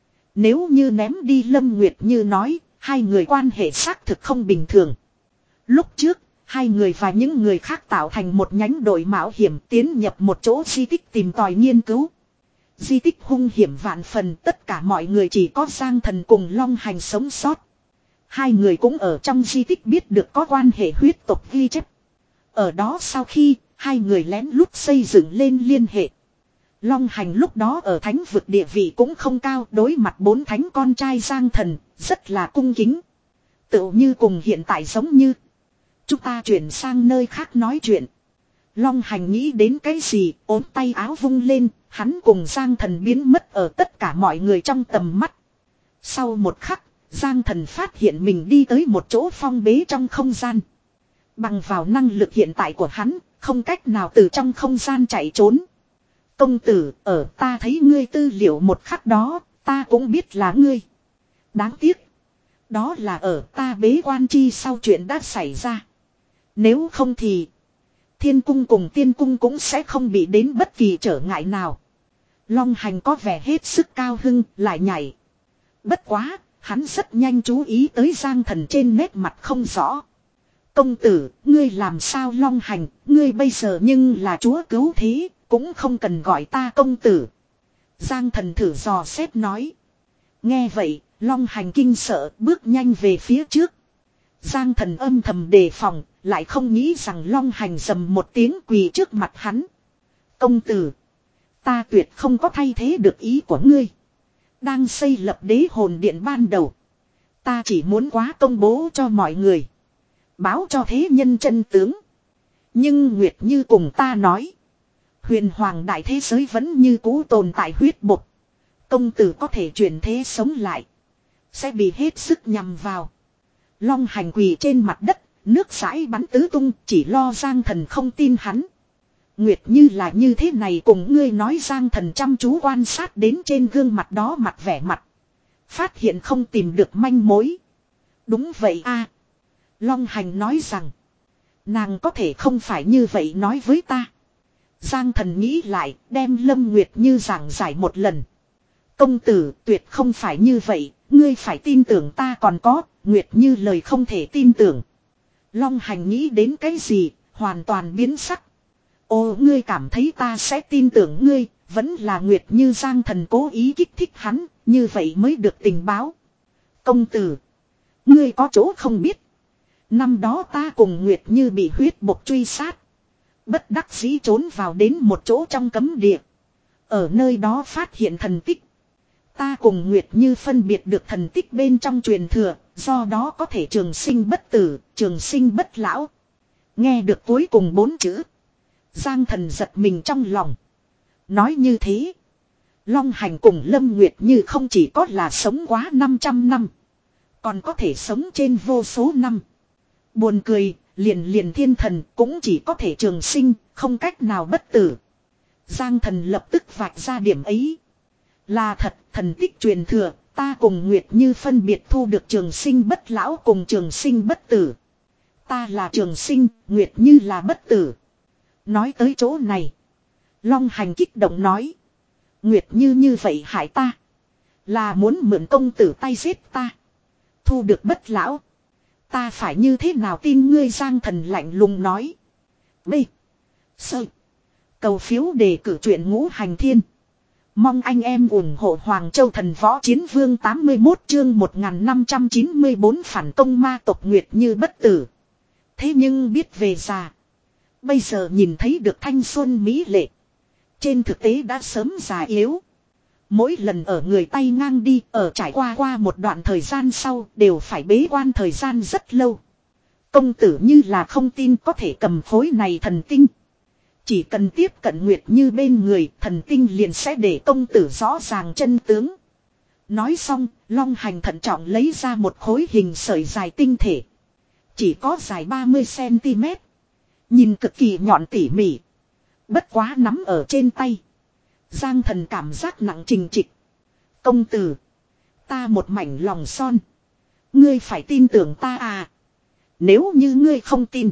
Nếu như ném đi Lâm Nguyệt Như nói, hai người quan hệ xác thực không bình thường. Lúc trước, hai người và những người khác tạo thành một nhánh đội mạo hiểm tiến nhập một chỗ di tích tìm tòi nghiên cứu. Di tích hung hiểm vạn phần, tất cả mọi người chỉ có Giang Thần cùng Long Hành sống sót. Hai người cũng ở trong di tích biết được có quan hệ huyết tộc ghi chép. Ở đó sau khi, hai người lén lút xây dựng lên liên hệ. Long Hành lúc đó ở thánh vực địa vị cũng không cao, đối mặt bốn thánh con trai Giang Thần, rất là cung kính. Tựu như cùng hiện tại giống như. Chúng ta chuyển sang nơi khác nói chuyện. Long Hành nghĩ đến cái gì, ốm tay áo vung lên, hắn cùng Giang Thần biến mất ở tất cả mọi người trong tầm mắt. Sau một khắc, Giang Thần phát hiện mình đi tới một chỗ phong bế trong không gian. Bằng vào năng lực hiện tại của hắn, không cách nào từ trong không gian chạy trốn. Công tử, ở ta thấy ngươi tư liệu một khắc đó, ta cũng biết là ngươi. Đáng tiếc. Đó là ở ta bế quan chi sau chuyện đã xảy ra. Nếu không thì Thiên cung cùng tiên cung cũng sẽ không bị đến bất kỳ trở ngại nào. Long Hành có vẻ hết sức cao hưng, lại nhảy. Bất quá, hắn rất nhanh chú ý tới Giang Thần trên nét mặt không rõ. Công tử, ngươi làm sao? Long Hành, ngươi bây giờ nhưng là chúa cứu thế, cũng không cần gọi ta công tử. Giang Thần thử dò xét nói. Nghe vậy, Long Hành kinh sợ, bước nhanh về phía trước. Giang Thần âm thầm đề phòng, lại không nghĩ rằng Long Hành rầm một tiếng quỳ trước mặt hắn. Công tử, ta tuyệt không có thay thế được ý của ngươi. Đang xây lập đế hồn điện ban đầu, ta chỉ muốn quá công bố cho mọi người, báo cho thế nhân chân tướng. Nhưng Nguyệt Như cùng ta nói, huyền hoàng đại thế giới vẫn như cũ tồn tại huyết bột. Công tử có thể chuyển thế sống lại, sẽ bị hết sức nhằm vào. Long Hành quỳ trên mặt đất, nước sãi bắn tứ tung, chỉ lo Giang Thần không tin hắn. Nguyệt Như là như thế này cùng ngươi nói. Giang Thần chăm chú quan sát đến trên gương mặt đó mặt vẻ mặt. Phát hiện không tìm được manh mối. Đúng vậy a. Long Hành nói rằng, nàng có thể không phải như vậy nói với ta. Giang Thần nghĩ lại, đem Lâm Nguyệt Như giảng giải một lần. Công tử, tuyệt không phải như vậy, ngươi phải tin tưởng ta. Còn có, Nguyệt Như lời không thể tin tưởng. Long Hành nghĩ đến cái gì, hoàn toàn biến sắc. Ồ, ngươi cảm thấy ta sẽ tin tưởng ngươi, vẫn là Nguyệt Như. Giang Thần cố ý kích thích hắn, như vậy mới được tình báo. Công tử, ngươi có chỗ không biết. Năm đó ta cùng Nguyệt Như bị huyết bộc truy sát. Bất đắc dĩ trốn vào đến một chỗ trong cấm địa. Ở nơi đó phát hiện thần tích. Ta cùng Nguyệt Như phân biệt được thần tích bên trong truyền thừa, do đó có thể trường sinh bất tử, trường sinh bất lão. Nghe được cuối cùng bốn chữ, Giang Thần giật mình trong lòng. Nói như thế, Long Hành cùng Lâm Nguyệt Như không chỉ có là sống quá năm trăm năm, còn có thể sống trên vô số năm. Buồn cười, liền liền thiên thần cũng chỉ có thể trường sinh, không cách nào bất tử. Giang Thần lập tức vạch ra điểm ấy. Là thật, thần tích truyền thừa, ta cùng Nguyệt Như phân biệt thu được trường sinh bất lão cùng trường sinh bất tử. Ta là trường sinh, Nguyệt Như là bất tử. Nói tới chỗ này, Long Hành kích động nói, Nguyệt Như như vậy hại ta, Là muốn mượn công tử tay giết ta. Thu được bất lão. Ta phải như thế nào tin ngươi, Giang Thần lạnh lùng nói. B. Sơ. Cầu phiếu đề cử truyện Ngũ Hành Thiên. Mong anh em ủng hộ Hoàng Châu Thần Võ Chiến Vương tám mươi mốt chương một nghìn năm trăm chín mươi bốn phản công ma tộc Nguyệt Như bất tử. Thế nhưng biết về già. Bây giờ nhìn thấy được thanh xuân mỹ lệ. Trên thực tế đã sớm già yếu. Mỗi lần ở người tay ngang đi, ở trải qua qua một đoạn thời gian sau, đều phải bế quan thời gian rất lâu. Công tử như là không tin có thể cầm khối này thần tinh. Chỉ cần tiếp cận Nguyệt Như bên người, thần tinh liền sẽ để công tử rõ ràng chân tướng. Nói xong, Long Hành thận trọng lấy ra một khối hình sợi dài tinh thể. Chỉ có dài ba mươi xăng-ti-mét. Nhìn cực kỳ nhọn tỉ mỉ. Bất quá nắm ở trên tay. Giang Thần cảm giác nặng trình trịch. Công tử. Ta một mảnh lòng son. Ngươi phải tin tưởng ta à. Nếu như ngươi không tin.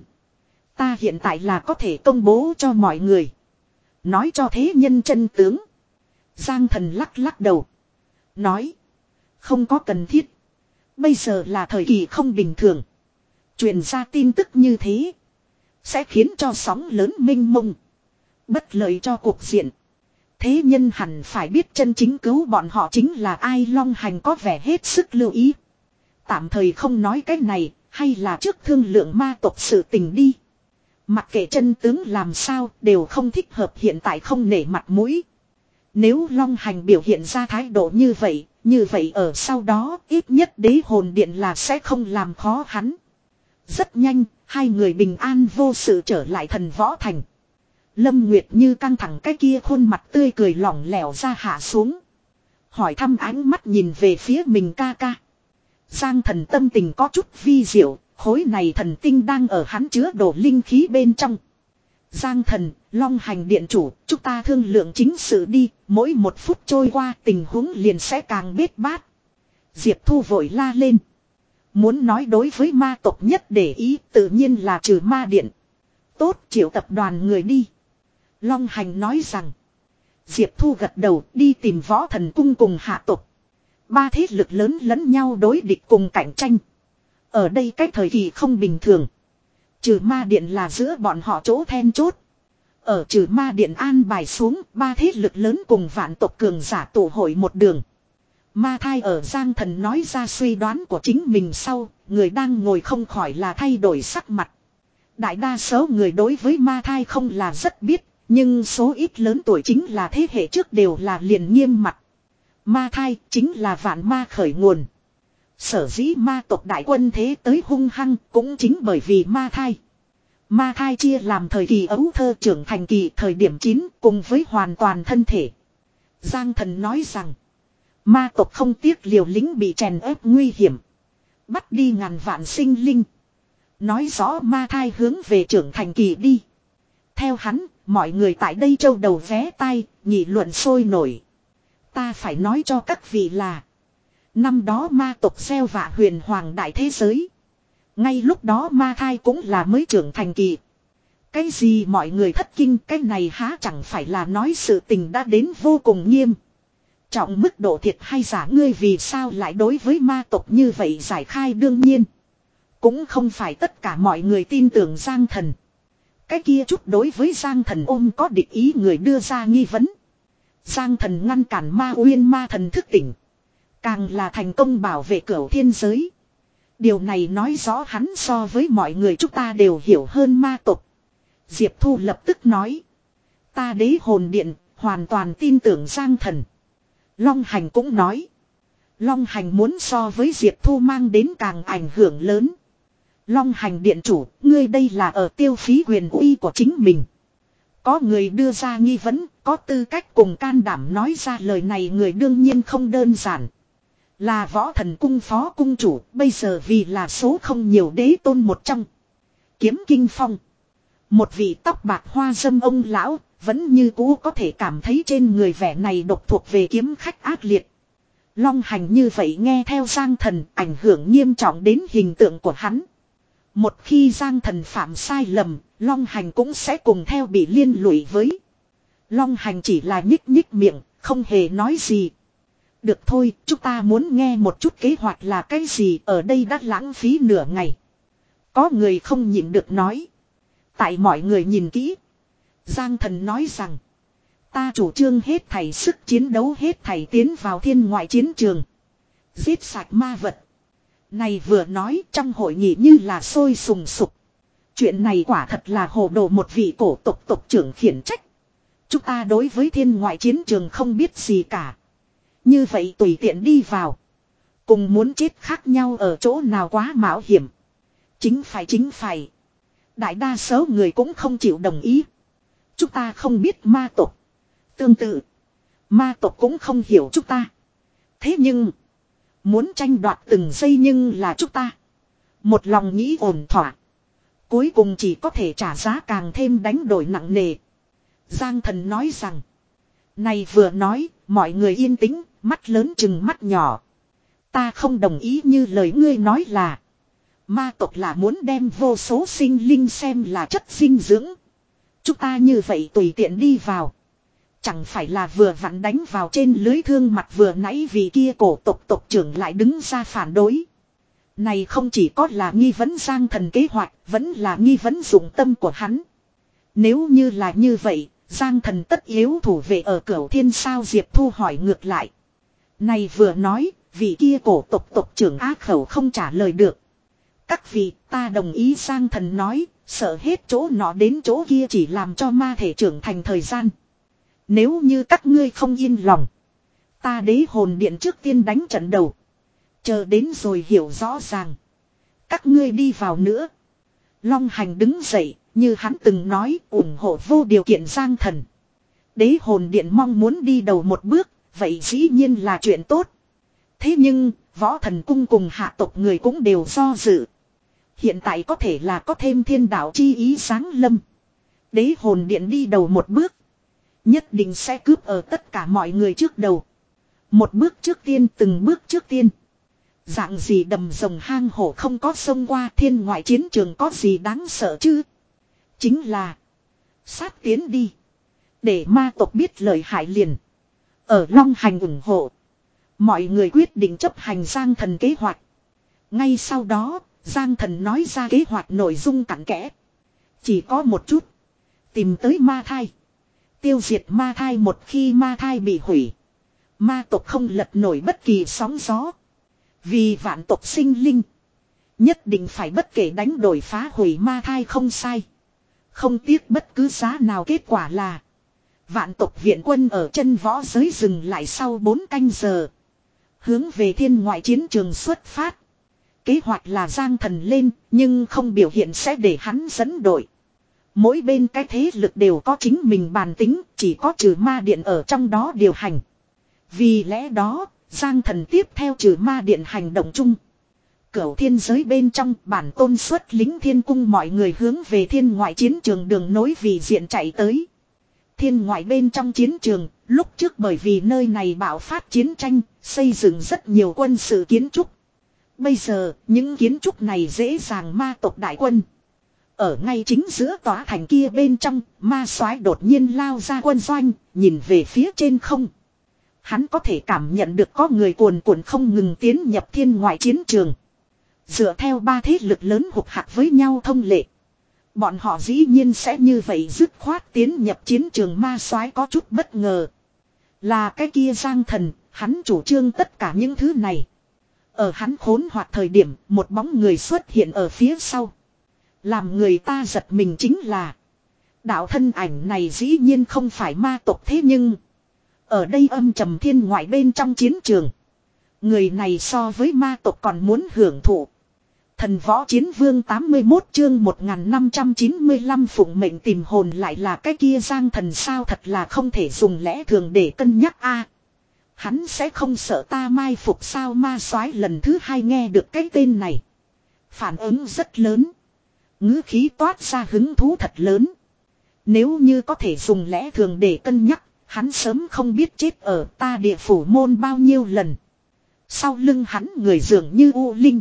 Ta hiện tại là có thể công bố cho mọi người. Nói cho thế nhân chân tướng. Giang Thần lắc lắc đầu. Nói. Không có cần thiết. Bây giờ là thời kỳ không bình thường. Truyền ra tin tức như thế. Sẽ khiến cho sóng lớn mênh mông. Bất lợi cho cuộc diện. Thế nhân hẳn phải biết chân chính cứu bọn họ chính là ai. Long Hành có vẻ hết sức lưu ý. Tạm thời không nói cái này. Hay là trước thương lượng ma tộc sự tình đi. Mặc kệ chân tướng làm sao đều không thích hợp, hiện tại không nể mặt mũi. Nếu Long Hành biểu hiện ra thái độ như vậy, như vậy ở sau đó ít nhất đế hồn điện là sẽ không làm khó hắn. Rất nhanh, hai người bình an vô sự trở lại Thần Võ Thành. Lâm Nguyệt Như căng thẳng cái kia khuôn mặt tươi cười lỏng lẻo ra hạ xuống. Hỏi thăm ánh mắt nhìn về phía mình ca ca. Giang Thần tâm tình có chút vi diệu. Khối này thần tinh đang ở hắn chứa đổ linh khí bên trong. Giang Thần, Long Hành điện chủ, chúng ta thương lượng chính sự đi, mỗi một phút trôi qua tình huống liền sẽ càng bết bát. Diệp Thu vội la lên. Muốn nói đối với ma tộc nhất để ý tự nhiên là trừ ma điện. Tốt, triệu tập đoàn người đi. Long Hành nói rằng. Diệp Thu gật đầu đi tìm Võ Thần Cung cùng hạ tộc. Ba thế lực lớn lẫn nhau đối địch cùng cạnh tranh. Ở đây cái thời kỳ không bình thường. Trừ ma điện là giữa bọn họ chỗ then chốt. Ở trừ ma điện an bài xuống, ba thế lực lớn cùng vạn tộc cường giả tụ hội một đường. Ma thai ở Giang Thần nói ra suy đoán của chính mình sau, người đang ngồi không khỏi là thay đổi sắc mặt. Đại đa số người đối với ma thai không là rất biết, nhưng số ít lớn tuổi chính là thế hệ trước đều là liền nghiêm mặt. Ma thai chính là vạn ma khởi nguồn. Sở dĩ ma tộc đại quân thế tới hung hăng cũng chính bởi vì ma thai. Ma thai chia làm thời kỳ ấu thơ trưởng thành kỳ thời điểm chín cùng với hoàn toàn thân thể. Giang Thần nói rằng. Ma tộc không tiếc liều lĩnh bị chèn ép nguy hiểm. Bắt đi ngàn vạn sinh linh. Nói rõ ma thai hướng về trưởng thành kỳ đi. Theo hắn, mọi người tại đây châu đầu vé tai, nghị luận sôi nổi. Ta phải nói cho các vị là. Năm đó ma tộc gieo vạ huyền hoàng đại thế giới. Ngay lúc đó ma thai cũng là mới trưởng thành kỳ. Cái gì mọi người thất kinh, cái này há chẳng phải là nói sự tình đã đến vô cùng nghiêm. Trọng mức độ thiệt hay giả, ngươi vì sao lại đối với ma tộc như vậy giải khai đương nhiên. Cũng không phải tất cả mọi người tin tưởng Giang Thần. Cái kia chút đối với Giang Thần ôm có địch ý người đưa ra nghi vấn. Giang Thần ngăn cản ma uyên ma thần thức tỉnh. Càng là thành công bảo vệ cửu thiên giới. Điều này nói rõ hắn so với mọi người chúng ta đều hiểu hơn ma tộc. Diệp Thu lập tức nói. Ta đế hồn điện hoàn toàn tin tưởng Giang Thần. Long Hành cũng nói. Long Hành muốn so với Diệp Thu mang đến càng ảnh hưởng lớn. Long Hành điện chủ, ngươi đây là ở tiêu phí quyền uy của chính mình. Có người đưa ra nghi vấn, có tư cách cùng can đảm nói ra lời này người đương nhiên không đơn giản. Là Võ Thần Cung phó cung chủ, bây giờ vì là số không nhiều đế tôn một trong. Kiếm Kinh Phong. Một vị tóc bạc hoa dâm ông lão, vẫn như cũ có thể cảm thấy trên người vẻ này độc thuộc về kiếm khách ác liệt. Long Hành như vậy nghe theo Giang Thần, ảnh hưởng nghiêm trọng đến hình tượng của hắn. Một khi Giang Thần phạm sai lầm, Long Hành cũng sẽ cùng theo bị liên lụy với. Long Hành chỉ là nhích nhích miệng, không hề nói gì. Được thôi, chúng ta muốn nghe một chút kế hoạch là cái gì, ở đây đã lãng phí nửa ngày. Có người không nhịn được nói. Tại mọi người nhìn kỹ. Giang Thần nói rằng. Ta chủ trương hết thảy sức chiến đấu hết thảy tiến vào thiên ngoại chiến trường. Giết sạch ma vật. Này vừa nói trong hội nghị như là sôi sùng sục. Chuyện này quả thật là hồ đồ một vị cổ tộc tộc trưởng khiển trách. Chúng ta đối với thiên ngoại chiến trường không biết gì cả. Như vậy tùy tiện đi vào. Cùng muốn chết khác nhau ở chỗ nào quá mạo hiểm. Chính phải chính phải. Đại đa số người cũng không chịu đồng ý. Chúng ta không biết ma tộc. Tương tự. Ma tộc cũng không hiểu chúng ta. Thế nhưng. Muốn tranh đoạt từng giây nhưng là chúng ta. Một lòng nghĩ ổn thỏa. Cuối cùng chỉ có thể trả giá càng thêm đánh đổi nặng nề. Giang Thần nói rằng. Này vừa nói, mọi người yên tĩnh, mắt lớn chừng mắt nhỏ. Ta không đồng ý như lời ngươi nói là. Ma tộc là muốn đem vô số sinh linh xem là chất dinh dưỡng. Chúng ta như vậy tùy tiện đi vào. Chẳng phải là vừa vặn đánh vào trên lưới thương mặt vừa nãy vì kia cổ tộc tộc trưởng lại đứng ra phản đối. Này không chỉ có là nghi vấn Giang Thần kế hoạch, vẫn là nghi vấn dụng tâm của hắn. Nếu như là như vậy, Giang Thần tất yếu thủ vệ ở Cửu Thiên sao Diệp Thu hỏi ngược lại. Này vừa nói, vị kia cổ tộc tộc trưởng á khẩu không trả lời được. Các vị, ta đồng ý Giang Thần nói, sợ hết chỗ nọ đến chỗ kia chỉ làm cho ma thể trưởng thành thời gian. Nếu như các ngươi không yên lòng, ta đế hồn điện trước tiên đánh trận đầu. Chờ đến rồi hiểu rõ ràng. Các ngươi đi vào nữa. Long Hành đứng dậy, như hắn từng nói, ủng hộ vô điều kiện Giang Thần. Đế hồn điện mong muốn đi đầu một bước, vậy dĩ nhiên là chuyện tốt. Thế nhưng, võ thần cung cùng hạ tộc người cũng đều do dự. Hiện tại có thể là có thêm thiên đạo chi ý sáng lâm. Đế hồn điện đi đầu một bước. Nhất định sẽ cướp ở tất cả mọi người trước đầu. Một bước trước tiên từng bước trước tiên. Dạng gì đầm rồng hang hổ không có sông qua thiên ngoại chiến trường có gì đáng sợ chứ. Chính là sát tiến đi. Để ma tộc biết lời hại liền. Ở Long Hành ủng hộ. Mọi người quyết định chấp hành Giang Thần kế hoạch. Ngay sau đó, Giang Thần nói ra kế hoạch nội dung cặn kẽ. Chỉ có một chút. Tìm tới ma thai. Tiêu diệt ma thai một khi ma thai bị hủy. Ma tộc không lật nổi bất kỳ sóng gió. Vì vạn tộc sinh linh. Nhất định phải bất kể đánh đổi phá hủy ma thai không sai. Không tiếc bất cứ giá nào kết quả là. Vạn tộc viện quân ở chân võ giới dừng lại sau bốn canh giờ. Hướng về thiên ngoại chiến trường xuất phát. Kế hoạch là Giang Thần lên nhưng không biểu hiện sẽ để hắn dẫn đội. Mỗi bên cái thế lực đều có chính mình bàn tính, chỉ có trừ ma điện ở trong đó điều hành. Vì lẽ đó, Giang Thần tiếp theo trừ ma điện hành động chung. Cửu thiên giới bên trong bản tôn xuất lính thiên cung mọi người hướng về thiên ngoại chiến trường đường nối vì diện chạy tới. Thiên ngoại bên trong chiến trường, lúc trước bởi vì nơi này bạo phát chiến tranh, xây dựng rất nhiều quân sự kiến trúc. Bây giờ, những kiến trúc này dễ dàng ma tộc đại quân. Ở ngay chính giữa tòa thành kia bên trong, ma soái đột nhiên lao ra quân doanh, nhìn về phía trên không. Hắn có thể cảm nhận được có người cuồn cuộn không ngừng tiến nhập thiên ngoại chiến trường. Dựa theo ba thế lực lớn hục hạc với nhau thông lệ. Bọn họ dĩ nhiên sẽ như vậy dứt khoát tiến nhập chiến trường ma soái có chút bất ngờ. Là cái kia Giang Thần, hắn chủ trương tất cả những thứ này. Ở hắn khốn hoặc thời điểm, một bóng người xuất hiện ở phía sau. Làm người ta giật mình chính là. Đạo thân ảnh này dĩ nhiên không phải ma tộc thế nhưng. Ở đây âm trầm thiên ngoại bên trong chiến trường. Người này so với ma tộc còn muốn hưởng thụ. Thần võ chiến vương tám mươi mốt chương một nghìn năm trăm chín mươi lăm phụng mệnh tìm hồn lại là cái kia Giang Thần sao thật là không thể dùng lẽ thường để cân nhắc a. Hắn sẽ không sợ ta mai phục sao ma soái lần thứ hai nghe được cái tên này. Phản ứng rất lớn. Ngữ khí toát ra hứng thú thật lớn. Nếu như có thể dùng lẽ thường để cân nhắc, hắn sớm không biết chết ở ta địa phủ môn bao nhiêu lần. Sau lưng hắn người dường như U Linh.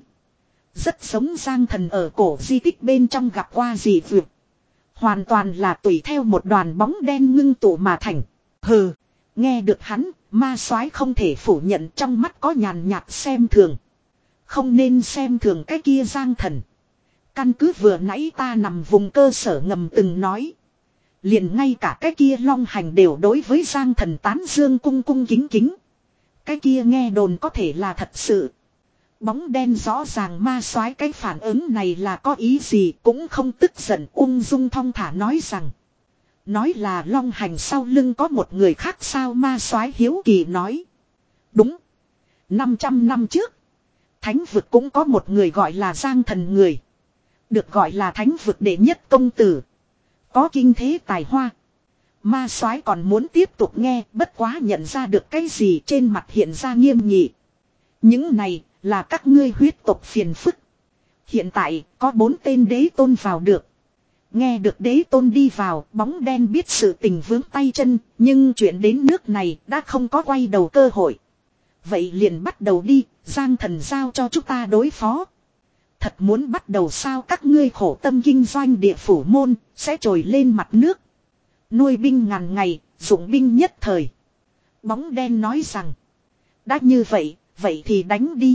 Rất giống Giang Thần ở cổ di tích bên trong gặp qua gì vượt. Hoàn toàn là tùy theo một đoàn bóng đen ngưng tụ mà thành. Hừ, nghe được hắn, Ma soái không thể phủ nhận trong mắt có nhàn nhạt xem thường. Không nên xem thường cái kia Giang Thần. Căn cứ vừa nãy ta nằm vùng cơ sở ngầm từng nói. Liền ngay cả cái kia Long Hành đều đối với Giang Thần tán dương cung cung kính kính. Cái kia nghe đồn có thể là thật sự. Bóng đen rõ ràng ma soái cái phản ứng này là có ý gì cũng không tức giận, ung dung thong thả nói rằng. Nói là Long Hành sau lưng có một người khác sao, ma soái hiếu kỳ nói. Đúng. năm trăm năm trước. Thánh vực cũng có một người gọi là Giang Thần người. Được gọi là thánh vực đệ nhất công tử. Có kinh thế tài hoa. Ma soái còn muốn tiếp tục nghe, bất quá nhận ra được cái gì trên mặt hiện ra nghiêm nghị. Những này là các ngươi huyết tộc phiền phức. Hiện tại có bốn tên đế tôn vào được. Nghe được đế tôn đi vào, bóng đen biết sự tình vướng tay chân, nhưng chuyện đến nước này đã không có quay đầu cơ hội. Vậy liền bắt đầu đi, Giang Thần giao cho chúng ta đối phó. Thật muốn bắt đầu sao, các ngươi khổ tâm kinh doanh địa phủ môn, sẽ trồi lên mặt nước. Nuôi binh ngàn ngày, dụng binh nhất thời. Bóng đen nói rằng, đã như vậy, vậy thì đánh đi.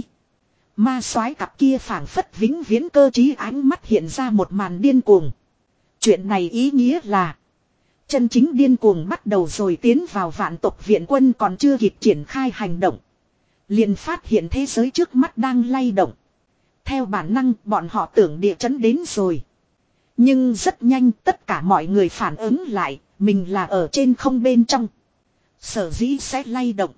Ma soái cặp kia phảng phất vĩnh viễn cơ trí ánh mắt hiện ra một màn điên cuồng. Chuyện này ý nghĩa là chân chính điên cuồng bắt đầu rồi, tiến vào vạn tộc viện quân còn chưa kịp triển khai hành động. Liền phát hiện thế giới trước mắt đang lay động. Theo bản năng bọn họ tưởng địa chấn đến rồi. Nhưng rất nhanh tất cả mọi người phản ứng lại, mình là ở trên không bên trong. Sở dĩ sẽ lay động.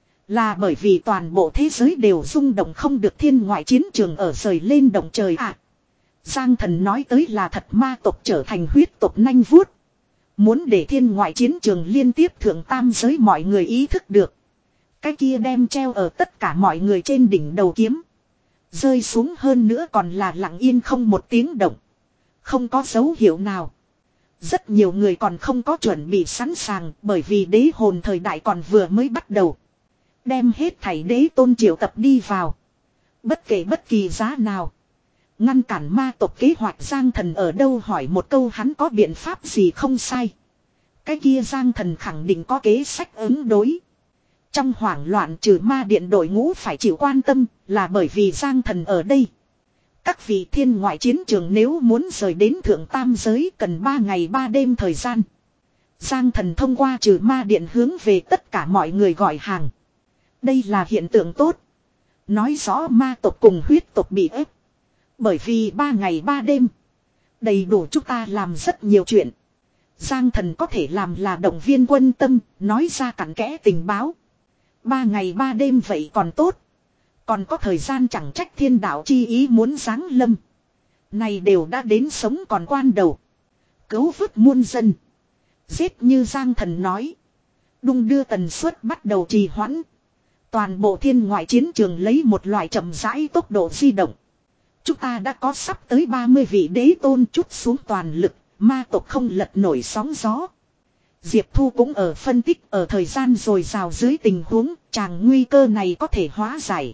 Là bởi vì toàn bộ thế giới đều rung động, không được thiên ngoại chiến trường ở rời lên động trời à. Giang Thần nói tới là thật, ma tộc trở thành huyết tộc nanh vuốt. Muốn để thiên ngoại chiến trường liên tiếp thượng tam giới mọi người ý thức được. Cái kia đem treo ở tất cả mọi người trên đỉnh đầu kiếm. Rơi xuống hơn nữa còn là lặng yên không một tiếng động. Không có dấu hiệu nào. Rất nhiều người còn không có chuẩn bị sẵn sàng, bởi vì đế hồn thời đại còn vừa mới bắt đầu. Đem hết thảy đế tôn triệu tập đi vào. Bất kể bất kỳ giá nào. Ngăn cản ma tộc kế hoạch. Giang Thần ở đâu hỏi một câu, hắn có biện pháp gì không sai. Cái kia Giang Thần khẳng định có kế sách ứng đối. Trong hoảng loạn trừ ma điện đội ngũ phải chịu quan tâm là bởi vì Giang Thần ở đây. Các vị thiên ngoại chiến trường nếu muốn rời đến thượng tam giới cần ba ngày ba đêm thời gian. Giang Thần thông qua trừ ma điện hướng về tất cả mọi người gọi hàng. Đây là hiện tượng tốt. Nói rõ ma tộc cùng huyết tộc bị ép. Bởi vì ba ngày ba đêm. Đầy đủ chúng ta làm rất nhiều chuyện. Giang Thần có thể làm là động viên quân tâm, nói ra cặn kẽ tình báo. Ba ngày ba đêm vậy còn tốt. Còn có thời gian, chẳng trách thiên đạo chi ý muốn giáng lâm. Này đều đã đến sống còn quan đầu. Cứu vớt muôn dân. Giết như Giang Thần nói. Đung đưa tần suất bắt đầu trì hoãn. Toàn bộ thiên ngoại chiến trường lấy một loại chậm rãi tốc độ di động. Chúng ta đã có sắp tới ba mươi vị đế tôn chút xuống toàn lực. Ma tộc không lật nổi sóng gió. Diệp Thu cũng ở phân tích, ở thời gian dồi dào dưới tình huống chàng nguy cơ này có thể hóa giải.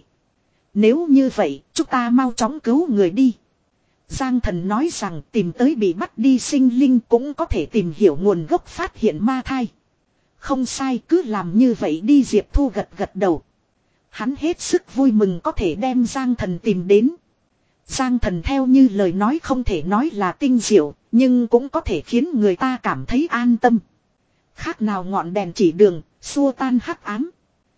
Nếu như vậy, chúng ta mau chóng cứu người đi. Giang Thần nói rằng tìm tới bị bắt đi sinh linh cũng có thể tìm hiểu nguồn gốc, phát hiện ma thai. Không sai, cứ làm như vậy đi. Diệp Thu gật gật đầu. Hắn hết sức vui mừng có thể đem Giang Thần tìm đến. Giang Thần theo như lời nói không thể nói là tinh diệu, nhưng cũng có thể khiến người ta cảm thấy an tâm. Khác nào ngọn đèn chỉ đường, xua tan hắc ám.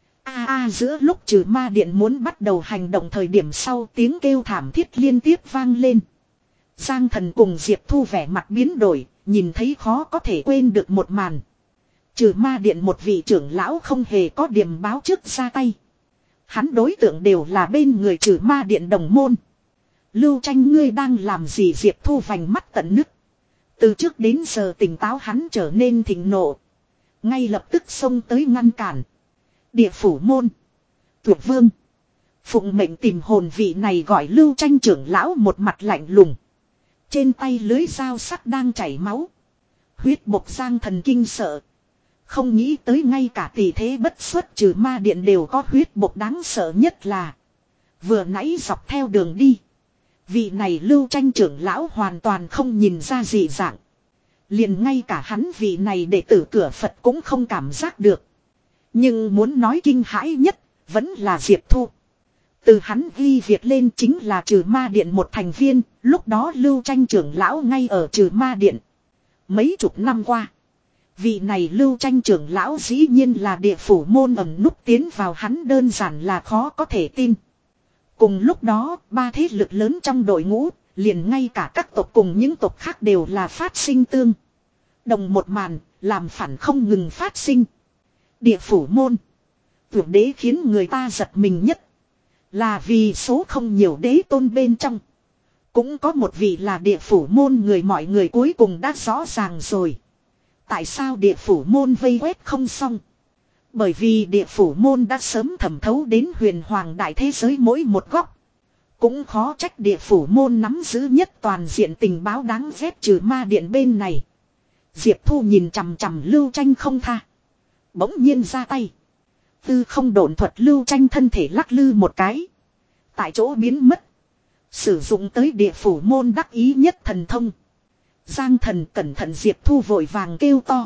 A a giữa lúc trừ ma điện muốn bắt đầu hành động thời điểm sau, tiếng kêu thảm thiết liên tiếp vang lên. Giang Thần cùng Diệp Thu vẻ mặt biến đổi, nhìn thấy khó có thể quên được một màn. Trừ ma điện một vị trưởng lão không hề có điểm báo trước ra tay. Hắn đối tượng đều là bên người trừ ma điện đồng môn. Lưu Tranh, ngươi đang làm gì? Diệp Thu vành mắt tận nứt. Từ trước đến giờ tỉnh táo hắn trở nên thịnh nộ. Ngay lập tức xông tới ngăn cản. Địa phủ môn. Tuyệt vương. Phụng mệnh tìm hồn. Vị này gọi Lưu Tranh trưởng lão một mặt lạnh lùng. Trên tay lưới dao sắc đang chảy máu. Huyết bộc. Giang Thần kinh sợ. Không nghĩ tới ngay cả tỷ thế bất xuất trừ ma điện đều có huyết bộc. Đáng sợ nhất là vừa nãy dọc theo đường đi, vị này Lưu Tranh trưởng lão hoàn toàn không nhìn ra gì dạng. Liền ngay cả hắn vị này đệ tử cửa Phật cũng không cảm giác được. Nhưng muốn nói kinh hãi nhất, vẫn là Diệp Thu. Từ hắn ghi việc lên chính là trừ ma điện một thành viên, lúc đó Lưu Tranh trưởng lão ngay ở trừ ma điện. Mấy chục năm qua, vị này Lưu Tranh trưởng lão dĩ nhiên là địa phủ môn ẩn núp tiến vào hắn đơn giản là khó có thể tin. Cùng lúc đó, ba thế lực lớn trong đội ngũ, liền ngay cả các tộc cùng những tộc khác đều là phát sinh tương. Đồng một màn, làm phản không ngừng phát sinh. Địa phủ môn. Vượt đế khiến người ta giật mình nhất. Là vì số không nhiều đế tôn bên trong. Cũng có một vị là địa phủ môn người, mọi người cuối cùng đã rõ ràng rồi. Tại sao địa phủ môn vây quét không xong? Bởi vì địa phủ môn đã sớm thẩm thấu đến huyền hoàng đại thế giới mỗi một góc. Cũng khó trách địa phủ môn nắm giữ nhất toàn diện tình báo đáng ghét trừ ma điện bên này. Diệp Thu nhìn chằm chằm Lưu Tranh không tha. Bỗng nhiên ra tay. Tư không độn thuật Lưu Tranh thân thể lắc lư một cái. Tại chỗ biến mất. Sử dụng tới địa phủ môn đắc ý nhất thần thông. Giang thần cẩn thận, Diệp Thu vội vàng kêu to.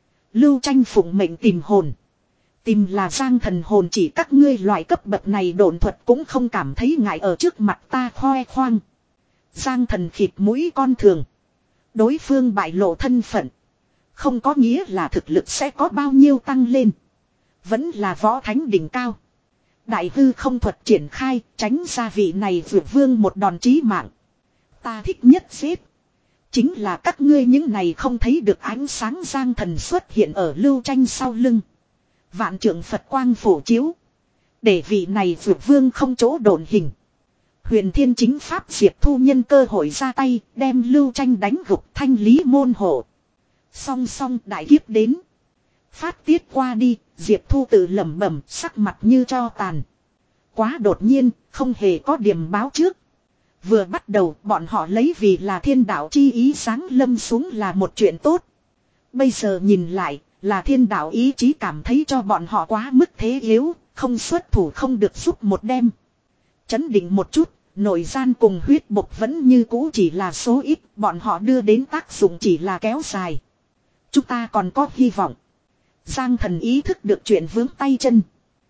Lưu Tranh phụng mệnh tìm hồn. Tìm là Giang thần hồn, chỉ các ngươi loại cấp bậc này độn thuật cũng không cảm thấy ngại ở trước mặt ta khoe khoang. Giang thần khịt mũi con thường. Đối phương bại lộ thân phận. Không có nghĩa là thực lực sẽ có bao nhiêu tăng lên. Vẫn là võ thánh đỉnh cao. Đại hư không thuật triển khai, tránh ra vị này vượt vương một đòn chí mạng. Ta thích nhất xếp. Chính là các ngươi những này không thấy được ánh sáng. Giang thần xuất hiện ở Lưu Tranh sau lưng. Vạn trượng Phật quang phổ chiếu. Để vị này vượt vương không chỗ độn hình. Huyền thiên chính pháp Diệp Thu nhân cơ hội ra tay, đem Lưu Tranh đánh gục, thanh lý môn hộ. Song song đại kiếp đến. Phát tiết qua đi, Diệp Thu tự lẩm bẩm, sắc mặt như tro tàn. Quá đột nhiên, không hề có điểm báo trước. Vừa bắt đầu, bọn họ lấy vì là thiên đạo chi ý sáng lâm xuống là một chuyện tốt. Bây giờ nhìn lại, là thiên đạo ý chí cảm thấy cho bọn họ quá mức thế yếu, không xuất thủ không được giúp một đêm. Chấn định một chút, nội gian cùng huyết bộc vẫn như cũ chỉ là số ít, bọn họ đưa đến tác dụng chỉ là kéo dài. Chúng ta còn có hy vọng. Giang thần ý thức được chuyện vướng tay chân.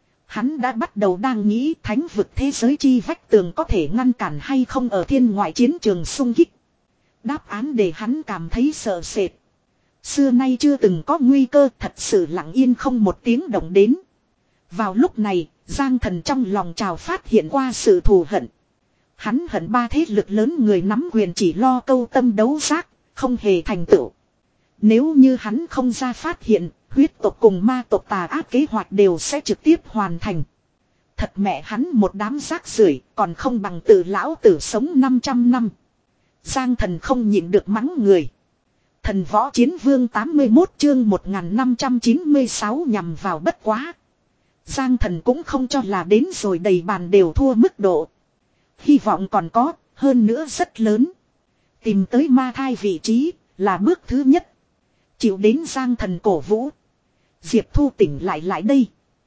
Hắn đã bắt đầu đang nghĩ thánh vực thế giới chi vách tường có thể ngăn cản hay không ở thiên ngoại chiến trường xung kích. Đáp án để hắn cảm thấy sợ sệt. Xưa nay chưa từng có nguy cơ, thật sự lặng yên không một tiếng động đến. Vào lúc này, Giang thần trong lòng trào phát hiện qua sự thù hận. Hắn hận ba thế lực lớn người nắm quyền chỉ lo câu tâm đấu giác, không hề thành tựu. Nếu như hắn không ra phát hiện, huyết tộc cùng ma tộc tà ác kế hoạch đều sẽ trực tiếp hoàn thành. Thật mẹ hắn một đám rác rưởi, còn không bằng tự lão tử sống năm trăm năm. Giang thần không nhịn được mắng người. Thần võ chiến vương tám mươi mốt chương một nghìn năm trăm chín mươi sáu nhằm vào bất quá. Giang thần cũng không cho là đến rồi đầy bàn đều thua mức độ. Hy vọng còn có, hơn nữa rất lớn. Tìm tới ma thai vị trí, là bước thứ nhất. Chịu đến Giang thần cổ vũ. Diệp Thu tỉnh lại lại đây.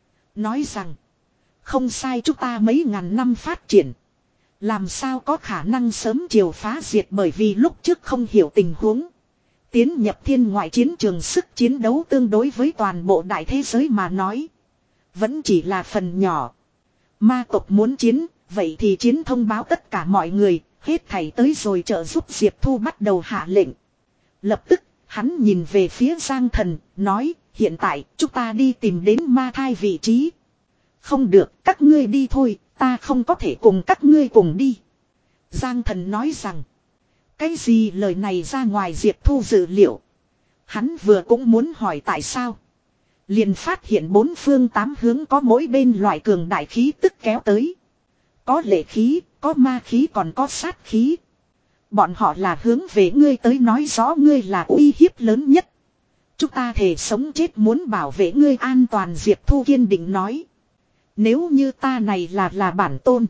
Nói rằng, không sai, chúng ta mấy ngàn năm phát triển. Làm sao có khả năng sớm chiều phá diệt, bởi vì lúc trước không hiểu tình huống. Tiến nhập thiên ngoại chiến trường sức chiến đấu tương đối với toàn bộ đại thế giới mà nói. Vẫn chỉ là phần nhỏ. Ma tộc muốn chiến, vậy thì chiến thông báo tất cả mọi người, hết thảy tới rồi trợ giúp. Diệp Thu bắt đầu hạ lệnh. Lập tức, hắn nhìn về phía Giang thần, nói, hiện tại, chúng ta đi tìm đến ma thai vị trí. Không được, các ngươi đi thôi, ta không có thể cùng các ngươi cùng đi. Giang thần nói rằng, cái gì lời này ra ngoài Diệp Thu dự liệu. Hắn vừa cũng muốn hỏi tại sao. Liền phát hiện bốn phương tám hướng có mỗi bên loại cường đại khí tức kéo tới. Có lệ khí, có ma khí, còn có sát khí. Bọn họ là hướng về ngươi tới, nói rõ ngươi là uy hiếp lớn nhất. Chúng ta thề sống chết muốn bảo vệ ngươi an toàn. Diệp Thu kiên định nói. Nếu như ta này là là bản tôn,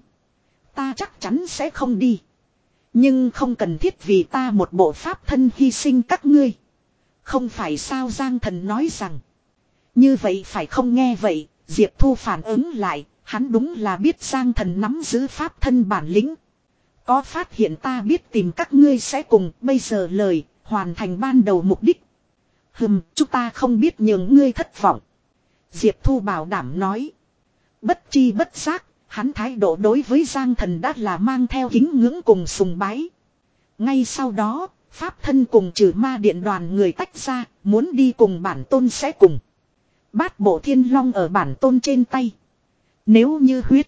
ta chắc chắn sẽ không đi. Nhưng không cần thiết vì ta một bộ pháp thân hy sinh các ngươi. Không phải sao? Giang thần nói rằng. Như vậy phải không? Nghe vậy, Diệp Thu phản ứng lại, hắn đúng là biết Giang thần nắm giữ pháp thân bản lĩnh. Có phát hiện ta biết tìm các ngươi sẽ cùng, bây giờ lời, hoàn thành ban đầu mục đích. Hừm, chúng ta không biết nhường ngươi thất vọng. Diệp Thu bảo đảm nói. Bất chi bất giác, hắn thái độ đối với Giang Thần đã là mang theo kính ngưỡng cùng sùng bái. Ngay sau đó, pháp thân cùng trừ ma điện đoàn người tách ra, muốn đi cùng bản tôn sẽ cùng. Bát bộ thiên long ở bản tôn trên tay. Nếu như huyết,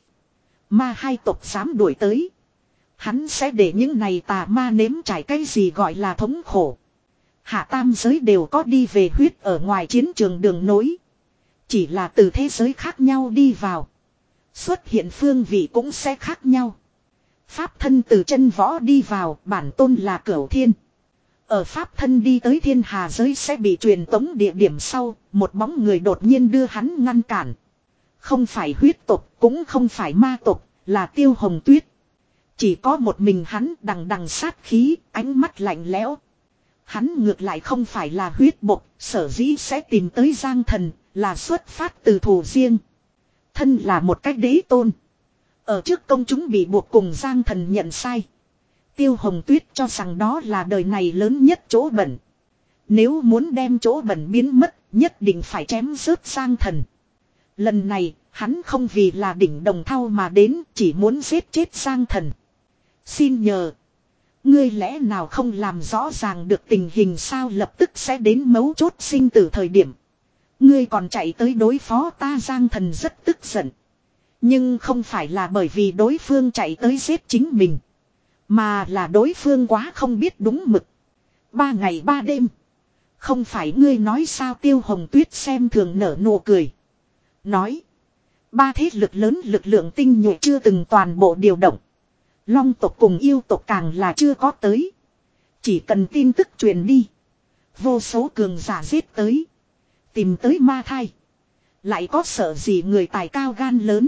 ma hai tộc dám đuổi tới. Hắn sẽ để những này tà ma nếm trải cái gì gọi là thống khổ. Hạ tam giới đều có đi về huyết ở ngoài chiến trường đường nối. Chỉ là từ thế giới khác nhau đi vào. Xuất hiện phương vị cũng sẽ khác nhau. Pháp thân từ chân võ đi vào, bản tôn là Cửu Thiên. Ở pháp thân đi tới thiên hà giới sẽ bị truyền tống địa điểm sau, một bóng người đột nhiên đưa hắn ngăn cản. Không phải huyết tộc, cũng không phải ma tộc, là Tiêu Hồng Tuyết. Chỉ có một mình hắn đằng đằng sát khí, ánh mắt lạnh lẽo. Hắn ngược lại không phải là huyết bộc, sở dĩ sẽ tìm tới Giang Thần, là xuất phát từ thù riêng. Thân là một cách đế tôn. Ở trước công chúng bị buộc cùng Giang Thần nhận sai. Tiêu Hồng Tuyết cho rằng đó là đời này lớn nhất chỗ bẩn. Nếu muốn đem chỗ bẩn biến mất, nhất định phải chém rớt Giang Thần. Lần này, hắn không vì là đỉnh đồng thau mà đến, chỉ muốn giết chết Giang Thần. Xin nhờ. Ngươi lẽ nào không làm rõ ràng được tình hình sao lập tức sẽ đến mấu chốt sinh tử thời điểm. Ngươi còn chạy tới đối phó ta Giang Thần rất tức giận. Nhưng không phải là bởi vì đối phương chạy tới giết chính mình. Mà là đối phương quá không biết đúng mực. Ba ngày ba đêm. Không phải ngươi nói sao Tiêu Hồng Tuyết xem thường nở nụ cười. Nói. Ba thế lực lớn lực lượng tinh nhuệ chưa từng toàn bộ điều động. Long tộc cùng yêu tộc càng là chưa có tới. Chỉ cần tin tức truyền đi. Vô số cường giả giết tới. Tìm tới ma thai. Lại có sợ gì người tài cao gan lớn.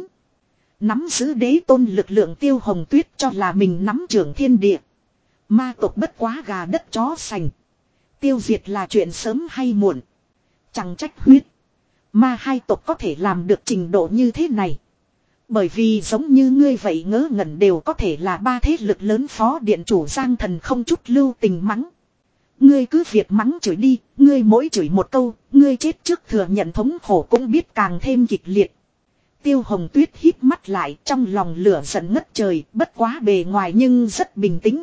Nắm giữ đế tôn lực lượng Tiêu Hồng Tuyết cho là mình nắm trưởng thiên địa. Ma tộc bất quá gà đất chó sành. Tiêu diệt là chuyện sớm hay muộn. Chẳng trách huyết. Ma hai tộc có thể làm được trình độ như thế này. Bởi vì giống như ngươi vậy ngớ ngẩn đều có thể là ba thế lực lớn phó điện chủ Giang Thần không chút lưu tình mắng. Ngươi cứ việc mắng chửi đi, ngươi mỗi chửi một câu, ngươi chết trước thừa nhận thống khổ cũng biết càng thêm kịch liệt. Tiêu Hồng Tuyết hít mắt lại trong lòng lửa giận ngất trời, bất quá bề ngoài nhưng rất bình tĩnh.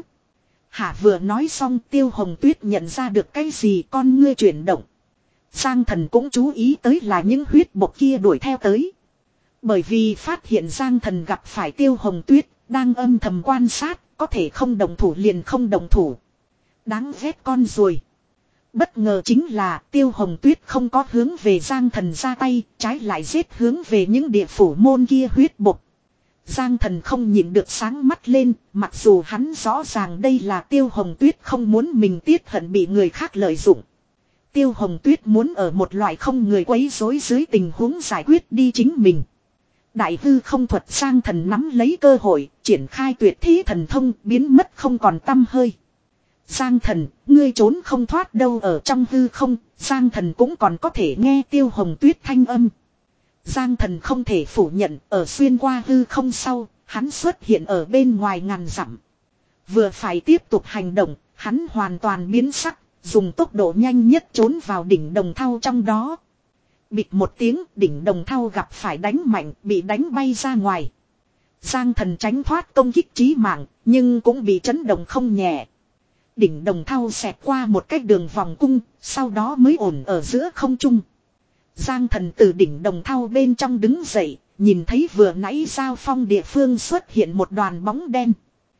Hả vừa nói xong Tiêu Hồng Tuyết nhận ra được cái gì con ngươi chuyển động. Giang Thần cũng chú ý tới là những huyết bộc kia đuổi theo tới. Bởi vì phát hiện Giang Thần gặp phải Tiêu Hồng Tuyết, đang âm thầm quan sát, có thể không đồng thủ liền không đồng thủ. Đáng ghét con rồi. Bất ngờ chính là Tiêu Hồng Tuyết không có hướng về Giang Thần ra tay, trái lại giết hướng về những địa phủ môn kia huyết bộc. Giang Thần không nhìn được sáng mắt lên, mặc dù hắn rõ ràng đây là Tiêu Hồng Tuyết không muốn mình tiết hận bị người khác lợi dụng. Tiêu Hồng Tuyết muốn ở một loại không người quấy rối dưới tình huống giải quyết đi chính mình. Đại hư không thuật Giang Thần nắm lấy cơ hội, triển khai tuyệt thế thần thông biến mất không còn tăm hơi. Giang Thần, ngươi trốn không thoát đâu ở trong hư không, Giang Thần cũng còn có thể nghe Tiêu Hồng Tuyết thanh âm. Giang Thần không thể phủ nhận, ở xuyên qua hư không sau, hắn xuất hiện ở bên ngoài ngàn dặm. Vừa phải tiếp tục hành động, hắn hoàn toàn biến sắc, dùng tốc độ nhanh nhất trốn vào đỉnh đồng thau trong đó. Bịt một tiếng, đỉnh đồng thau gặp phải đánh mạnh, bị đánh bay ra ngoài. Giang Thần tránh thoát công kích chí mạng, nhưng cũng bị chấn động không nhẹ. Đỉnh đồng thau xẹt qua một cái đường vòng cung, sau đó mới ổn ở giữa không trung. Giang Thần từ đỉnh đồng thau bên trong đứng dậy, nhìn thấy vừa nãy giao phong địa phương xuất hiện một đoàn bóng đen.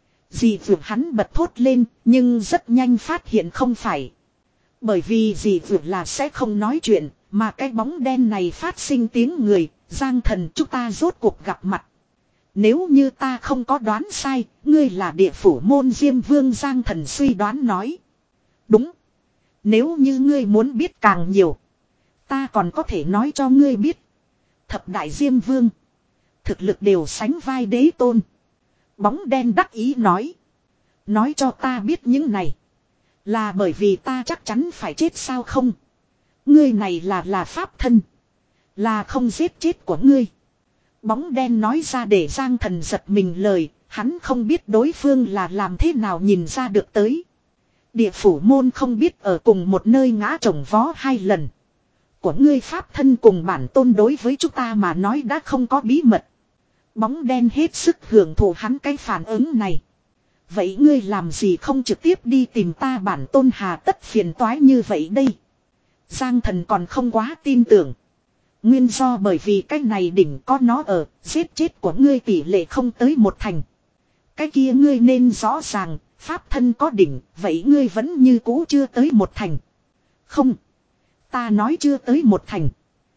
Dì vượt hắn bật thốt lên, nhưng rất nhanh phát hiện không phải. Bởi vì dì vượt là sẽ không nói chuyện, mà cái bóng đen này phát sinh tiếng người, Giang Thần chúng ta rốt cuộc gặp mặt. Nếu như ta không có đoán sai, ngươi là địa phủ môn Diêm Vương Giang Thần suy đoán nói. Đúng. Nếu như ngươi muốn biết càng nhiều, ta còn có thể nói cho ngươi biết. Thập đại Diêm Vương, thực lực đều sánh vai đế tôn. Bóng đen đắc ý nói. Nói cho ta biết những này, là bởi vì ta chắc chắn phải chết sao không? Ngươi này là là pháp thân, là không giết chết của ngươi. Bóng đen nói ra để Giang Thần giật mình lời, hắn không biết đối phương là làm thế nào nhìn ra được tới. Địa phủ môn không biết ở cùng một nơi ngã chồng vó hai lần. Của ngươi pháp thân cùng bản tôn đối với chúng ta mà nói đã không có bí mật. Bóng đen hết sức hưởng thụ hắn cái phản ứng này. Vậy ngươi làm gì không trực tiếp đi tìm ta bản tôn hà tất phiền toái như vậy đây. Giang thần còn không quá tin tưởng. Nguyên do bởi vì cái này đỉnh có nó ở, giết chết của ngươi tỷ lệ không tới một thành. Cái kia ngươi nên rõ ràng, pháp thân có đỉnh, vậy ngươi vẫn như cũ chưa tới một thành. Không. Ta nói chưa tới một thành.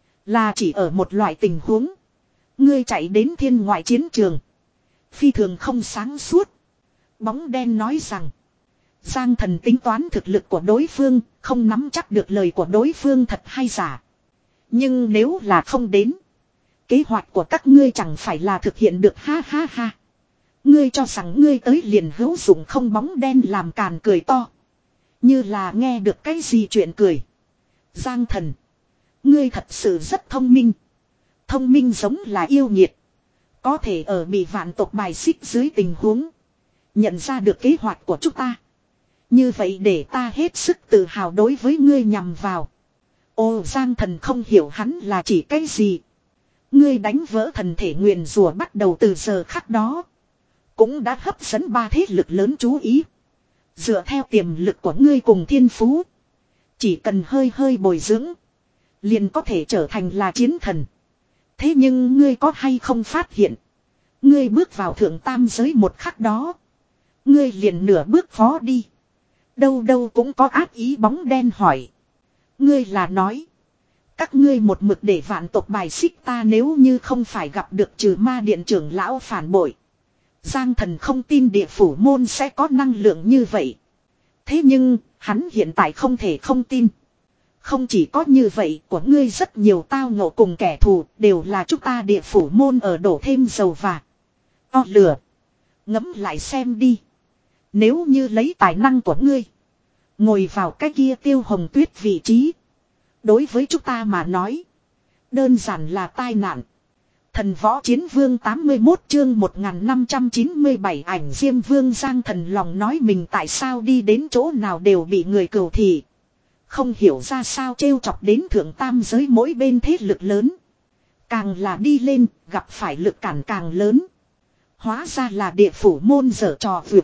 Là chỉ ở một loại tình huống. Ngươi chạy đến thiên ngoại chiến trường. Phi thường không sáng suốt. Bóng đen nói rằng. Giang thần tính toán thực lực của đối phương. Không nắm chắc được lời của đối phương thật hay giả. Nhưng nếu là không đến. Kế hoạch của các ngươi chẳng phải là thực hiện được ha ha ha. Ngươi cho rằng ngươi tới liền hữu dụng không, bóng đen làm càn cười to. Như là nghe được cái gì chuyện cười. Giang thần. Ngươi thật sự rất thông minh. Thông minh giống là yêu nghiệt. Có thể ở bị vạn tộc bài xích dưới tình huống. Nhận ra được kế hoạch của chúng ta. Như vậy để ta hết sức tự hào đối với ngươi nhằm vào. Ô Giang thần không hiểu hắn là chỉ cái gì. Ngươi đánh vỡ thần thể nguyền rủa bắt đầu từ giờ khắc đó. Cũng đã hấp dẫn ba thế lực lớn chú ý. Dựa theo tiềm lực của ngươi cùng thiên phú. Chỉ cần hơi hơi bồi dưỡng. Liền có thể trở thành là chiến thần. Thế nhưng ngươi có hay không phát hiện. Ngươi bước vào thượng tam giới một khắc đó. Ngươi liền nửa bước phó đi. Đâu đâu cũng có ác ý, bóng đen hỏi. Ngươi là nói. Các ngươi một mực để vạn tộc bài xích ta, nếu như không phải gặp được trừ ma điện trưởng lão phản bội. Giang thần không tin địa phủ môn sẽ có năng lượng như vậy. Thế nhưng, hắn hiện tại không thể không tin. Không chỉ có như vậy, của ngươi rất nhiều tao ngộ cùng kẻ thù, đều là chúng ta địa phủ môn ở đổ thêm dầu và o lửa. Ngẫm lại xem đi. Nếu như lấy tài năng của ngươi, ngồi vào cái kia Tiêu Hồng Tuyết vị trí. Đối với chúng ta mà nói, đơn giản là tai nạn. Thần võ chiến vương tám mươi mốt chương một nghìn năm trăm chín mươi bảy ảnh Diêm Vương. Giang thần lòng nói mình tại sao đi đến chỗ nào đều bị người cừu thị. Không hiểu ra sao trêu chọc đến thượng tam giới mỗi bên thế lực lớn. Càng là đi lên, gặp phải lực cản càng lớn. Hóa ra là địa phủ môn dở trò vượt.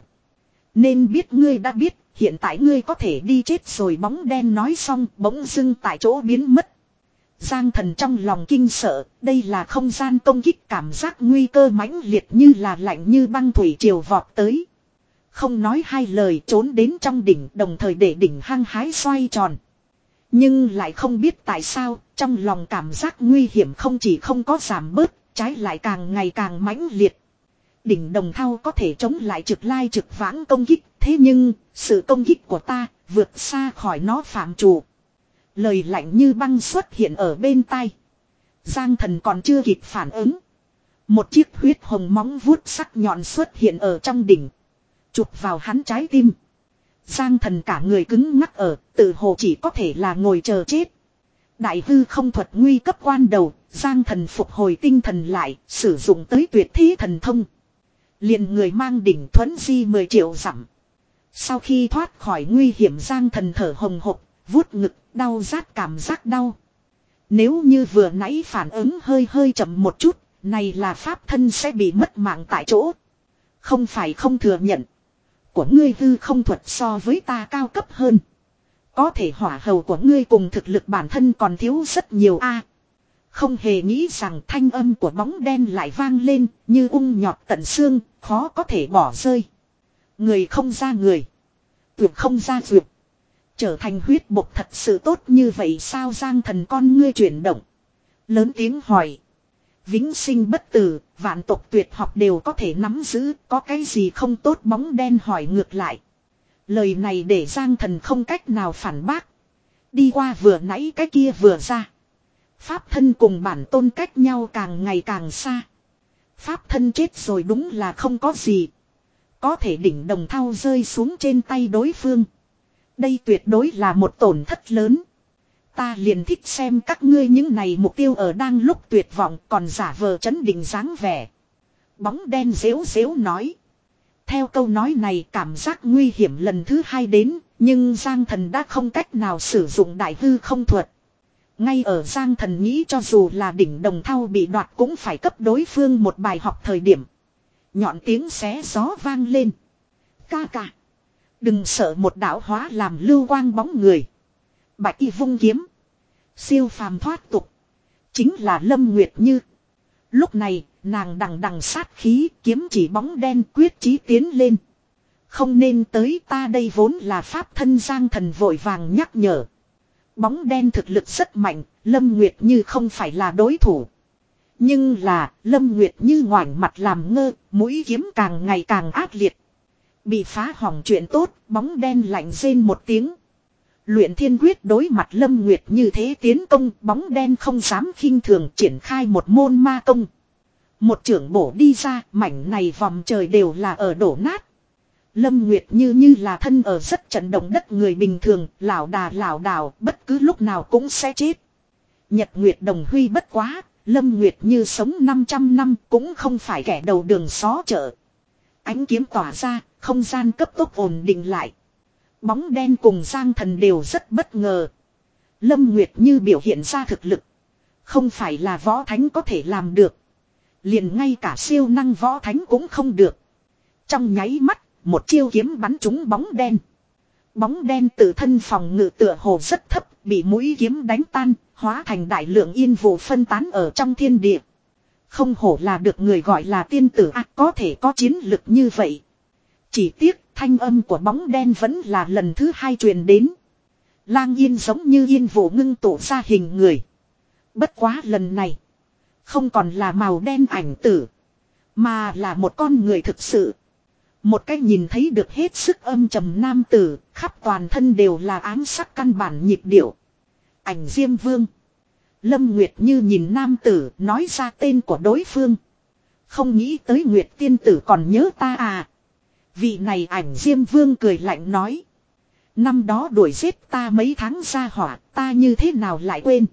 Nên biết ngươi đã biết, hiện tại ngươi có thể đi chết rồi, bóng đen nói xong bỗng dưng tại chỗ biến mất. Giang thần trong lòng kinh sợ, đây là không gian công kích, cảm giác nguy cơ mãnh liệt như là lạnh như băng thủy triều vọt tới. Không nói hai lời trốn đến trong đỉnh, đồng thời để đỉnh hăng hái xoay tròn. Nhưng lại không biết tại sao, trong lòng cảm giác nguy hiểm không chỉ không có giảm bớt, trái lại càng ngày càng mãnh liệt. Đỉnh đồng thau có thể chống lại trực lai trực vãng công kích, thế nhưng, sự công kích của ta, vượt xa khỏi nó phạm trù. Lời lạnh như băng xuất hiện ở bên tai. Giang thần còn chưa kịp phản ứng. Một chiếc huyết hồng móng vuốt sắc nhọn xuất hiện ở trong đỉnh. Chụp vào hắn trái tim. Giang thần cả người cứng ngắc ở, tự hồ chỉ có thể là ngồi chờ chết. Đại hư không thuật nguy cấp quan đầu, Giang thần phục hồi tinh thần lại, sử dụng tới tuyệt thế thần thông. Liền người mang đỉnh thuẫn di mười triệu dặm. Sau khi thoát khỏi nguy hiểm, Giang thần thở hồng hộc, vuốt ngực, đau rát cảm giác đau. Nếu như vừa nãy phản ứng hơi hơi chậm một chút, này là pháp thân sẽ bị mất mạng tại chỗ. Không phải không thừa nhận. Của ngươi hư không thuật so với ta cao cấp hơn. Có thể hỏa hầu của ngươi cùng thực lực bản thân còn thiếu rất nhiều a. Không hề nghĩ rằng thanh âm của bóng đen lại vang lên như ung nhọt tận xương, khó có thể bỏ rơi. Người không ra người. Tuyệt không ra tuyệt. Trở thành huyết bộc thật sự tốt như vậy sao? Giang thần con ngươi chuyển động. Lớn tiếng hỏi. Vĩnh sinh bất tử, vạn tộc tuyệt học đều có thể nắm giữ, có cái gì không tốt? Bóng đen hỏi ngược lại. Lời này để Giang thần không cách nào phản bác. Đi qua vừa nãy cái kia vừa ra. Pháp thân cùng bản tôn cách nhau càng ngày càng xa. Pháp thân chết rồi đúng là không có gì. Có thể đỉnh đồng thau rơi xuống trên tay đối phương. Đây tuyệt đối là một tổn thất lớn. Ta liền thích xem các ngươi những này mục tiêu ở đang lúc tuyệt vọng còn giả vờ chấn định dáng vẻ. Bóng đen dễu dễu nói. Theo câu nói này cảm giác nguy hiểm lần thứ hai đến, nhưng Giang thần đã không cách nào sử dụng đại hư không thuật. Ngay ở Giang Thần nghĩ cho dù là đỉnh đồng thau bị đoạt cũng phải cấp đối phương một bài học thời điểm. Nhọn tiếng xé gió vang lên. Ca ca. Đừng sợ một đạo hóa làm lưu quang bóng người. Bạch y vung kiếm. Siêu phàm thoát tục. Chính là Lâm Nguyệt Như. Lúc này nàng đằng đằng sát khí kiếm chỉ bóng đen quyết chí tiến lên. Không nên tới ta đây vốn là pháp thân Giang Thần vội vàng nhắc nhở. Bóng đen thực lực rất mạnh, Lâm Nguyệt Như không phải là đối thủ. Nhưng là, Lâm Nguyệt Như ngoảnh mặt làm ngơ, mũi kiếm càng ngày càng ác liệt. Bị phá hỏng chuyện tốt, bóng đen lạnh rên một tiếng. Luyện Thiên Quyết đối mặt Lâm Nguyệt Như thế tiến công, bóng đen không dám khinh thường triển khai một môn ma công. Một chưởng bổ đi ra, mảnh này vòng trời đều là ở đổ nát. Lâm Nguyệt Như như là thân ở rất trận động đất người bình thường, lảo đà lảo đảo, bất cứ lúc nào cũng sẽ chết. Nhật Nguyệt Đồng Huy bất quá, Lâm Nguyệt Như sống năm trăm năm cũng không phải kẻ đầu đường xó chợ. Ánh kiếm tỏa ra, không gian cấp tốc ổn định lại. Bóng đen cùng Giang Thần đều rất bất ngờ. Lâm Nguyệt Như biểu hiện ra thực lực. Không phải là võ thánh có thể làm được. Liền ngay cả siêu năng võ thánh cũng không được. Trong nháy mắt, một chiêu kiếm bắn trúng bóng đen. Bóng đen tự thân phòng ngự tựa hồ rất thấp, bị mũi kiếm đánh tan, hóa thành đại lượng yên vụ phân tán ở trong thiên địa. Không hổ là được người gọi là tiên tử ác có thể có chiến lực như vậy. Chỉ tiếc thanh âm của bóng đen vẫn là lần thứ hai truyền đến. Lang Yên giống như yên vụ ngưng tụ ra hình người. Bất quá lần này, không còn là màu đen ảnh tử, mà là một con người thực sự. Một cách nhìn thấy được hết sức âm trầm nam tử, khắp toàn thân đều là ám sắc căn bản nhịp điệu. Ảnh Diêm Vương. Lâm Nguyệt Như nhìn nam tử, nói ra tên của đối phương. Không nghĩ tới Nguyệt tiên tử còn nhớ ta à. Vị này Ảnh Diêm Vương cười lạnh nói. Năm đó đuổi giết ta mấy tháng ra hỏa, ta như thế nào lại quên.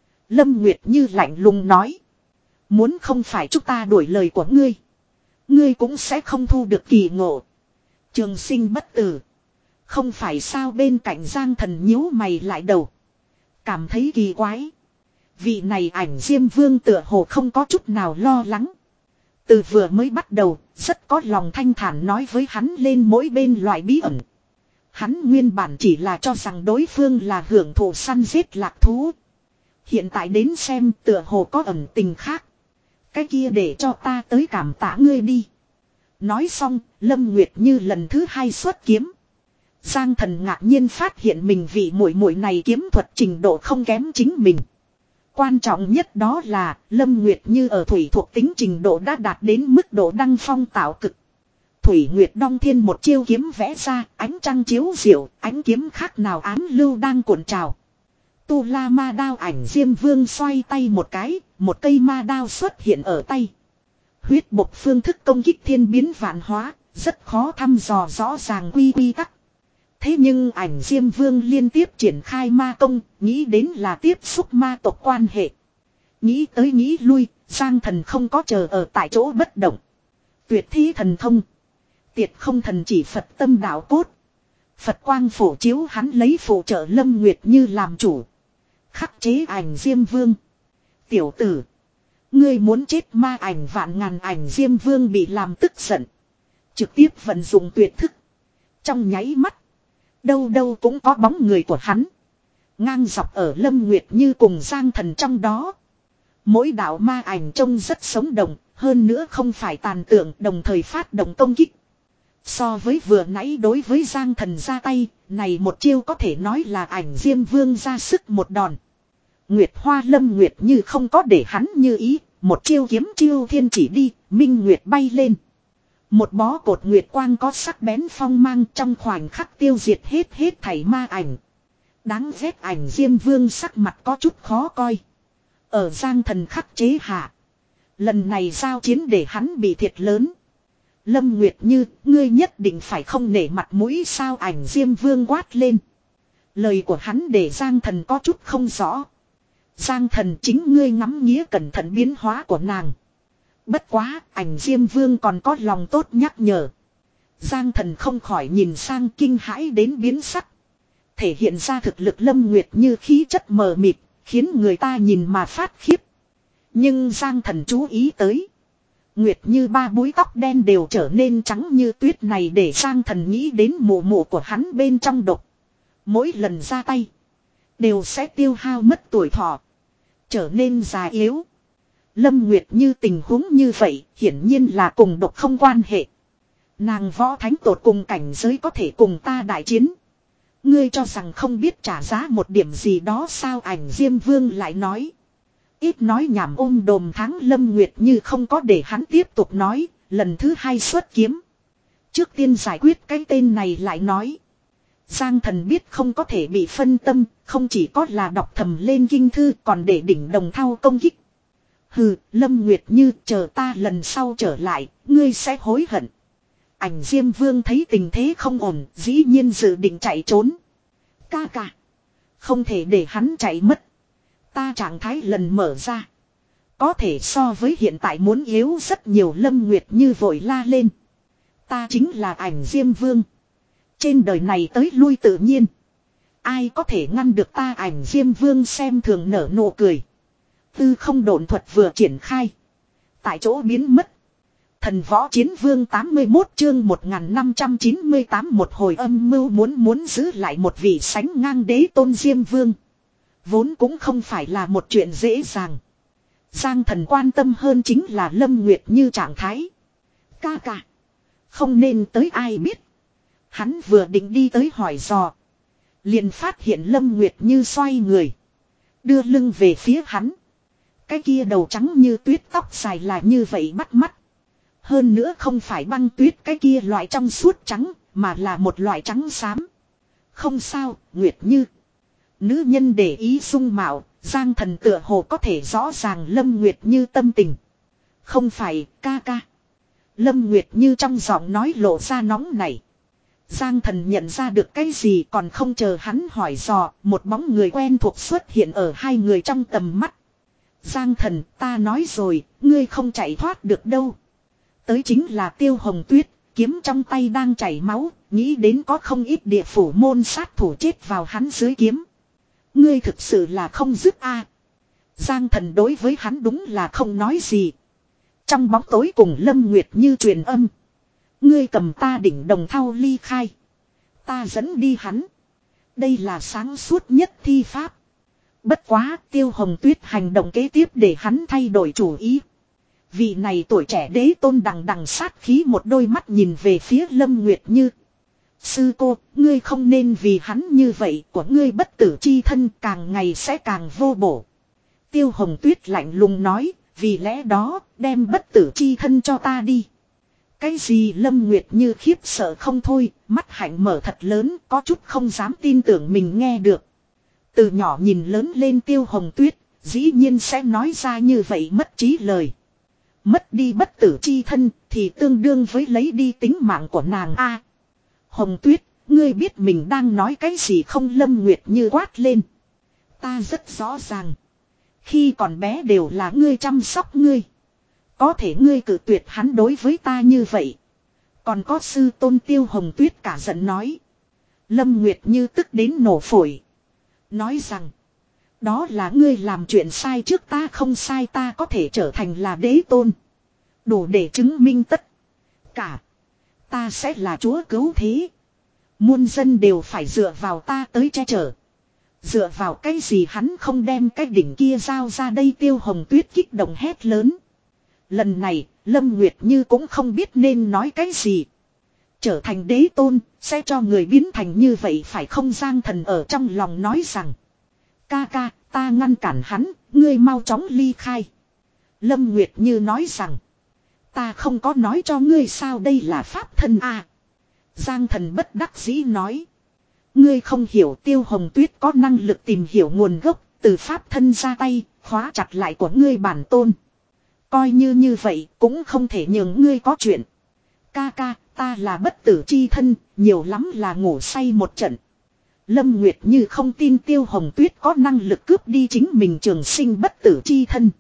Lâm Nguyệt Như lạnh lùng nói. Muốn không phải chúng ta đuổi lời của ngươi, ngươi cũng sẽ không thu được kỳ ngộ. Trường sinh bất tử. Không phải sao bên cạnh Giang Thần nhíu mày lại đầu. Cảm thấy kỳ quái. Vị này Ảnh Diêm Vương tựa hồ không có chút nào lo lắng. Từ vừa mới bắt đầu, rất có lòng thanh thản nói với hắn lên mỗi bên loại bí ẩn. Hắn nguyên bản chỉ là cho rằng đối phương là hưởng thụ săn giết lạc thú. Hiện tại đến xem tựa hồ có ẩn tình khác. Cái kia để cho ta tới cảm tạ ngươi đi. Nói xong, Lâm Nguyệt Như lần thứ hai xuất kiếm. Giang Thần ngạc nhiên phát hiện mình vị muội muội này kiếm thuật trình độ không kém chính mình. Quan trọng nhất đó là Lâm Nguyệt Như ở thủy thuộc tính trình độ đã đạt đến mức độ đăng phong tạo cực. Thủy Nguyệt Đong Thiên một chiêu kiếm vẽ ra, ánh trăng chiếu diệu, ánh kiếm khác nào ám lưu đang cuộn trào. Tu La Ma Đao Ảnh Diêm Vương xoay tay một cái, một cây ma đao xuất hiện ở tay. Huyết bộc phương thức công kích thiên biến vạn hóa, rất khó thăm dò rõ ràng quy quy tắc. Thế nhưng Ảnh Diêm Vương liên tiếp triển khai ma công, nghĩ đến là tiếp xúc ma tộc quan hệ. Nghĩ tới nghĩ lui, Giang Thần không có chờ ở tại chỗ bất động. Tuyệt thi thần thông. Tiệt không thần chỉ Phật tâm đạo cốt. Phật quang phổ chiếu hắn lấy phụ trợ Lâm Nguyệt Như làm chủ. Khắc chế Ảnh Diêm Vương. Tiểu tử. Ngươi muốn chết ma ảnh vạn ngàn Ảnh Diêm Vương bị làm tức giận. Trực tiếp vận dụng tuyệt thức. Trong nháy mắt. Đâu đâu cũng có bóng người của hắn. Ngang dọc ở Lâm Nguyệt Như cùng Giang Thần trong đó. Mỗi đạo ma ảnh trông rất sống động. Hơn nữa không phải tàn tượng đồng thời phát động công kích. So với vừa nãy đối với Giang Thần ra tay. Này một chiêu có thể nói là Ảnh Diêm Vương ra sức một đòn. Nguyệt Hoa Lâm Nguyệt Như không có để hắn như ý. Một chiêu kiếm chiêu thiên chỉ đi. Minh Nguyệt bay lên. Một bó cột nguyệt quang có sắc bén phong mang trong khoảnh khắc tiêu diệt hết hết thảy ma ảnh. Đáng ghét Ảnh Diêm Vương sắc mặt có chút khó coi. Ở Giang Thần khắc chế hạ. Lần này giao chiến để hắn bị thiệt lớn. Lâm Nguyệt Như, ngươi nhất định phải không nể mặt mũi sao Ảnh Diêm Vương quát lên. Lời của hắn để Giang Thần có chút không rõ. Giang Thần chính ngươi ngắm nghía cẩn thận biến hóa của nàng. Bất quá, Ảnh Diêm Vương còn có lòng tốt nhắc nhở. Giang Thần không khỏi nhìn sang kinh hãi đến biến sắc. Thể hiện ra thực lực Lâm Nguyệt Như khí chất mờ mịt, khiến người ta nhìn mà phát khiếp. Nhưng Giang Thần chú ý tới. Nguyệt Như ba búi tóc đen đều trở nên trắng như tuyết này để Giang Thần nghĩ đến mụ mụ của hắn bên trong độc. Mỗi lần ra tay. Đều sẽ tiêu hao mất tuổi thọ. Trở nên già yếu. Lâm Nguyệt Như tình huống như vậy hiển nhiên là cùng độc không quan hệ. Nàng võ thánh tột cùng cảnh giới có thể cùng ta đại chiến. Ngươi cho rằng không biết trả giá một điểm gì đó sao? Ảnh Diêm Vương lại nói. Ít nói nhảm ôm đồm tháng Lâm Nguyệt Như không có để hắn tiếp tục nói. Lần thứ hai xuất kiếm. Trước tiên giải quyết cái tên này lại nói. Giang Thần biết không có thể bị phân tâm. Không chỉ có là đọc thầm lên kinh thư còn để đỉnh đồng thao công kích. Hừ, Lâm Nguyệt Như chờ ta lần sau trở lại. Ngươi sẽ hối hận. Ảnh Diêm Vương thấy tình thế không ổn, dĩ nhiên dự định chạy trốn. Ca ca. Không thể để hắn chạy mất. Ta trạng thái lần mở ra. Có thể so với hiện tại muốn yếu rất nhiều. Lâm Nguyệt Như vội la lên. Ta chính là Ảnh Diêm Vương. Trên đời này tới lui tự nhiên. Ai có thể ngăn được ta? Ảnh Diêm Vương xem thường nở nụ cười. Tư không độn thuật vừa triển khai. Tại chỗ biến mất. Thần Võ Chiến Vương tám mươi mốt chương một nghìn năm trăm chín mươi tám một hồi âm mưu muốn muốn giữ lại một vị sánh ngang đế tôn Diêm Vương. Vốn cũng không phải là một chuyện dễ dàng. Giang Thần quan tâm hơn chính là Lâm Nguyệt Như trạng thái. Ca ca. Không nên tới ai biết. Hắn vừa định đi tới hỏi dò. Liền phát hiện Lâm Nguyệt Như xoay người. Đưa lưng về phía hắn. Cái kia đầu trắng như tuyết tóc dài là như vậy bắt mắt. Hơn nữa không phải băng tuyết cái kia loại trong suốt trắng, mà là một loại trắng xám. Không sao, Nguyệt Như. Nữ nhân để ý dung mạo, Giang Thần tựa hồ có thể rõ ràng Lâm Nguyệt Như tâm tình. Không phải, ca ca. Lâm Nguyệt Như trong giọng nói lộ ra nóng này. Giang Thần nhận ra được cái gì còn không chờ hắn hỏi dò, một bóng người quen thuộc xuất hiện ở hai người trong tầm mắt. Giang Thần, ta nói rồi, ngươi không chạy thoát được đâu. Tới chính là Tiêu Hồng Tuyết, kiếm trong tay đang chảy máu, nghĩ đến có không ít địa phủ môn sát thủ chết vào hắn dưới kiếm. Ngươi thực sự là không dứt a. Giang Thần đối với hắn đúng là không nói gì. Trong bóng tối cùng Lâm Nguyệt Như truyền âm. Ngươi cầm ta đỉnh đồng thau ly khai. Ta dẫn đi hắn. Đây là sáng suốt nhất thi pháp. Bất quá Tiêu Hồng Tuyết hành động kế tiếp để hắn thay đổi chủ ý. Vị này tuổi trẻ đế tôn đằng đằng sát khí một đôi mắt nhìn về phía Lâm Nguyệt Như. Sư cô, ngươi không nên vì hắn như vậy, của ngươi bất tử chi thân càng ngày sẽ càng vô bổ. Tiêu Hồng Tuyết lạnh lùng nói, vì lẽ đó, đem bất tử chi thân cho ta đi. Cái gì? Lâm Nguyệt Như khiếp sợ không thôi, mắt hạnh mở thật lớn, có chút không dám tin tưởng mình nghe được. Từ nhỏ nhìn lớn lên Tiêu Hồng Tuyết, dĩ nhiên sẽ nói ra như vậy mất trí lời. Mất đi bất tử chi thân thì tương đương với lấy đi tính mạng của nàng a. Hồng Tuyết, ngươi biết mình đang nói cái gì không? Lâm Nguyệt Như quát lên. Ta rất rõ ràng. Khi còn bé đều là ngươi chăm sóc ngươi. Có thể ngươi cự tuyệt hắn đối với ta như vậy. Còn có sư tôn. Tiêu Hồng Tuyết cả giận nói. Lâm Nguyệt Như tức đến nổ phổi. Nói rằng. Đó là ngươi làm chuyện sai trước ta không sai, ta có thể trở thành là đế tôn. Đủ để chứng minh tất cả. Ta sẽ là chúa cứu thế. Muôn dân đều phải dựa vào ta tới che chở. Dựa vào cái gì hắn không đem cái đỉnh kia giao ra đây? Tiêu Hồng Tuyết kích động hét lớn. Lần này Lâm Nguyệt Như cũng không biết nên nói cái gì. Trở thành đế tôn sẽ cho người biến thành như vậy phải không? Giang Thần ở trong lòng nói rằng. Ca ca, ta ngăn cản hắn, ngươi mau chóng ly khai. Lâm Nguyệt Như nói rằng. Ta không có nói cho ngươi sao, đây là pháp thân a. Giang Thần bất đắc dĩ nói. Ngươi không hiểu, Tiêu Hồng Tuyết có năng lực tìm hiểu nguồn gốc, từ pháp thân ra tay, khóa chặt lại của ngươi bản tôn. Coi như như vậy, cũng không thể nhường ngươi có chuyện. Ca ca, ta là bất tử chi thân, nhiều lắm là ngủ say một trận. Lâm Nguyệt Như không tin Tiêu Hồng Tuyết có năng lực cướp đi chính mình trường sinh bất tử chi thân.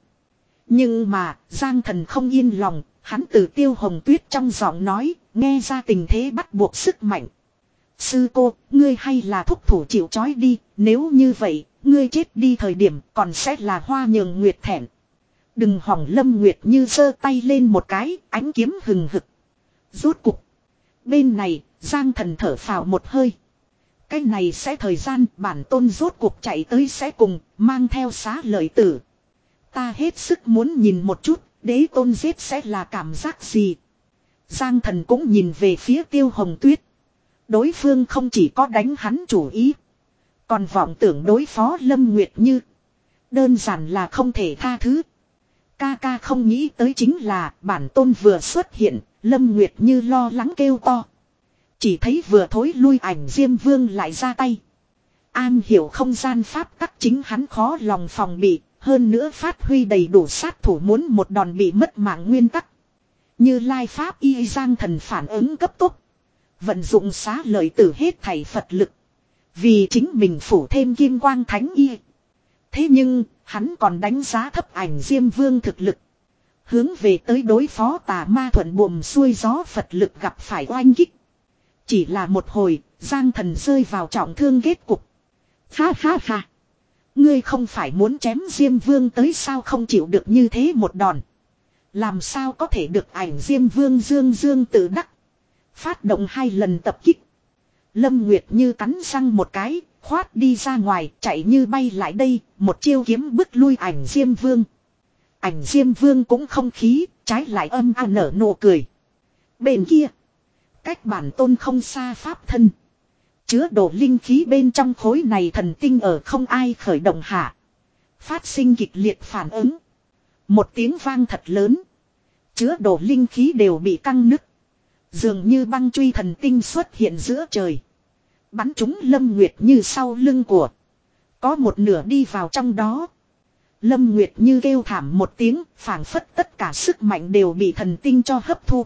Nhưng mà, Giang Thần không yên lòng, hắn từ Tiêu Hồng Tuyết trong giọng nói, nghe ra tình thế bắt buộc sức mạnh. Sư cô, ngươi hay là thúc thủ chịu trói đi, nếu như vậy, ngươi chết đi thời điểm còn sẽ là Hoa Nhường Nguyệt thẹn. Đừng hỏng. Lâm Nguyệt Như giơ tay lên một cái, ánh kiếm hừng hực. Rốt cục. Bên này, Giang Thần thở phào một hơi. Cái này sẽ thời gian bản tôn rốt cuộc chạy tới sẽ cùng, mang theo xá lợi tử. Ta hết sức muốn nhìn một chút, đế tôn giết sẽ là cảm giác gì. Giang Thần cũng nhìn về phía Tiêu Hồng Tuyết. Đối phương không chỉ có đánh hắn chủ ý, còn vọng tưởng đối phó Lâm Nguyệt Như. Đơn giản là không thể tha thứ. Ca ca không nghĩ tới chính là bản tôn vừa xuất hiện, Lâm Nguyệt Như lo lắng kêu to. Chỉ thấy vừa thối lui ảnh Diêm Vương lại ra tay. An hiểu không gian pháp tắc chính hắn khó lòng phòng bị, hơn nữa phát huy đầy đủ sát thủ muốn một đòn bị mất mạng nguyên tắc. Như Lai Pháp y Giang Thần phản ứng cấp tốc. Vận dụng xá lợi tử hết thảy Phật lực. Vì chính mình phủ thêm kim quang thánh y. Thế nhưng, hắn còn đánh giá thấp ảnh Diêm Vương thực lực. Hướng về tới đối phó tà ma thuận buồm xuôi gió Phật lực gặp phải oanh kích. Chỉ là một hồi, Giang Thần rơi vào trọng thương kết cục. Ha ha ha. Ngươi không phải muốn chém Diêm Vương tới sao không chịu được như thế một đòn. Làm sao có thể được ảnh Diêm Vương dương dương tự đắc. Phát động hai lần tập kích. Lâm Nguyệt Như cắn răng một cái, khoát đi ra ngoài, chạy như bay lại đây, một chiêu kiếm bức lui ảnh Diêm Vương. Ảnh Diêm Vương cũng không khí, trái lại âm a nở nụ cười. Bên kia, cách bản tôn không xa pháp thân. Chứa đổ linh khí bên trong khối này thần tinh ở không ai khởi động hạ. Phát sinh kịch liệt phản ứng. Một tiếng vang thật lớn. Chứa đổ linh khí đều bị căng nứt. Dường như băng truy thần tinh xuất hiện giữa trời. Bắn trúng Lâm Nguyệt Như sau lưng của. Có một nửa đi vào trong đó. Lâm Nguyệt Như kêu thảm một tiếng, phảng phất tất cả sức mạnh đều bị thần tinh cho hấp thu.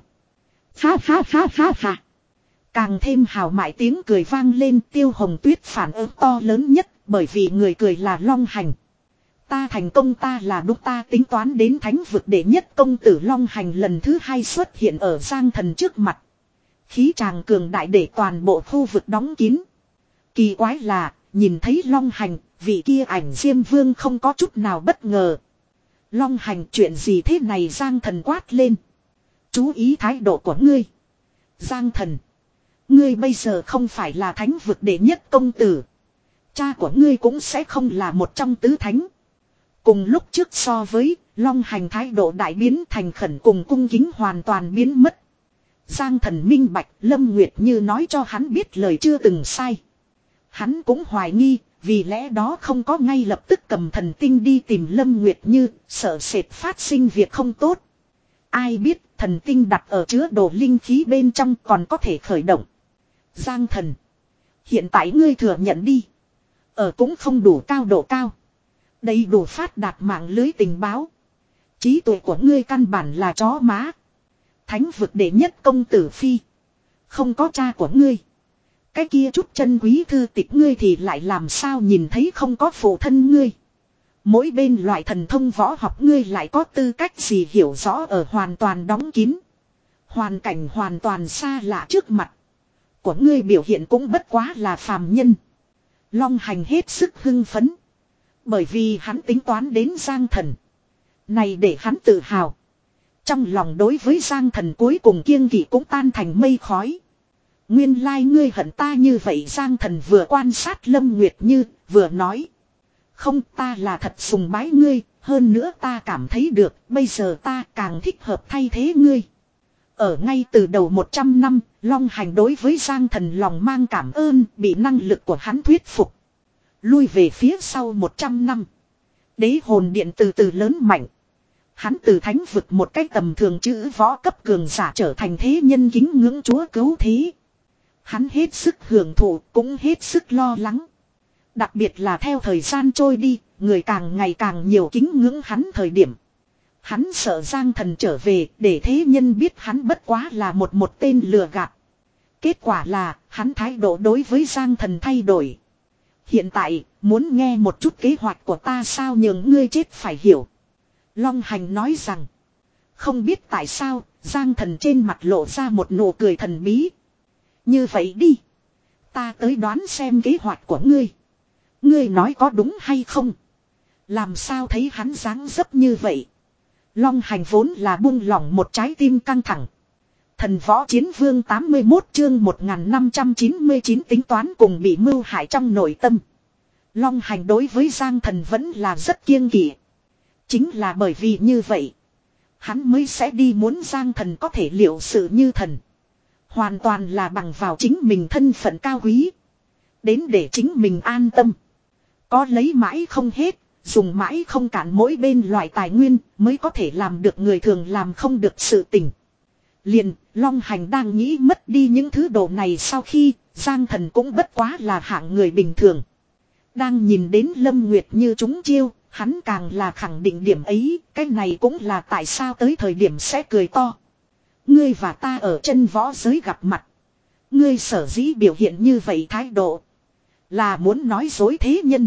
Ha ha ha ha ha. Càng thêm hào mại tiếng cười vang lên. Tiêu Hồng Tuyết phản ứng to lớn nhất, bởi vì người cười là Long Hành. Ta thành công, ta là đúng, ta tính toán đến thánh vực đệ nhất công tử Long Hành lần thứ hai xuất hiện ở Giang Thần trước mặt. Khí tràng cường đại để toàn bộ khu vực đóng kín. Kỳ quái là, nhìn thấy Long Hành, vị kia ảnh Diêm Vương không có chút nào bất ngờ. Long Hành, chuyện gì thế này? Giang Thần quát lên. Chú ý thái độ của ngươi. Giang Thần, ngươi bây giờ không phải là thánh vực đệ nhất công tử. Cha của ngươi cũng sẽ không là một trong tứ thánh. Cùng lúc trước so với, Long Hành thái độ đại biến, thành khẩn cùng cung kính hoàn toàn biến mất. Giang Thần minh bạch, Lâm Nguyệt Như nói cho hắn biết lời chưa từng sai. Hắn cũng hoài nghi, vì lẽ đó không có ngay lập tức cầm thần tinh đi tìm Lâm Nguyệt Như, sợ sệt phát sinh việc không tốt. Ai biết, thần tinh đặt ở chứa đồ linh khí bên trong còn có thể khởi động. Giang Thần, hiện tại ngươi thừa nhận đi. Ở cũng không đủ cao độ cao. Đầy đủ phát đạt mạng lưới tình báo. Trí tuệ của ngươi căn bản là chó má. Thánh vực đệ nhất công tử phi. Không có cha của ngươi. Cái kia chút chân quý thư tịch ngươi thì lại làm sao nhìn thấy không có phụ thân ngươi. Mỗi bên loại thần thông võ học ngươi lại có tư cách gì hiểu rõ ở hoàn toàn đóng kín. Hoàn cảnh hoàn toàn xa lạ trước mặt. Của ngươi biểu hiện cũng bất quá là phàm nhân. Long Hành hết sức hưng phấn. Bởi vì hắn tính toán đến Giang Thần. Này để hắn tự hào. Trong lòng đối với Giang Thần cuối cùng kiêng kỵ cũng tan thành mây khói. Nguyên lai ngươi hận ta như vậy. Giang Thần vừa quan sát Lâm Nguyệt Như, vừa nói. Không, ta là thật sùng bái ngươi, hơn nữa ta cảm thấy được, bây giờ ta càng thích hợp thay thế ngươi. Ở ngay từ đầu một trăm năm, Long Hành đối với Giang Thần lòng mang cảm ơn, bị năng lực của hắn thuyết phục. Lui về phía sau một trăm năm. Đế hồn điện từ từ lớn mạnh. Hắn từ thánh vực một cách tầm thường chữ võ cấp cường giả trở thành thế nhân kính ngưỡng chúa cứu thế. Hắn hết sức hưởng thụ, cũng hết sức lo lắng. Đặc biệt là theo thời gian trôi đi, người càng ngày càng nhiều kính ngưỡng hắn thời điểm. Hắn sợ Giang Thần trở về để thế nhân biết hắn bất quá là một một tên lừa gạt. Kết quả là hắn thái độ đối với Giang Thần thay đổi. Hiện tại, muốn nghe một chút kế hoạch của ta sao? Nhường ngươi chết phải hiểu. Long Hành nói rằng. Không biết tại sao, Giang Thần trên mặt lộ ra một nụ cười thần bí. Như vậy đi. Ta tới đoán xem kế hoạch của ngươi. Ngươi nói có đúng hay không? Làm sao thấy hắn dáng dấp như vậy? Long Hành vốn là buông lỏng một trái tim căng thẳng. Thần võ chiến vương tám mươi mốt chương một nghìn năm trăm chín mươi chín tính toán cùng bị mưu hại trong nội tâm. Long Hành đối với Giang Thần vẫn là rất kiêng kỵ. Chính là bởi vì như vậy, hắn mới sẽ đi muốn Giang Thần có thể liệu sự như thần. Hoàn toàn là bằng vào chính mình thân phận cao quý. Đến để chính mình an tâm. Có lấy mãi không hết, dùng mãi không cạn mỗi bên loại tài nguyên mới có thể làm được người thường làm không được sự tình. Liền, Long Hành đang nghĩ mất đi những thứ đồ này sau khi, Giang Thần cũng bất quá là hạng người bình thường. Đang nhìn đến Lâm Nguyệt Như trúng chiêu, hắn càng là khẳng định điểm ấy, cái này cũng là tại sao tới thời điểm sẽ cười to. Ngươi và ta ở chân võ giới gặp mặt. Ngươi sở dĩ biểu hiện như vậy thái độ, là muốn nói dối thế nhân.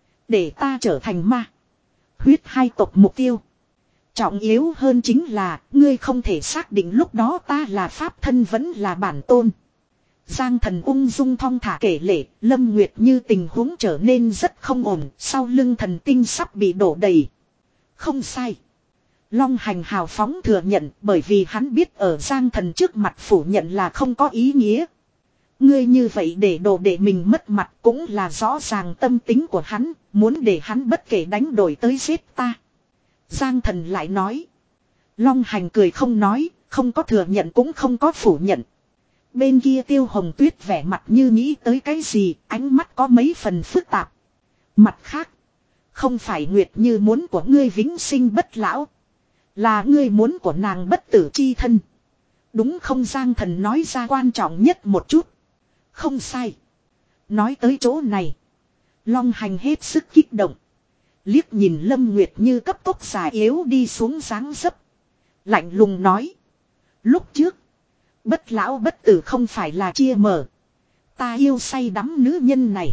Để ta trở thành ma. Huyết hai tộc mục tiêu. Trọng yếu hơn chính là, ngươi không thể xác định lúc đó ta là pháp thân vẫn là bản tôn. Giang Thần ung dung thong thả kể lể, Lâm Nguyệt Như tình huống trở nên rất không ổn, sau lưng thần tinh sắp bị đổ đầy. Không sai. Long Hành hào phóng thừa nhận, bởi vì hắn biết ở Giang Thần trước mặt phủ nhận là không có ý nghĩa. Ngươi như vậy để đồ để mình mất mặt cũng là rõ ràng tâm tính của hắn, muốn để hắn bất kể đánh đổi tới giết ta. Giang Thần lại nói. Long Hành cười không nói, không có thừa nhận cũng không có phủ nhận. Bên kia Tiêu Hồng Tuyết vẻ mặt như nghĩ tới cái gì, ánh mắt có mấy phần phức tạp. Mặt khác, không phải Nguyệt Như muốn của ngươi vĩnh sinh bất lão, là ngươi muốn của nàng bất tử chi thân. Đúng không? Giang Thần nói ra quan trọng nhất một chút. Không sai. Nói tới chỗ này, Long Hành hết sức kích động. Liếc nhìn Lâm Nguyệt Như cấp tốc già yếu đi xuống dáng dấp. Lạnh lùng nói. Lúc trước, bất lão bất tử không phải là chia mở. Ta yêu say đắm nữ nhân này,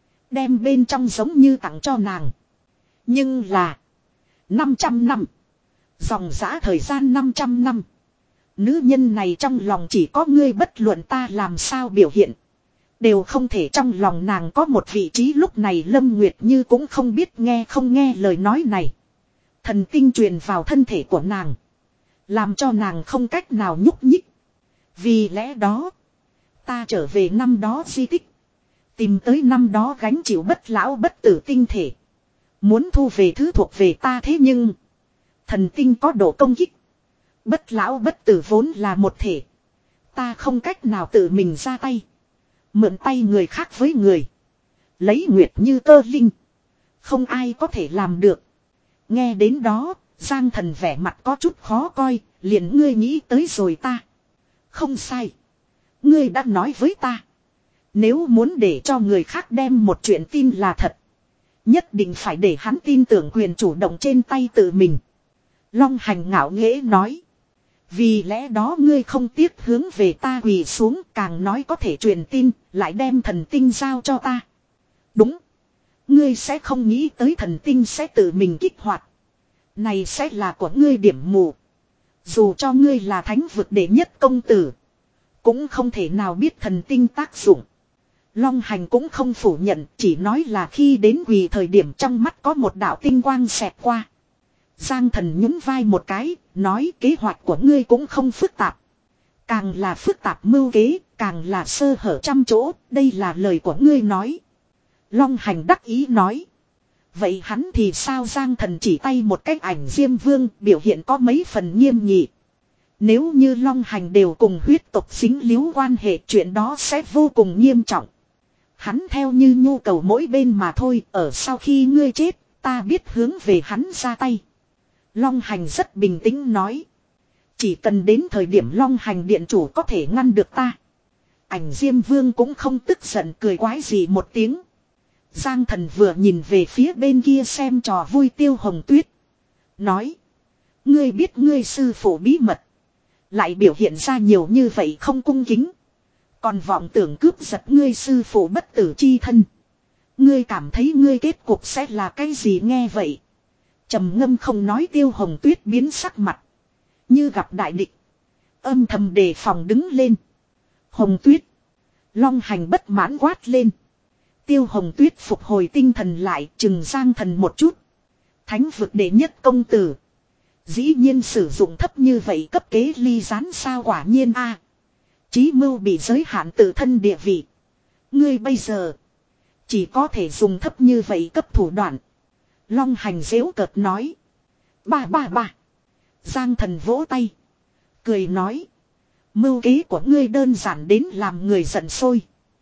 đem bên trong giống như tặng cho nàng. Nhưng là năm trăm năm, dòng dã thời gian năm trăm năm, nữ nhân này trong lòng chỉ có ngươi, bất luận ta làm sao biểu hiện, đều không thể trong lòng nàng có một vị trí. Lúc này Lâm Nguyệt Như cũng không biết nghe không nghe lời nói này. Thần tinh truyền vào thân thể của nàng, làm cho nàng không cách nào nhúc nhích. Vì lẽ đó, ta trở về năm đó di tích, tìm tới năm đó gánh chịu bất lão bất tử tinh thể, muốn thu về thứ thuộc về ta. Thế nhưng thần tinh có độ công kích, bất lão bất tử vốn là một thể, ta không cách nào tự mình ra tay, mượn tay người khác với người, lấy Nguyệt Như cơ linh, không ai có thể làm được. Nghe đến đó, Giang Thần vẻ mặt có chút khó coi. Liền ngươi nghĩ tới rồi ta. Không sai, ngươi đã nói với ta, nếu muốn để cho người khác đem một chuyện tin là thật, nhất định phải để hắn tin tưởng quyền chủ động trên tay tự mình. Long Hành ngạo nghễ nói. Vì lẽ đó ngươi không tiếc hướng về ta quỳ xuống, càng nói có thể truyền tin, lại đem thần tinh giao cho ta. Đúng, ngươi sẽ không nghĩ tới thần tinh sẽ tự mình kích hoạt. Này sẽ là của ngươi điểm mù. Dù cho ngươi là thánh vực đệ nhất công tử, cũng không thể nào biết thần tinh tác dụng. Long Hành cũng không phủ nhận, chỉ nói là khi đến quỳ thời điểm trong mắt có một đạo tinh quang xẹt qua. Giang Thần nhún vai một cái, nói kế hoạch của ngươi cũng không phức tạp. Càng là phức tạp mưu kế, càng là sơ hở trăm chỗ, đây là lời của ngươi nói. Long Hành đắc ý nói. Vậy hắn thì sao? Giang Thần chỉ tay một cái ảnh Diêm Vương, biểu hiện có mấy phần nghiêm nghị. Nếu như Long Hành đều cùng huyết tộc dính líu quan hệ, chuyện đó sẽ vô cùng nghiêm trọng. Hắn theo như nhu cầu mỗi bên mà thôi, ở sau khi ngươi chết, ta biết hướng về hắn ra tay. Long Hành rất bình tĩnh nói. Chỉ cần đến thời điểm Long Hành điện chủ có thể ngăn được ta. Ảnh Diêm Vương cũng không tức giận, cười quái gì một tiếng. Giang Thần vừa nhìn về phía bên kia xem trò vui Tiêu Hồng Tuyết, nói. Ngươi biết ngươi sư phụ bí mật, lại biểu hiện ra nhiều như vậy không cung kính, còn vọng tưởng cướp giật ngươi sư phụ bất tử chi thân. Ngươi cảm thấy ngươi kết cục sẽ là cái gì? Nghe vậy, trầm ngâm không nói. Tiêu Hồng Tuyết biến sắc mặt, như gặp đại địch, âm thầm đề phòng đứng lên. Hồng Tuyết, Long Hành bất mãn quát lên. Tiêu Hồng Tuyết phục hồi tinh thần lại, chừng Giang Thần một chút. Thánh vực đệ nhất công tử. Dĩ nhiên sử dụng thấp như vậy cấp kế ly gián sao, quả nhiên a. Chí mưu bị giới hạn tự thân địa vị. Ngươi bây giờ chỉ có thể dùng thấp như vậy cấp thủ đoạn. Long Hành giễu cợt nói. Ba ba ba. Giang Thần vỗ tay. Cười nói. Mưu kế của ngươi đơn giản đến làm người giận sôi.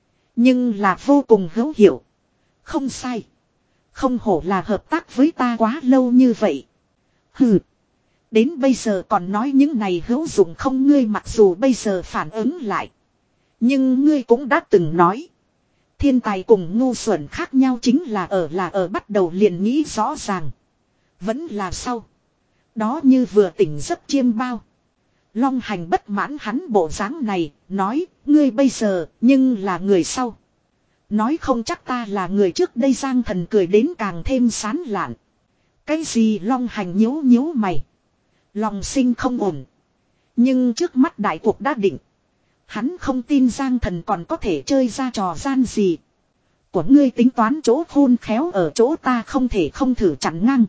Nhưng là vô cùng hữu hiệu. Không sai. Không hổ là hợp tác với ta quá lâu như vậy. Hừ. Đến bây giờ còn nói những này hữu dụng không, ngươi mặc dù bây giờ phản ứng lại. Nhưng ngươi cũng đã từng nói. Thiên tài cùng ngu xuẩn khác nhau chính là ở là ở bắt đầu liền nghĩ rõ ràng. Vẫn là sau. Đó như vừa tỉnh giấc chiêm bao. Long Hành bất mãn hắn bộ dáng này, nói, ngươi bây giờ, nhưng là người sau. Nói không chắc ta là người trước đây. Giang Thần cười đến càng thêm sán lạn. Cái gì? Long Hành nhíu nhíu mày. Lòng sinh không ổn. Nhưng trước mắt đại cuộc đã định. Hắn không tin Giang Thần còn có thể chơi ra trò gian gì. Của ngươi tính toán chỗ khôn khéo ở chỗ ta không thể không thử chặn ngang.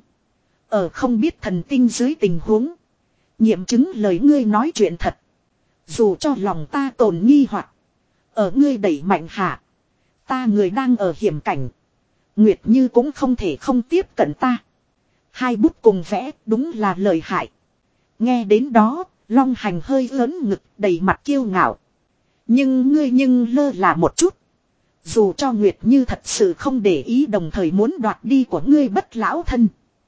Ở không biết thần tinh dưới tình huống. Nghiệm chứng lời ngươi nói chuyện thật. Dù cho lòng ta tồn nghi hoặc. Ở ngươi đẩy mạnh hạ. Ta người đang ở hiểm cảnh. Nguyệt Như cũng không thể không tiếp cận ta. Hai bút cùng vẽ đúng là lợi hại. Nghe đến đó, Long Hành hơi lớn ngực đầy mặt kiêu ngạo. Nhưng ngươi nhưng lơ là một chút. Dù cho Nguyệt Như thật sự không để ý đồng thời muốn đoạt đi của ngươi bất lão thân.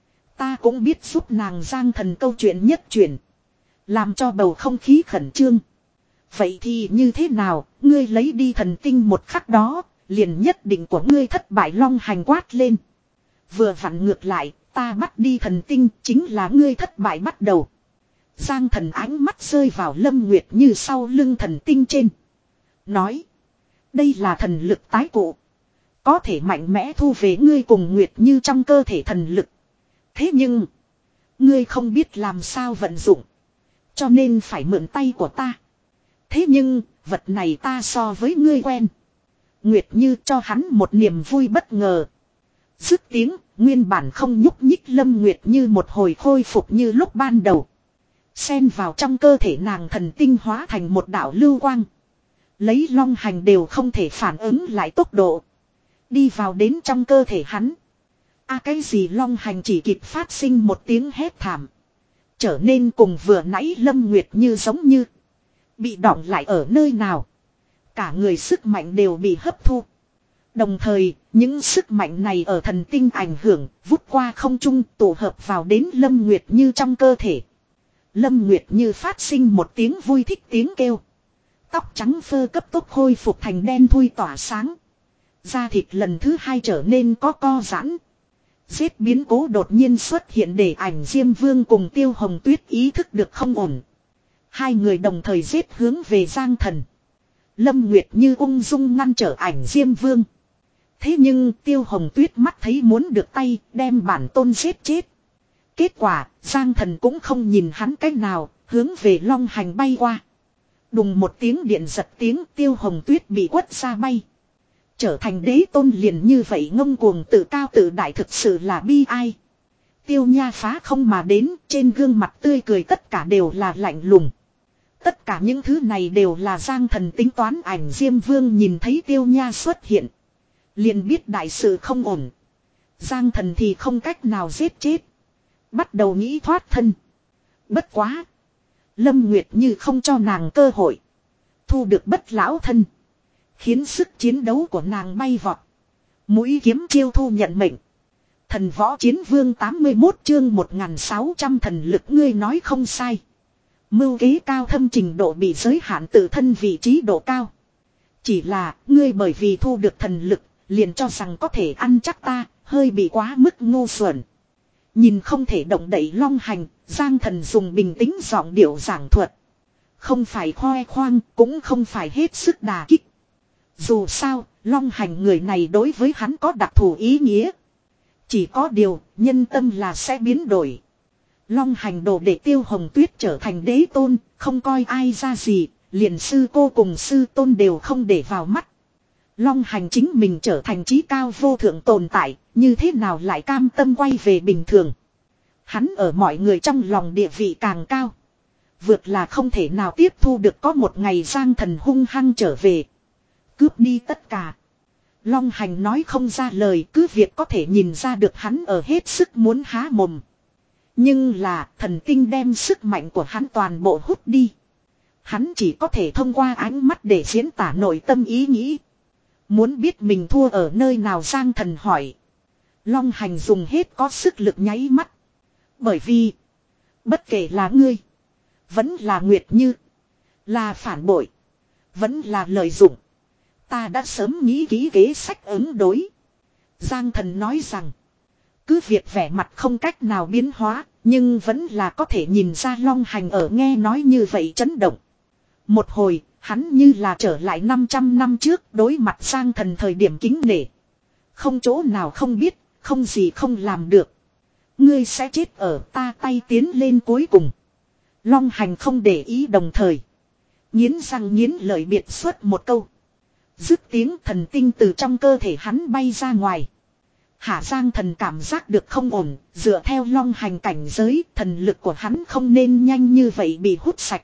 Ta cũng biết giúp nàng. Giang Thần câu chuyện nhất chuyển. Làm cho bầu không khí khẩn trương. Vậy thì như thế nào, ngươi lấy đi thần tinh một khắc đó, liền nhất định của ngươi thất bại. Long Hành quát lên. Vừa vặn ngược lại, ta bắt đi thần tinh chính là ngươi thất bại bắt đầu. Giang Thần ánh mắt rơi vào Lâm Nguyệt Như sau lưng thần tinh trên. Nói. Đây là thần lực tái cụ. Có thể mạnh mẽ thu về ngươi cùng Nguyệt Như trong cơ thể thần lực. Thế nhưng. Ngươi không biết làm sao vận dụng. Cho nên phải mượn tay của ta. Thế nhưng. Vật này ta so với ngươi quen. Nguyệt Như cho hắn một niềm vui bất ngờ. Dứt tiếng. Nguyên bản không nhúc nhích Lâm Nguyệt Như một hồi khôi phục như lúc ban đầu. Xen vào trong cơ thể nàng thần tinh hóa thành một đạo lưu quang. Lấy Long Hành đều không thể phản ứng lại tốc độ. Đi vào đến trong cơ thể hắn. A à, cái gì? Long Hành chỉ kịp phát sinh một tiếng hét thảm. Trở nên cùng vừa nãy Lâm Nguyệt Như giống như. Bị đọng lại ở nơi nào. Cả người sức mạnh đều bị hấp thu. Đồng thời, những sức mạnh này ở thần tinh ảnh hưởng, vút qua không trung tụ hợp vào đến Lâm Nguyệt Như trong cơ thể. Lâm Nguyệt Như phát sinh một tiếng vui thích tiếng kêu. Tóc trắng phơ cấp tốc khôi phục thành đen thui tỏa sáng. Da thịt lần thứ hai trở nên có co giãn. Giết biến cố đột nhiên xuất hiện để ảnh Diêm Vương cùng Tiêu Hồng Tuyết ý thức được không ổn. Hai người đồng thời giết hướng về Giang Thần. Lâm Nguyệt Như ung dung ngăn trở ảnh Diêm Vương. Thế nhưng Tiêu Hồng Tuyết mắt thấy muốn được tay đem bản tôn giết chết. Kết quả Giang Thần cũng không nhìn hắn cách nào hướng về Long Hành bay qua. Đùng một tiếng điện giật tiếng Tiêu Hồng Tuyết bị quất ra bay. Trở thành đế tôn liền như vậy ngông cuồng tự cao tự đại thực sự là bi ai. Tiêu Nha phá không mà đến trên gương mặt tươi cười tất cả đều là lạnh lùng. Tất cả những thứ này đều là Giang Thần tính toán. Ảnh Diêm Vương nhìn thấy Tiêu Nha xuất hiện. Liền biết đại sự không ổn. Giang Thần thì không cách nào giết chết. Bắt đầu nghĩ thoát thân. Bất quá. Lâm Nguyệt Như không cho nàng cơ hội. Thu được bất lão thân. Khiến sức chiến đấu của nàng bay vọt. Mũi kiếm chiêu thu nhận mệnh. Thần võ chiến vương tám mươi mốt chương một nghìn sáu trăm thần lực. Ngươi nói không sai. Mưu kế cao thâm trình độ bị giới hạn tự thân vị trí độ cao. Chỉ là ngươi bởi vì thu được thần lực. Liền cho rằng có thể ăn chắc ta. Hơi bị quá mức ngu xuẩn. Nhìn không thể động đậy Long Hành. Giang Thần dùng bình tĩnh giọng điệu giảng thuật. Không phải khoe khoang. Cũng không phải hết sức đà kích. Dù sao, Long Hành người này đối với hắn có đặc thù ý nghĩa. Chỉ có điều, nhân tâm là sẽ biến đổi. Long Hành đồ để Tiêu Hồng Tuyết trở thành đế tôn, không coi ai ra gì, liền sư cô cùng sư tôn đều không để vào mắt. Long hành chính mình trở thành trí cao vô thượng tồn tại, như thế nào lại cam tâm quay về bình thường. Hắn ở mọi người trong lòng địa vị càng cao. Vượt là không thể nào tiếp thu được có một ngày Giang Thần hung hăng trở về. Cướp đi tất cả. Long hành nói không ra lời, cứ việc có thể nhìn ra được hắn ở hết sức muốn há mồm. Nhưng là thần tinh đem sức mạnh của hắn toàn bộ hút đi. Hắn chỉ có thể thông qua ánh mắt để diễn tả nội tâm ý nghĩ. Muốn biết mình thua ở nơi nào Giang Thần hỏi. Long hành dùng hết có sức lực nháy mắt. Bởi vì bất kể là ngươi, vẫn là Nguyệt Như, là phản bội, vẫn là lợi dụng, ta đã sớm nghĩ kỹ kế sách ứng đối. Giang Thần nói rằng, cứ việc vẻ mặt không cách nào biến hóa, nhưng vẫn là có thể nhìn ra Long hành ở nghe nói như vậy chấn động. Một hồi, hắn như là trở lại năm trăm năm trước đối mặt Giang Thần thời điểm kính nể. Không chỗ nào không biết, không gì không làm được. Ngươi sẽ chết ở ta tay tiến lên cuối cùng. Long hành không để ý đồng thời. Nghiến răng nghiến lợi biệt xuất một câu. Dứt tiếng thần tinh từ trong cơ thể hắn bay ra ngoài. Hạ Giang Thần cảm giác được không ổn, dựa theo Long hành cảnh giới, thần lực của hắn không nên nhanh như vậy bị hút sạch.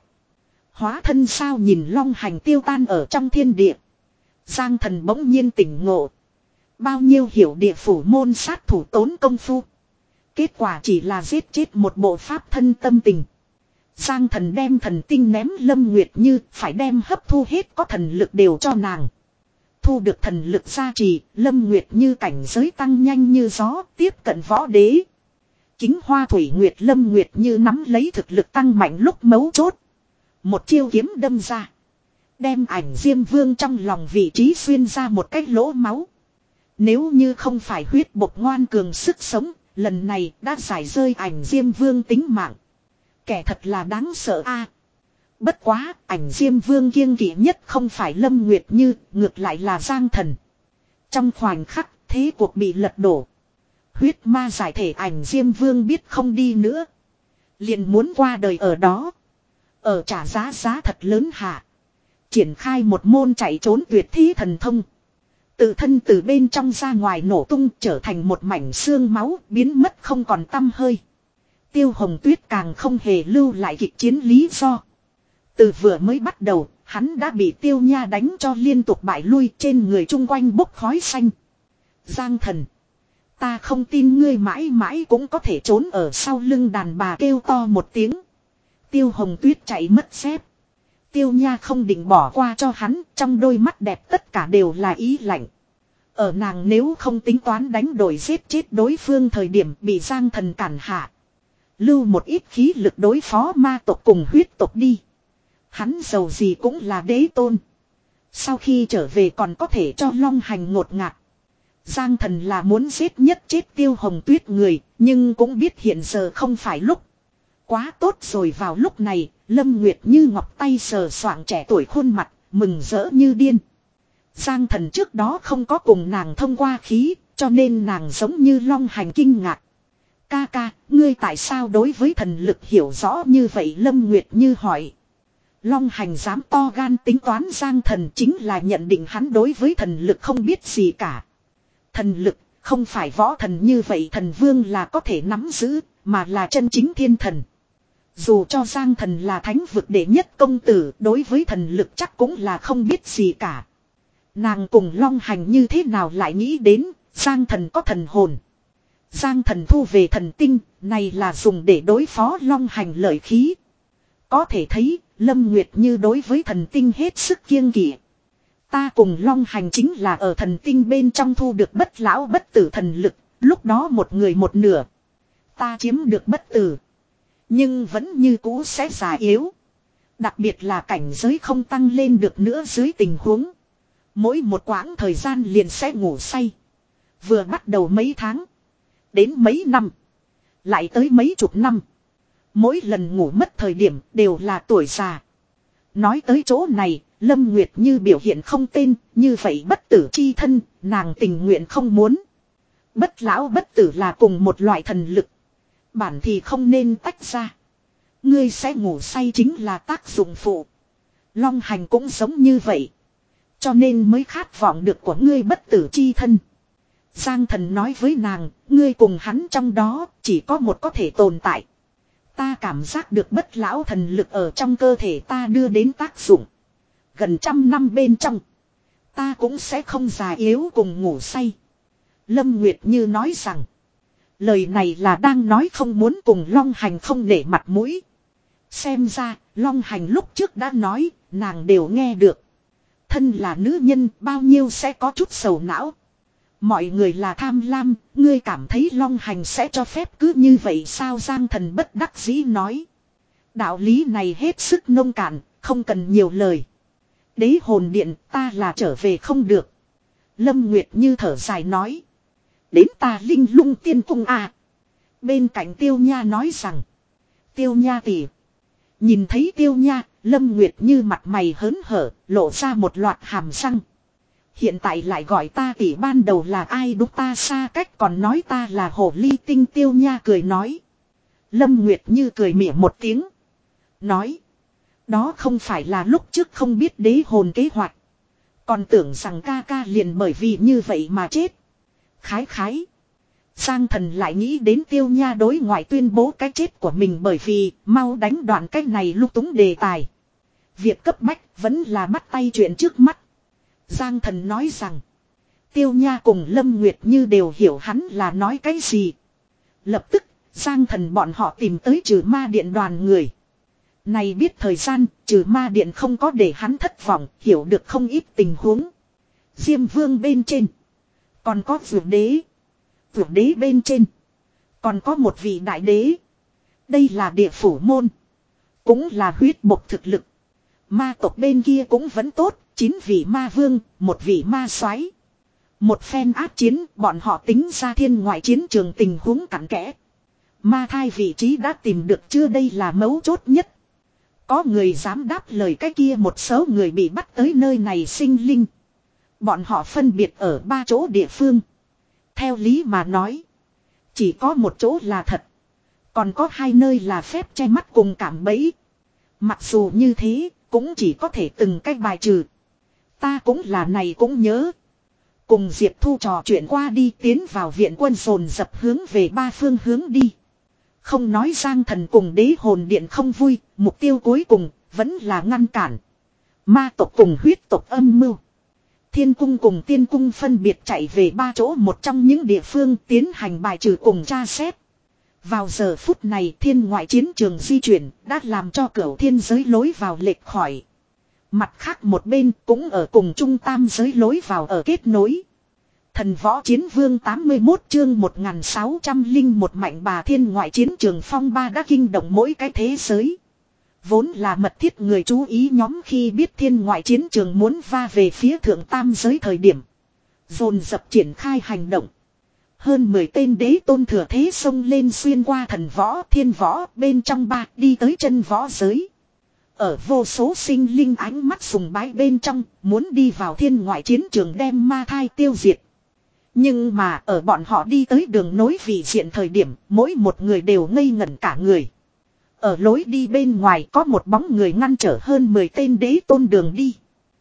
Hóa thân sao nhìn Long hành tiêu tan ở trong thiên địa. Giang Thần bỗng nhiên tỉnh ngộ. Bao nhiêu hiểu địa phủ môn sát thủ tốn công phu. Kết quả chỉ là giết chết một bộ pháp thân tâm tình. Giang Thần đem thần tinh ném Lâm Nguyệt Như, phải đem hấp thu hết có thần lực đều cho nàng. Thu được thần lực gia trì, Lâm Nguyệt Như cảnh giới tăng nhanh như gió, tiếp cận võ đế. Kính Hoa Thủy Nguyệt Lâm Nguyệt Như nắm lấy thực lực tăng mạnh lúc mấu chốt. Một chiêu kiếm đâm ra. Đem ảnh Diêm Vương trong lòng vị trí xuyên ra một cái lỗ máu. Nếu như không phải huyết bộc ngoan cường sức sống, lần này đã giải rơi ảnh Diêm Vương tính mạng. Kẻ thật là đáng sợ a. Bất quá, ảnh Diêm Vương kiêng kỵ nhất không phải Lâm Nguyệt Như, ngược lại là Giang Thần. Trong khoảnh khắc, thế cuộc bị lật đổ. Huyết ma giải thể ảnh Diêm Vương biết không đi nữa. Liền muốn qua đời ở đó. Ở trả giá giá thật lớn hạ. Triển khai một môn chạy trốn tuyệt thí thần thông. Tự thân từ bên trong ra ngoài nổ tung trở thành một mảnh xương máu biến mất không còn tăm hơi. Tiêu Hồng Tuyết càng không hề lưu lại kịch chiến lý do. Từ vừa mới bắt đầu, hắn đã bị Tiêu Nha đánh cho liên tục bại lui trên người chung quanh bốc khói xanh. Giang Thần, ta không tin ngươi mãi mãi cũng có thể trốn ở sau lưng đàn bà kêu to một tiếng. Tiêu Hồng Tuyết chạy mất xếp. Tiêu Nha không định bỏ qua cho hắn, trong đôi mắt đẹp tất cả đều là ý lạnh. Ở nàng nếu không tính toán đánh đổi giết chết đối phương thời điểm bị Giang Thần cản hạ. Lưu một ít khí lực đối phó ma tộc cùng huyết tộc đi. Hắn giàu gì cũng là đế tôn. Sau khi trở về còn có thể cho Long hành ngột ngạt. Giang Thần là muốn giết nhất chết Tiêu Hồng Tuyết người, nhưng cũng biết hiện giờ không phải lúc. Quá tốt rồi vào lúc này, Lâm Nguyệt Như ngọc tay sờ soạng trẻ tuổi khuôn mặt, mừng rỡ như điên. Giang Thần trước đó không có cùng nàng thông qua khí, cho nên nàng giống như Long hành kinh ngạc. Ca ca, ngươi tại sao đối với thần lực hiểu rõ như vậy Lâm Nguyệt Như hỏi. Long hành dám to gan tính toán Giang Thần chính là nhận định hắn đối với thần lực không biết gì cả. Thần lực không phải võ thần như vậy thần vương là có thể nắm giữ, mà là chân chính thiên thần. Dù cho Giang Thần là thánh vực đệ nhất công tử, đối với thần lực chắc cũng là không biết gì cả. Nàng cùng Long hành như thế nào lại nghĩ đến, Giang Thần có thần hồn. Giang Thần thu về thần tinh, này là dùng để đối phó Long hành lợi khí. Có thể thấy, Lâm Nguyệt Như đối với thần tinh hết sức kiêng kỵ. Ta cùng Long hành chính là ở thần tinh bên trong thu được bất lão bất tử thần lực, lúc đó một người một nửa. Ta chiếm được bất tử. Nhưng vẫn như cũ sẽ già yếu. Đặc biệt là cảnh giới không tăng lên được nữa dưới tình huống. Mỗi một quãng thời gian liền sẽ ngủ say. Vừa bắt đầu mấy tháng. Đến mấy năm. Lại tới mấy chục năm. Mỗi lần ngủ mất thời điểm đều là tuổi già. Nói tới chỗ này, Lâm Nguyệt Như biểu hiện không tên, như vậy bất tử chi thân, nàng tình nguyện không muốn. Bất lão bất tử là cùng một loại thần lực. Bản thì không nên tách ra. Ngươi sẽ ngủ say chính là tác dụng phụ. Long hành cũng giống như vậy. Cho nên mới khát vọng được của ngươi bất tử chi thân. Giang thần nói với nàng, ngươi cùng hắn trong đó chỉ có một có thể tồn tại. Ta cảm giác được bất lão thần lực ở trong cơ thể ta đưa đến tác dụng. Gần trăm năm bên trong, ta cũng sẽ không già yếu cùng ngủ say. Lâm Nguyệt Như nói rằng, lời này là đang nói không muốn cùng Long Hành không nể mặt mũi. Xem ra, Long Hành lúc trước đã nói, nàng đều nghe được. Thân là nữ nhân, bao nhiêu sẽ có chút sầu não. Mọi người là tham lam, ngươi cảm thấy Long Hành sẽ cho phép cứ như vậy sao? Giang thần bất đắc dĩ nói. Đạo lý này hết sức nông cạn, không cần nhiều lời. Đế hồn điện ta là trở về không được. Lâm Nguyệt Như thở dài nói. Đến ta Linh Lung tiên cung à. Bên cạnh Tiêu Nha nói rằng. Tiêu Nha tỷ. Nhìn thấy Tiêu Nha, Lâm Nguyệt Như mặt mày hớn hở, lộ ra một loạt hàm răng. Hiện tại lại gọi ta tỷ, ban đầu là ai đúc ta xa cách còn nói ta là hồ ly tinh. Tiêu Nha cười nói. Lâm Nguyệt Như cười mỉa một tiếng. Nói. Đó không phải là lúc trước không biết đế hồn kế hoạch. Còn tưởng rằng ca ca liền bởi vì như vậy mà chết. Khái khái. Giang thần lại nghĩ đến Tiêu Nha đối ngoại tuyên bố cái chết của mình bởi vì mau đánh đoạn cái này lung túng đề tài. Việc cấp bách vẫn là bắt tay chuyện trước mắt. Giang thần nói rằng. Tiêu Nha cùng Lâm Nguyệt Như đều hiểu hắn là nói cái gì. Lập tức Giang thần bọn họ tìm tới trừ ma điện đoàn người. Này biết thời gian, trừ ma điện không có để hắn thất vọng, hiểu được không ít tình huống. Diêm vương bên trên. Còn có vượt đế. Vượt đế bên trên. Còn có một vị đại đế. Đây là địa phủ môn. Cũng là huyết bộc thực lực. Ma tộc bên kia cũng vẫn tốt, chín vị ma vương, một vị ma soái. Một phen áp chiến, bọn họ tính ra thiên ngoại chiến trường tình huống cặn kẽ. Ma thai vị trí đã tìm được chưa, đây là mấu chốt nhất. Có người dám đáp lời cái kia một số người bị bắt tới nơi này sinh linh. Bọn họ phân biệt ở ba chỗ địa phương. Theo lý mà nói. Chỉ có một chỗ là thật. Còn có hai nơi là phép che mắt cùng cảm bẫy. Mặc dù như thế, cũng chỉ có thể từng cách bài trừ. Ta cũng là này cũng nhớ. Cùng Diệp Thu trò chuyện qua đi, tiến vào viện quân dồn dập hướng về ba phương hướng đi. Không nói Giang thần cùng đế hồn điện không vui, mục tiêu cuối cùng vẫn là ngăn cản. Ma tộc cùng huyết tộc âm mưu. Thiên cung cùng tiên cung phân biệt chạy về ba chỗ một trong những địa phương tiến hành bài trừ cùng tra xét. Vào giờ phút này thiên ngoại chiến trường di chuyển đã làm cho cửu thiên giới lối vào lệch khỏi. Mặt khác một bên cũng ở cùng trung tam giới lối vào ở kết nối. Thần võ chiến vương tám mươi mốt chương một nghìn sáu trăm lẻ một mạnh bà thiên ngoại chiến trường phong ba đã kinh động mỗi cái thế giới. Vốn là mật thiết người chú ý nhóm khi biết thiên ngoại chiến trường muốn va về phía thượng tam giới thời điểm. Dồn dập triển khai hành động. Hơn mười tên đế tôn thừa thế xông lên xuyên qua thần võ thiên võ bên trong ba đi tới chân võ giới. Ở vô số sinh linh ánh mắt sùng bái bên trong muốn đi vào thiên ngoại chiến trường đem ma thai tiêu diệt. Nhưng mà ở bọn họ đi tới đường nối vị diện thời điểm mỗi một người đều ngây ngẩn cả người. Ở lối đi bên ngoài có một bóng người ngăn trở hơn mười tên đế tôn đường đi.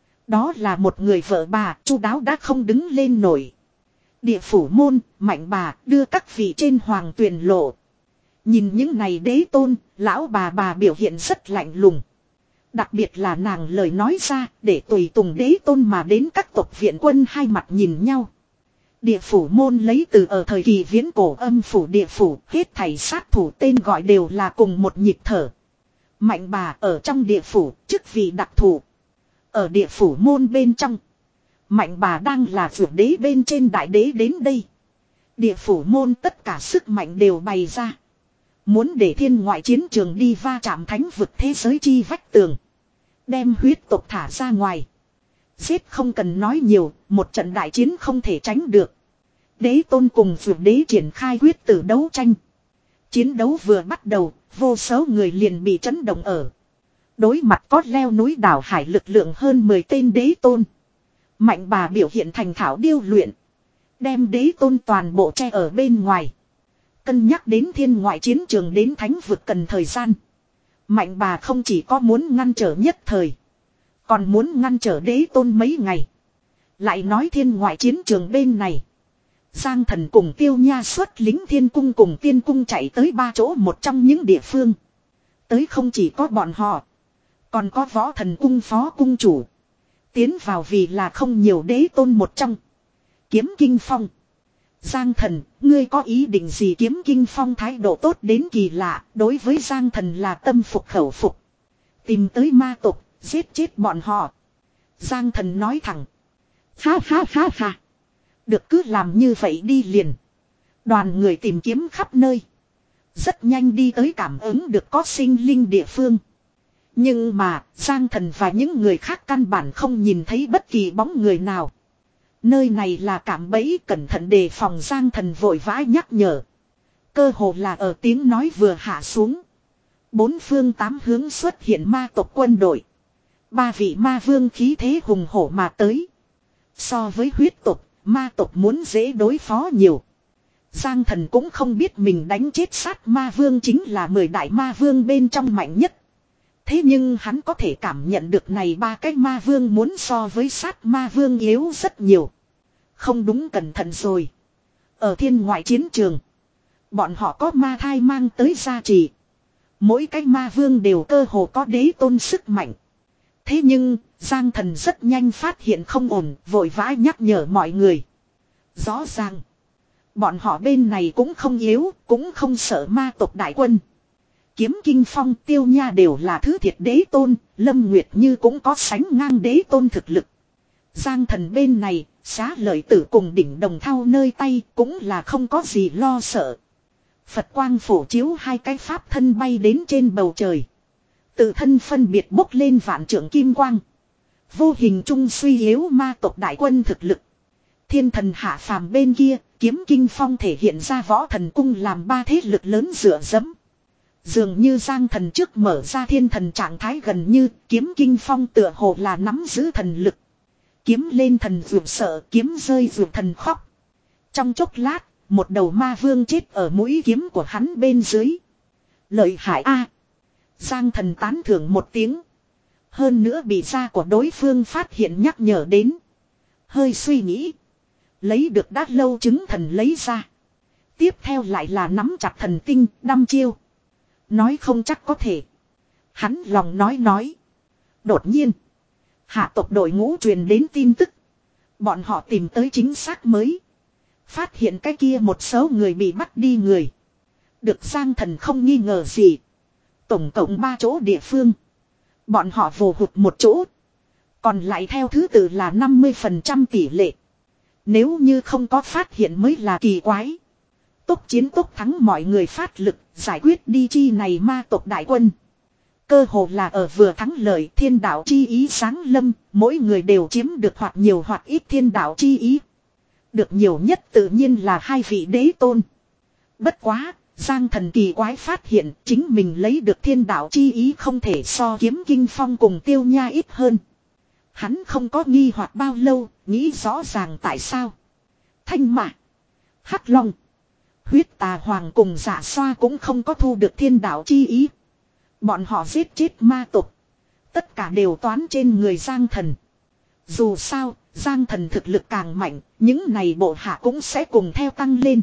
Đó là một người vợ bà chu đáo đã không đứng lên nổi. Địa phủ môn, mạnh bà đưa các vị trên hoàng tuyền lộ. Nhìn những này đế tôn, lão bà bà biểu hiện rất lạnh lùng. Đặc biệt là nàng lời nói ra để tùy tùng đế tôn mà đến các tộc viện quân hai mặt nhìn nhau. Địa phủ môn lấy từ ở thời kỳ viễn cổ âm phủ địa phủ, hết thảy sát thủ tên gọi đều là cùng một nhịp thở. Mạnh bà ở trong địa phủ, chức vị đặc thù. Ở địa phủ môn bên trong, mạnh bà đang là vượt đế bên trên đại đế đến đây. Địa phủ môn tất cả sức mạnh đều bày ra. Muốn để thiên ngoại chiến trường đi va chạm thánh vực thế giới chi vách tường. Đem huyết tộc thả ra ngoài. Giết không cần nói nhiều, một trận đại chiến không thể tránh được. Đế tôn cùng vượt đế triển khai quyết tử đấu tranh. Chiến đấu vừa bắt đầu, vô số người liền bị chấn động ở. Đối mặt có leo núi đảo hải lực lượng hơn mười tên đế tôn. Mạnh bà biểu hiện thành thảo điêu luyện. Đem đế tôn toàn bộ che ở bên ngoài. Cân nhắc đến thiên ngoại chiến trường đến thánh vực cần thời gian. Mạnh bà không chỉ có muốn ngăn trở nhất thời. Còn muốn ngăn trở đế tôn mấy ngày. Lại nói thiên ngoại chiến trường bên này. Giang Thần cùng Tiêu Nha xuất lính thiên cung cùng tiên cung chạy tới ba chỗ một trong những địa phương. Tới không chỉ có bọn họ. Còn có võ thần cung phó cung chủ. Tiến vào vì là không nhiều đế tôn một trong. Kiếm Kinh Phong. Giang Thần, ngươi có ý định gì? Kiếm Kinh Phong thái độ tốt đến kỳ lạ. Đối với Giang Thần là tâm phục khẩu phục. Tìm tới ma tộc, giết chết bọn họ. Giang Thần nói thẳng. Ha ha ha ha. Được cứ làm như vậy đi liền. Đoàn người tìm kiếm khắp nơi. Rất nhanh đi tới cảm ứng được có sinh linh địa phương. Nhưng mà Giang Thần và những người khác căn bản không nhìn thấy bất kỳ bóng người nào. Nơi này là cạm bẫy, cẩn thận đề phòng. Giang Thần vội vã nhắc nhở. Cơ hồ là ở tiếng nói vừa hạ xuống. Bốn phương tám hướng xuất hiện ma tộc quân đội. Ba vị ma vương khí thế hùng hổ mà tới. So với huyết tộc, ma tộc muốn dễ đối phó nhiều. Giang Thần cũng không biết mình đánh chết sát ma vương chính là mười đại ma vương bên trong mạnh nhất. Thế nhưng hắn có thể cảm nhận được này ba cái ma vương muốn so với sát ma vương yếu rất nhiều. Không đúng, cẩn thận rồi. Ở thiên ngoại chiến trường, bọn họ có ma thai mang tới gia trì. Mỗi cái ma vương đều cơ hồ có đế tôn sức mạnh. Thế nhưng, Giang Thần rất nhanh phát hiện không ổn, vội vã nhắc nhở mọi người. Rõ ràng, bọn họ bên này cũng không yếu, cũng không sợ ma tộc đại quân. Kiếm Kinh Phong, Tiêu Nha đều là thứ thiệt đế tôn, Lâm Nguyệt Như cũng có sánh ngang đế tôn thực lực. Giang Thần bên này, Xá Lợi Tử cùng đỉnh Đồng Thau nơi tay cũng là không có gì lo sợ. Phật quang phổ chiếu, hai cái pháp thân bay đến trên bầu trời. Tự thân phân biệt bốc lên vạn trượng kim quang. Vô hình trung suy yếu ma tộc đại quân thực lực. Thiên thần hạ phàm bên kia, Kiếm Kinh Phong thể hiện ra võ thần cung làm ba thế lực lớn dựa dẫm. Dường như Giang Thần trước mở ra thiên thần trạng thái, gần như Kiếm Kinh Phong tựa hồ là nắm giữ thần lực. Kiếm lên thần rụt sợ, kiếm rơi rụt thần khóc. Trong chốc lát, một đầu ma vương chết ở mũi kiếm của hắn bên dưới. Lợi hại a! Giang Thần tán thưởng một tiếng. Hơn nữa bị da của đối phương phát hiện nhắc nhở đến. Hơi suy nghĩ. Lấy được đã lâu chứng thần lấy ra. Tiếp theo lại là nắm chặt thần tinh, đăm chiêu. Nói không chắc có thể. Hắn lòng nói nói. Đột nhiên, hạ tộc đội ngũ truyền đến tin tức. Bọn họ tìm tới chính xác mới. Phát hiện cái kia một số người bị bắt đi người. Được Giang Thần không nghi ngờ gì. Tổng cộng ba chỗ địa phương. Bọn họ vồ hụt một chỗ. Còn lại theo thứ tự là năm mươi phần trăm tỷ lệ. Nếu như không có phát hiện mới là kỳ quái. Tốc chiến tốc thắng, mọi người phát lực giải quyết đi chi này ma tộc đại quân. Cơ hồ là ở vừa thắng lợi, thiên đạo chi ý sáng lâm. Mỗi người đều chiếm được hoặc nhiều hoặc ít thiên đạo chi ý. Được nhiều nhất tự nhiên là hai vị đế tôn. Bất quá, Giang Thần kỳ quái phát hiện chính mình lấy được thiên đạo chi ý không thể so Kiếm Kinh Phong cùng Tiêu Nha ít hơn. Hắn không có nghi hoặc bao lâu, nghĩ rõ ràng tại sao. Thanh Mã, Hắc Long, Huyết Tà Hoàng cùng Dạ Xoa cũng không có thu được thiên đạo chi ý. Bọn họ giết chết ma tộc. Tất cả đều toán trên người Giang Thần. Dù sao, Giang Thần thực lực càng mạnh, những này bộ hạ cũng sẽ cùng theo tăng lên.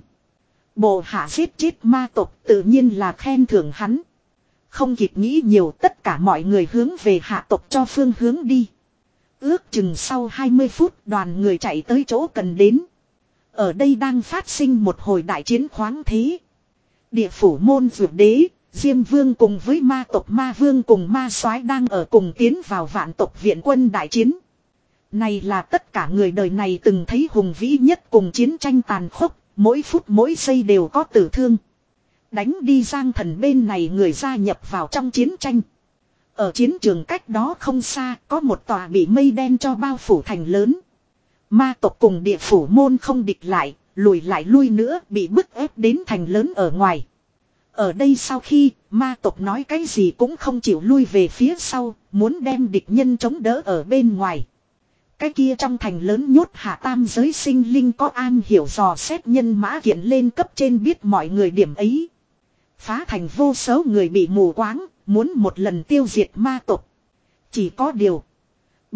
Bộ hạ giết chết ma tộc tự nhiên là khen thưởng hắn. Không kịp nghĩ nhiều, tất cả mọi người hướng về hạ tộc cho phương hướng đi. Ước chừng sau hai mươi phút đoàn người chạy tới chỗ cần đến. Ở đây đang phát sinh một hồi đại chiến khoáng thế. Địa phủ môn dược đế, Diêm Vương cùng với ma tộc ma vương cùng ma soái đang ở cùng tiến vào vạn tộc viện quân đại chiến. Này là tất cả người đời này từng thấy hùng vĩ nhất cùng chiến tranh tàn khốc, mỗi phút mỗi giây đều có tử thương. Đánh đi Giang Thần bên này người gia nhập vào trong chiến tranh. Ở chiến trường cách đó không xa có một tòa bị mây đen cho bao phủ thành lớn. Ma tộc cùng địa phủ môn không địch lại, lùi lại lui nữa, bị bức ép đến thành lớn ở ngoài. Ở đây sau khi ma tộc nói cái gì cũng không chịu lui về phía sau, muốn đem địch nhân chống đỡ ở bên ngoài. Cái kia trong thành lớn nhốt hạ tam giới sinh linh có an hiểu dò xét nhân mã kiện lên cấp trên biết mọi người điểm ấy. Phá thành vô số người bị mù quáng, muốn một lần tiêu diệt ma tộc. Chỉ có điều,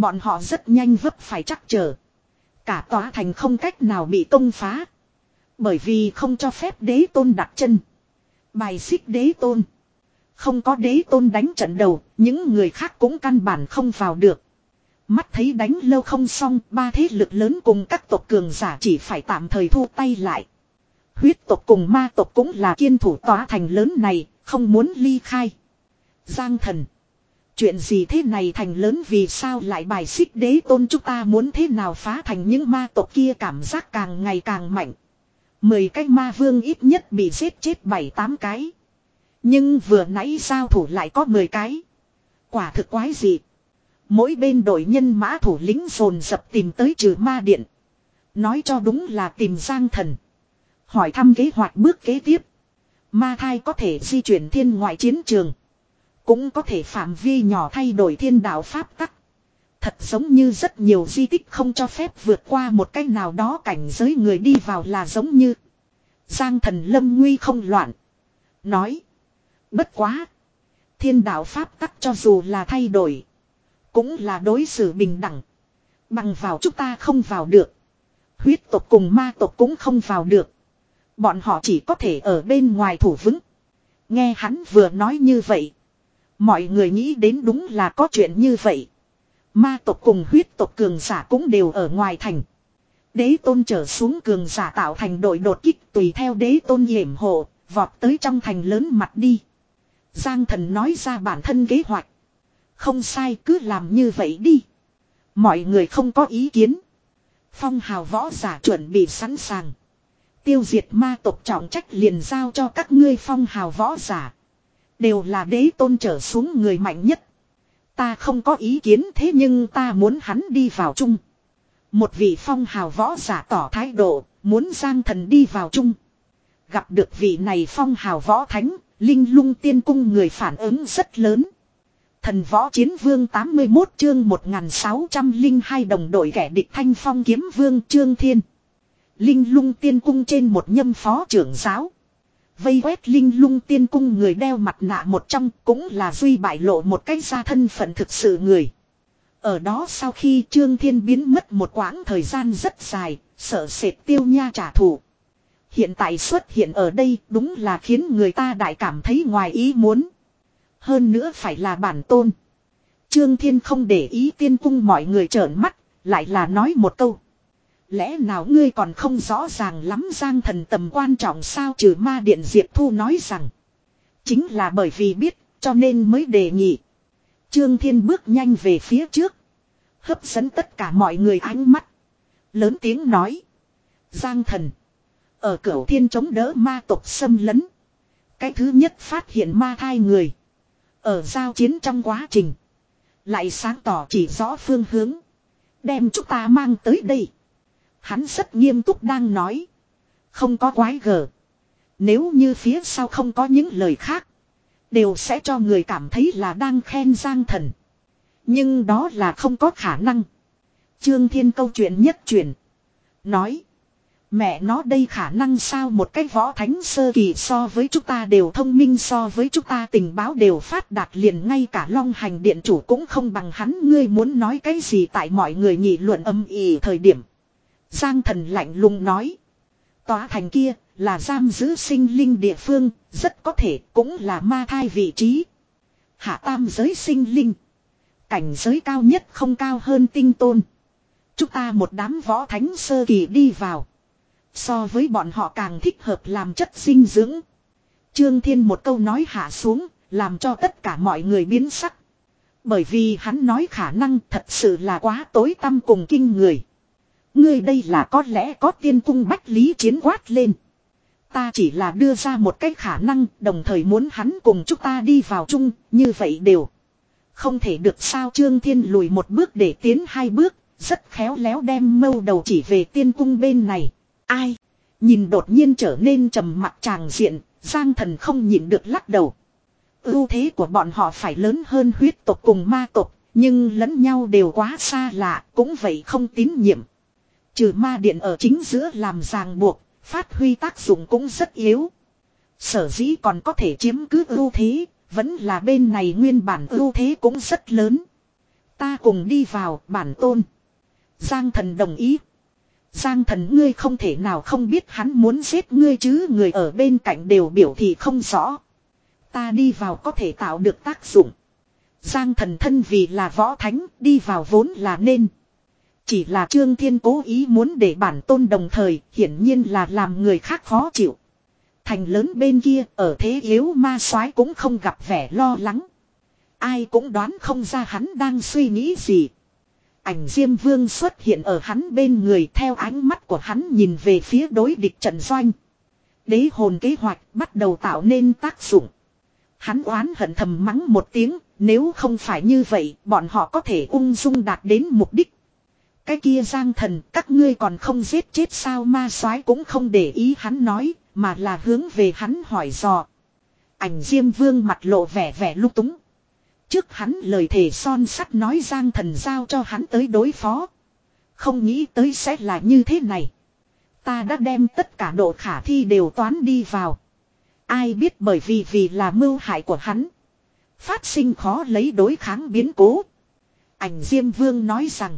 Bọn họ rất nhanh vấp phải trắc trở. Cả tòa thành không cách nào bị công phá. Bởi vì không cho phép đế tôn đặt chân. Bài xích đế tôn. Không có đế tôn đánh trận đầu, những người khác cũng căn bản không vào được. Mắt thấy đánh lâu không xong, ba thế lực lớn cùng các tộc cường giả chỉ phải tạm thời thu tay lại. Huyết tộc cùng ma tộc cũng là kiên thủ tòa thành lớn này, không muốn ly khai. Giang thần. Chuyện gì thế này thành lớn vì sao lại bài xích đế tôn, chúng ta muốn thế nào phá thành, những ma tộc kia cảm giác càng ngày càng mạnh. Mười cái ma vương ít nhất bị giết chết bảy tám cái. Nhưng vừa nãy giao thủ lại có mười cái. Quả thực quái dị. Mỗi bên đội nhân mã thủ lĩnh dồn dập tìm tới trừ ma điện. Nói cho đúng là tìm Giang thần. Hỏi thăm kế hoạch bước kế tiếp. Ma thai có thể di chuyển thiên ngoại chiến trường. Cũng có thể phạm vi nhỏ thay đổi thiên đạo pháp tắc. Thật giống như rất nhiều di tích không cho phép vượt qua một cách nào đó cảnh giới người đi vào là giống như. Giang thần lâm nguy không loạn. Nói. Bất quá. Thiên đạo pháp tắc cho dù là thay đổi. Cũng là đối xử bình đẳng. Bằng vào chúng ta không vào được. Huyết tộc cùng ma tộc cũng không vào được. Bọn họ chỉ có thể ở bên ngoài thủ vững. Nghe hắn vừa nói như vậy. Mọi người nghĩ đến đúng là có chuyện như vậy. Ma tộc cùng huyết tộc cường giả cũng đều ở ngoài thành. Đế tôn trở xuống cường giả tạo thành đội đột kích tùy theo đế tôn yểm hộ, vọt tới trong thành lớn mặt đi. Giang thần nói ra bản thân kế hoạch. Không sai, cứ làm như vậy đi. Mọi người không có ý kiến. Phong hào võ giả chuẩn bị sẵn sàng. Tiêu diệt ma tộc trọng trách liền giao cho các ngươi phong hào võ giả. Đều là đế tôn trở xuống người mạnh nhất. Ta không có ý kiến, thế nhưng ta muốn hắn đi vào chung. Một vị phong hào võ giả tỏ thái độ, muốn Giang thần đi vào chung. Gặp được vị này phong hào võ thánh, Linh Lung Tiên Cung người phản ứng rất lớn. Thần võ chiến vương tám mươi mốt chương một nghìn sáu trăm lẻ hai đồng đội kẻ địch Thanh Phong kiếm vương Trương Thiên. Linh Lung Tiên Cung trên một nhâm phó trưởng giáo. Vây quét Linh Lung Tiên Cung người đeo mặt nạ một trong cũng là duy bại lộ một cái ra thân phận thực sự người. Ở đó sau khi Trương Thiên biến mất một quãng thời gian rất dài, sợ sệt Tiêu Nha trả thù. Hiện tại xuất hiện ở đây đúng là khiến người ta đại cảm thấy ngoài ý muốn. Hơn nữa phải là bản tôn. Trương Thiên không để ý Tiên Cung mọi người trợn mắt, lại là nói một câu. Lẽ nào ngươi còn không rõ ràng lắm Giang thần tầm quan trọng sao, trừ ma điện Diệp Thu nói rằng. Chính là bởi vì biết, cho nên mới đề nghị. Trương Thiên bước nhanh về phía trước. Hấp dẫn tất cả mọi người ánh mắt. Lớn tiếng nói. Giang thần. Ở Cửu Thiên chống đỡ ma tộc xâm lấn. Cái thứ nhất phát hiện ma thai người. Ở giao chiến trong quá trình. Lại sáng tỏ chỉ rõ phương hướng. Đem chúng ta mang tới đây. Hắn rất nghiêm túc đang nói. Không có quái gở. Nếu như phía sau không có những lời khác. Đều sẽ cho người cảm thấy là đang khen Giang thần. Nhưng đó là không có khả năng. Trương Thiên câu chuyện nhất truyền. Nói. Mẹ nó đây khả năng sao, một cái võ thánh sơ kỳ so với chúng ta đều thông minh, so với chúng ta tình báo đều phát đạt, liền ngay cả Long Hành điện chủ cũng không bằng hắn. Ngươi muốn nói cái gì? Tại mọi người nghị luận âm ỉ thời điểm. Giang thần lạnh lùng nói. Tòa thành kia là giam giữ sinh linh địa phương, rất có thể cũng là ma thai vị trí. Hạ tam giới sinh linh. Cảnh giới cao nhất không cao hơn tinh tôn. Chúng ta một đám võ thánh sơ kỳ đi vào. So với bọn họ càng thích hợp làm chất dinh dưỡng. Trương Thiên một câu nói hạ xuống, làm cho tất cả mọi người biến sắc. Bởi vì hắn nói khả năng thật sự là quá tối tăm cùng kinh người. Ngươi đây là có lẽ có Tiên Cung bách lý chiến quát lên. Ta chỉ là đưa ra một cái khả năng, đồng thời muốn hắn cùng chúng ta đi vào chung, như vậy đều. Không thể được sao? Trương Thiên lùi một bước để tiến hai bước, rất khéo léo đem mâu đầu chỉ về Tiên Cung bên này. Ai? Nhìn đột nhiên trở nên trầm mặc tràng diện, Giang thần không nhịn được lắc đầu. Ưu thế của bọn họ phải lớn hơn huyết tộc cùng ma tộc, nhưng lẫn nhau đều quá xa lạ, cũng vậy không tín nhiệm. Trừ ma điện ở chính giữa làm ràng buộc, phát huy tác dụng cũng rất yếu. Sở dĩ còn có thể chiếm cứ ưu thế, vẫn là bên này nguyên bản ưu thế cũng rất lớn. Ta cùng đi vào, bản tôn. Giang thần đồng ý. Giang thần ngươi không thể nào không biết hắn muốn giết ngươi chứ, người ở bên cạnh đều biểu thị không rõ. Ta đi vào có thể tạo được tác dụng. Giang thần thân vì là võ thánh, đi vào vốn là nên. Chỉ là Trương Thiên cố ý muốn để bản tôn đồng thời, hiển nhiên là làm người khác khó chịu. Thành lớn bên kia, ở thế yếu ma soái cũng không gặp vẻ lo lắng. Ai cũng đoán không ra hắn đang suy nghĩ gì. Ảnh Diêm Vương xuất hiện ở hắn bên người, theo ánh mắt của hắn nhìn về phía đối địch trận doanh. Đế hồn kế hoạch bắt đầu tạo nên tác dụng. Hắn oán hận thầm mắng một tiếng, nếu không phải như vậy, bọn họ có thể ung dung đạt đến mục đích. Cái kia Giang thần, các ngươi còn không giết chết sao? Ma soái cũng không để ý hắn nói, mà là hướng về hắn hỏi dò. Ảnh Diêm Vương mặt lộ vẻ vẻ lúc túng. Trước hắn lời thề son sắt nói Giang thần giao cho hắn tới đối phó. Không nghĩ tới sẽ là như thế này. Ta đã đem tất cả độ khả thi đều toán đi vào. Ai biết bởi vì vì là mưu hại của hắn. Phát sinh khó lấy đối kháng biến cố. Ảnh Diêm Vương nói rằng.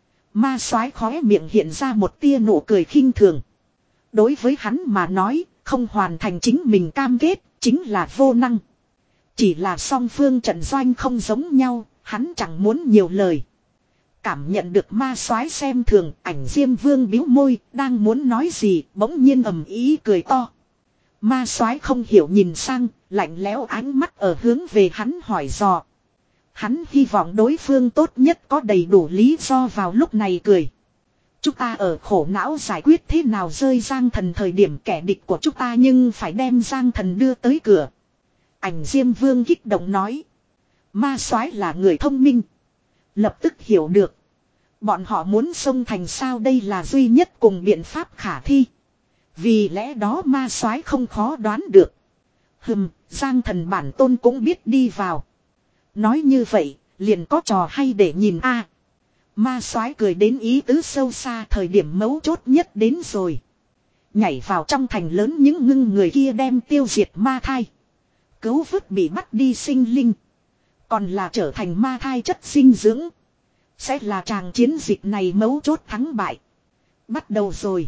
Ma soái khóe miệng hiện ra một tia nụ cười khinh thường. Đối với hắn mà nói, không hoàn thành chính mình cam kết, chính là vô năng. Chỉ là song phương trận doanh không giống nhau, hắn chẳng muốn nhiều lời. Cảm nhận được ma soái xem thường, Ảnh Diêm Vương bĩu môi, đang muốn nói gì, bỗng nhiên ầm ý cười to. Ma soái không hiểu nhìn sang, lạnh lẽo ánh mắt ở hướng về hắn hỏi dò. Hắn hy vọng đối phương tốt nhất có đầy đủ lý do vào lúc này cười. Chúng ta ở khổ não giải quyết thế nào rơi Giang thần thời điểm kẻ địch của chúng ta nhưng phải đem Giang thần đưa tới cửa. Ảnh Diêm Vương kích động nói. Ma soái là người thông minh. Lập tức hiểu được. Bọn họ muốn xông thành sao đây là duy nhất cùng biện pháp khả thi. Vì lẽ đó ma soái không khó đoán được. Hừm, Giang thần bản tôn cũng biết đi vào. Nói như vậy, liền có trò hay để nhìn a. À, ma soái cười đến ý tứ sâu xa, thời điểm mấu chốt nhất đến rồi. Nhảy vào trong thành lớn những ngưng người kia đem tiêu diệt ma thai. Cứu vớt bị bắt đi sinh linh. Còn là trở thành ma thai chất dinh dưỡng. Sẽ là tràng chiến dịch này mấu chốt thắng bại. Bắt đầu rồi.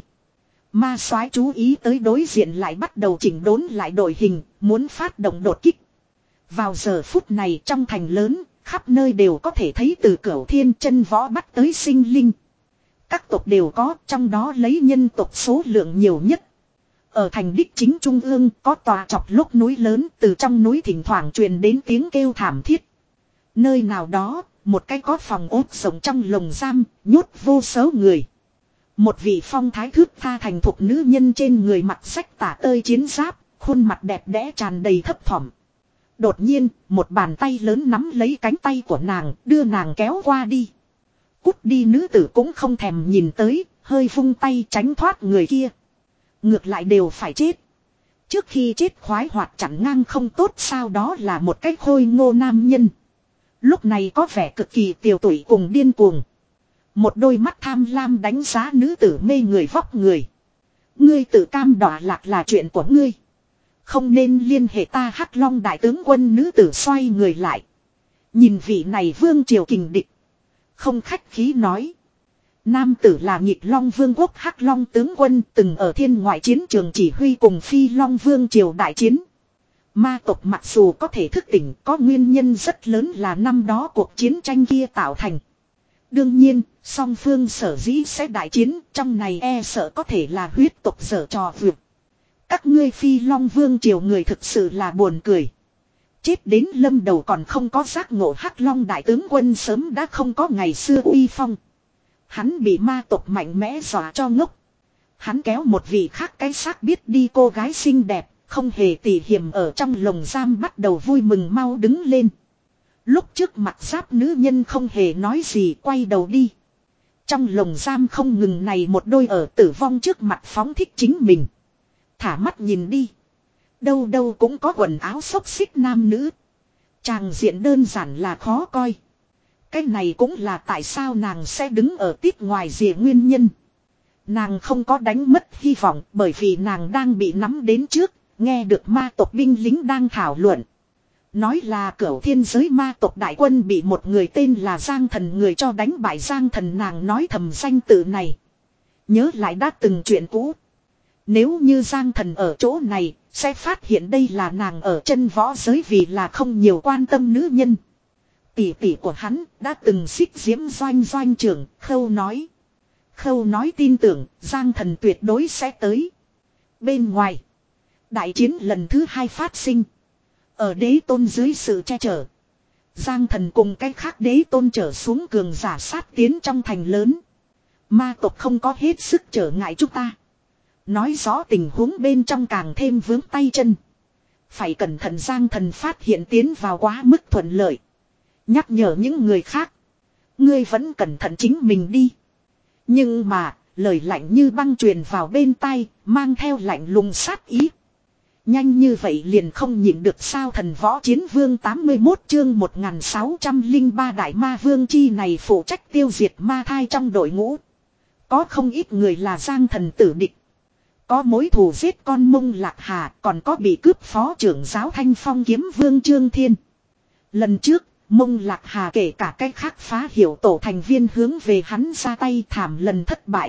Ma soái chú ý tới đối diện lại bắt đầu chỉnh đốn lại đội hình, muốn phát động đột kích. Vào giờ phút này trong thành lớn, khắp nơi đều có thể thấy từ Cửu Thiên chân võ bắt tới sinh linh. Các tộc đều có, trong đó lấy nhân tộc số lượng nhiều nhất. Ở thành đích chính trung ương có tòa chọc lốc núi lớn, từ trong núi thỉnh thoảng truyền đến tiếng kêu thảm thiết. Nơi nào đó, một cái có phòng ốt rộng trong lồng giam, nhốt vô số người. Một vị phong thái thước tha thành thục nữ nhân trên người mặc sách tả tơi chiến giáp, khuôn mặt đẹp đẽ tràn đầy thấp thỏm. Đột nhiên, một bàn tay lớn nắm lấy cánh tay của nàng, đưa nàng kéo qua đi. Cút đi, nữ tử cũng không thèm nhìn tới, hơi vung tay tránh thoát người kia. Ngược lại đều phải chết. Trước khi chết khoái hoạt chặn ngang không tốt sao, đó là một cái khôi ngô nam nhân. Lúc này có vẻ cực kỳ tiều tụy cùng điên cuồng. Một đôi mắt tham lam đánh giá nữ tử mê người vóc người. Ngươi tự cam đọa lạc là chuyện của ngươi. Không nên liên hệ ta Hắc Long đại tướng quân. Nữ tử xoay người lại. Nhìn vị này vương triều kình địch. Không khách khí nói. Nam tử là Nhịp Long Vương quốc Hắc Long tướng quân, từng ở thiên ngoại chiến trường chỉ huy cùng Phi Long Vương triều đại chiến. Ma tộc mặc dù có thể thức tỉnh, có nguyên nhân rất lớn là năm đó cuộc chiến tranh kia tạo thành. Đương nhiên, song phương sở dĩ sẽ đại chiến, trong này e sợ có thể là huyết tộc giở trò vượt. Các ngươi Phi Long Vương triều người thực sự là buồn cười. Chết đến lâm đầu còn không có giác ngộ, Hắc Long đại tướng quân sớm đã không có ngày xưa uy phong. Hắn bị ma tộc mạnh mẽ dọa cho ngốc. Hắn kéo một vị khác cái xác biết đi cô gái xinh đẹp, không hề tỉ hiểm ở trong lồng giam bắt đầu vui mừng mau đứng lên. Lúc trước mặt giáp nữ nhân không hề nói gì, quay đầu đi. Trong lồng giam không ngừng này một đôi ở tử vong trước mặt phóng thích chính mình. Thả mắt nhìn đi. Đâu đâu cũng có quần áo xốc xích nam nữ. Tràng diện đơn giản là khó coi. Cái này cũng là tại sao nàng sẽ đứng ở tiếp ngoài rìa nguyên nhân. Nàng không có đánh mất hy vọng bởi vì nàng đang bị nắm đến trước, nghe được ma tộc binh lính đang thảo luận. Nói là cửu thiên giới ma tộc đại quân bị một người tên là Giang Thần người cho đánh bại. Giang Thần nàng nói thầm danh tự này. Nhớ lại đã từng chuyện cũ. Nếu như Giang Thần ở chỗ này, sẽ phát hiện đây là nàng ở chân võ giới vì là không nhiều quan tâm nữ nhân. Tỷ tỷ của hắn đã từng xích diễm doanh doanh trưởng, Khâu nói. Khâu nói tin tưởng, Giang Thần tuyệt đối sẽ tới. Bên ngoài, đại chiến lần thứ hai phát sinh. Ở đế tôn dưới sự che chở, Giang Thần cùng cách khác đế tôn trở xuống cường giả sát tiến trong thành lớn. Ma tộc không có hết sức trở ngại chúng ta. Nói rõ tình huống bên trong càng thêm vướng tay chân. Phải cẩn thận. Giang Thần phát hiện tiến vào quá mức thuận lợi. Nhắc nhở những người khác. Ngươi vẫn cẩn thận chính mình đi. Nhưng mà, lời lạnh như băng truyền vào bên tai, mang theo lạnh lùng sát ý. Nhanh như vậy liền không nhịn được sao. Thần võ chiến vương tám mươi mốt chương một nghìn sáu trăm lẻ ba đại ma vương chi này phụ trách tiêu diệt ma thai trong đội ngũ. Có không ít người là Giang Thần tử địch. Có mối thù giết con Mông Lạc Hà, còn có bị cướp phó trưởng giáo Thanh Phong kiếm vương Trương Thiên. Lần trước, Mông Lạc Hà kể cả cách khác phá hiểu tổ thành viên hướng về hắn ra tay thảm lần thất bại.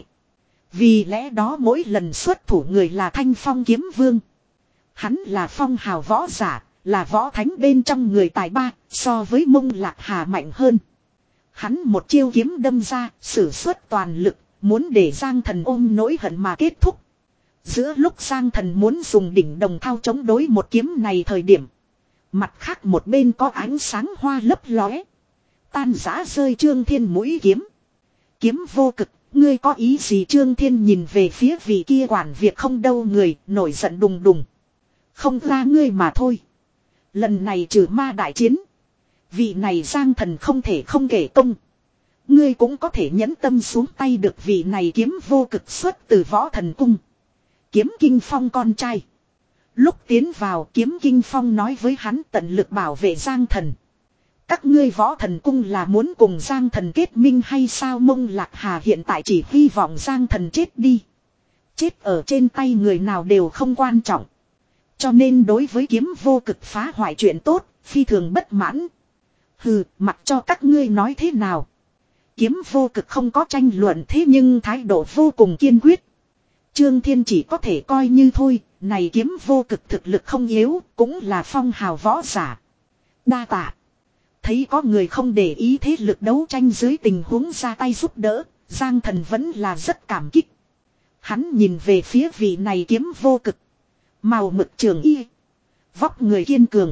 Vì lẽ đó mỗi lần xuất thủ người là Thanh Phong kiếm vương. Hắn là phong hào võ giả, là võ thánh bên trong người tài ba, so với Mông Lạc Hà mạnh hơn. Hắn một chiêu kiếm đâm ra, sử xuất toàn lực, muốn để Giang Thần ôm nỗi hận mà kết thúc. Giữa lúc Giang Thần muốn dùng đỉnh đồng thao chống đối một kiếm này thời điểm, mặt khác một bên có ánh sáng hoa lấp lóe, tan rã rơi Trương Thiên mũi kiếm. Kiếm vô cực, ngươi có ý gì? Trương Thiên nhìn về phía vị kia quản việc không đâu người, nổi giận đùng đùng. Không ra ngươi mà thôi. Lần này trừ ma đại chiến, vị này Giang Thần không thể không kể công. Ngươi cũng có thể nhẫn tâm xuống tay được. Vị này kiếm vô cực xuất từ Võ Thần Cung, Kiếm Kinh Phong con trai. Lúc tiến vào, Kiếm Kinh Phong nói với hắn tận lực bảo vệ Giang Thần. Các ngươi Võ Thần Cung là muốn cùng Giang Thần kết minh hay sao? Mông Lạc Hà hiện tại chỉ hy vọng Giang Thần chết đi. Chết ở trên tay người nào đều không quan trọng. Cho nên đối với kiếm vô cực phá hoại chuyện tốt, phi thường bất mãn. Hừ, mặc cho các ngươi nói thế nào. Kiếm vô cực không có tranh luận, thế nhưng thái độ vô cùng kiên quyết. Trương Thiên chỉ có thể coi như thôi, này kiếm vô cực thực lực không yếu, cũng là phong hào võ giả. Đa tạ. Thấy có người không để ý thế lực đấu tranh dưới tình huống ra tay giúp đỡ, Giang Thần vẫn là rất cảm kích. Hắn nhìn về phía vị này kiếm vô cực. Màu mực trường y, vóc người kiên cường,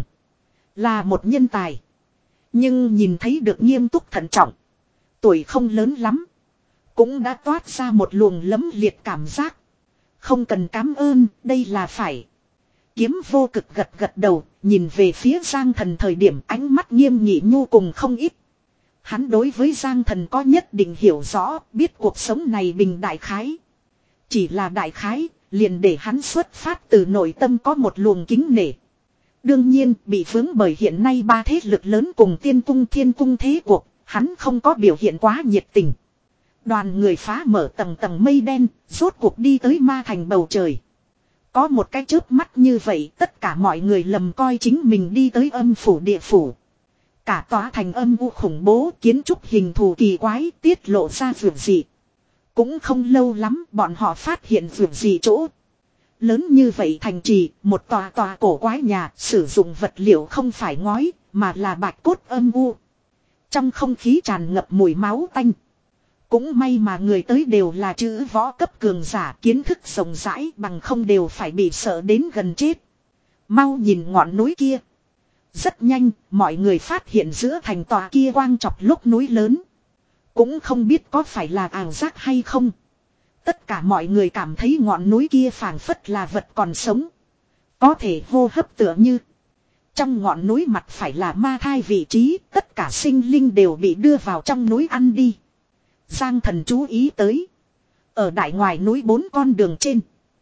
là một nhân tài. Nhưng nhìn thấy được nghiêm túc thận trọng, tuổi không lớn lắm, cũng đã toát ra một luồng lấm liệt cảm giác. Không cần cảm ơn, đây là phải. Kiếm vô cực gật gật đầu, nhìn về phía Giang Thần thời điểm ánh mắt nghiêm nghị nhu cùng không ít. Hắn đối với Giang Thần có nhất định hiểu rõ, biết cuộc sống này bình đại khái. Chỉ là đại khái, liền để hắn xuất phát từ nội tâm có một luồng kính nể. Đương nhiên, bị vướng bởi hiện nay ba thế lực lớn cùng Tiên Cung Thiên Cung thế cuộc, hắn không có biểu hiện quá nhiệt tình. Đoàn người phá mở tầng tầng mây đen, rốt cuộc đi tới ma thành bầu trời. Có một cái chớp mắt như vậy, tất cả mọi người lầm coi chính mình đi tới âm phủ địa phủ. Cả tòa thành âm u khủng bố, kiến trúc hình thù kỳ quái, tiết lộ ra vượt dị. Cũng không lâu lắm, bọn họ phát hiện vượt dị chỗ. Lớn như vậy thành trì, một tòa tòa cổ quái nhà, sử dụng vật liệu không phải ngói, mà là bạch cốt âm u. Trong không khí tràn ngập mùi máu tanh. Cũng may mà người tới đều là chữ võ cấp cường giả, kiến thức rộng rãi, bằng không đều phải bị sợ đến gần chết. Mau nhìn ngọn núi kia. Rất nhanh, mọi người phát hiện giữa thành tòa kia quang chọc lúc núi lớn. Cũng không biết có phải là ảo giác hay không. Tất cả mọi người cảm thấy ngọn núi kia phảng phất là vật còn sống. Có thể hô hấp tựa như. Trong ngọn núi mặt phải là ma thai vị trí, tất cả sinh linh đều bị đưa vào trong núi ăn đi. Giang Thần chú ý tới. Ở đại ngoài núi bốn con đường trên.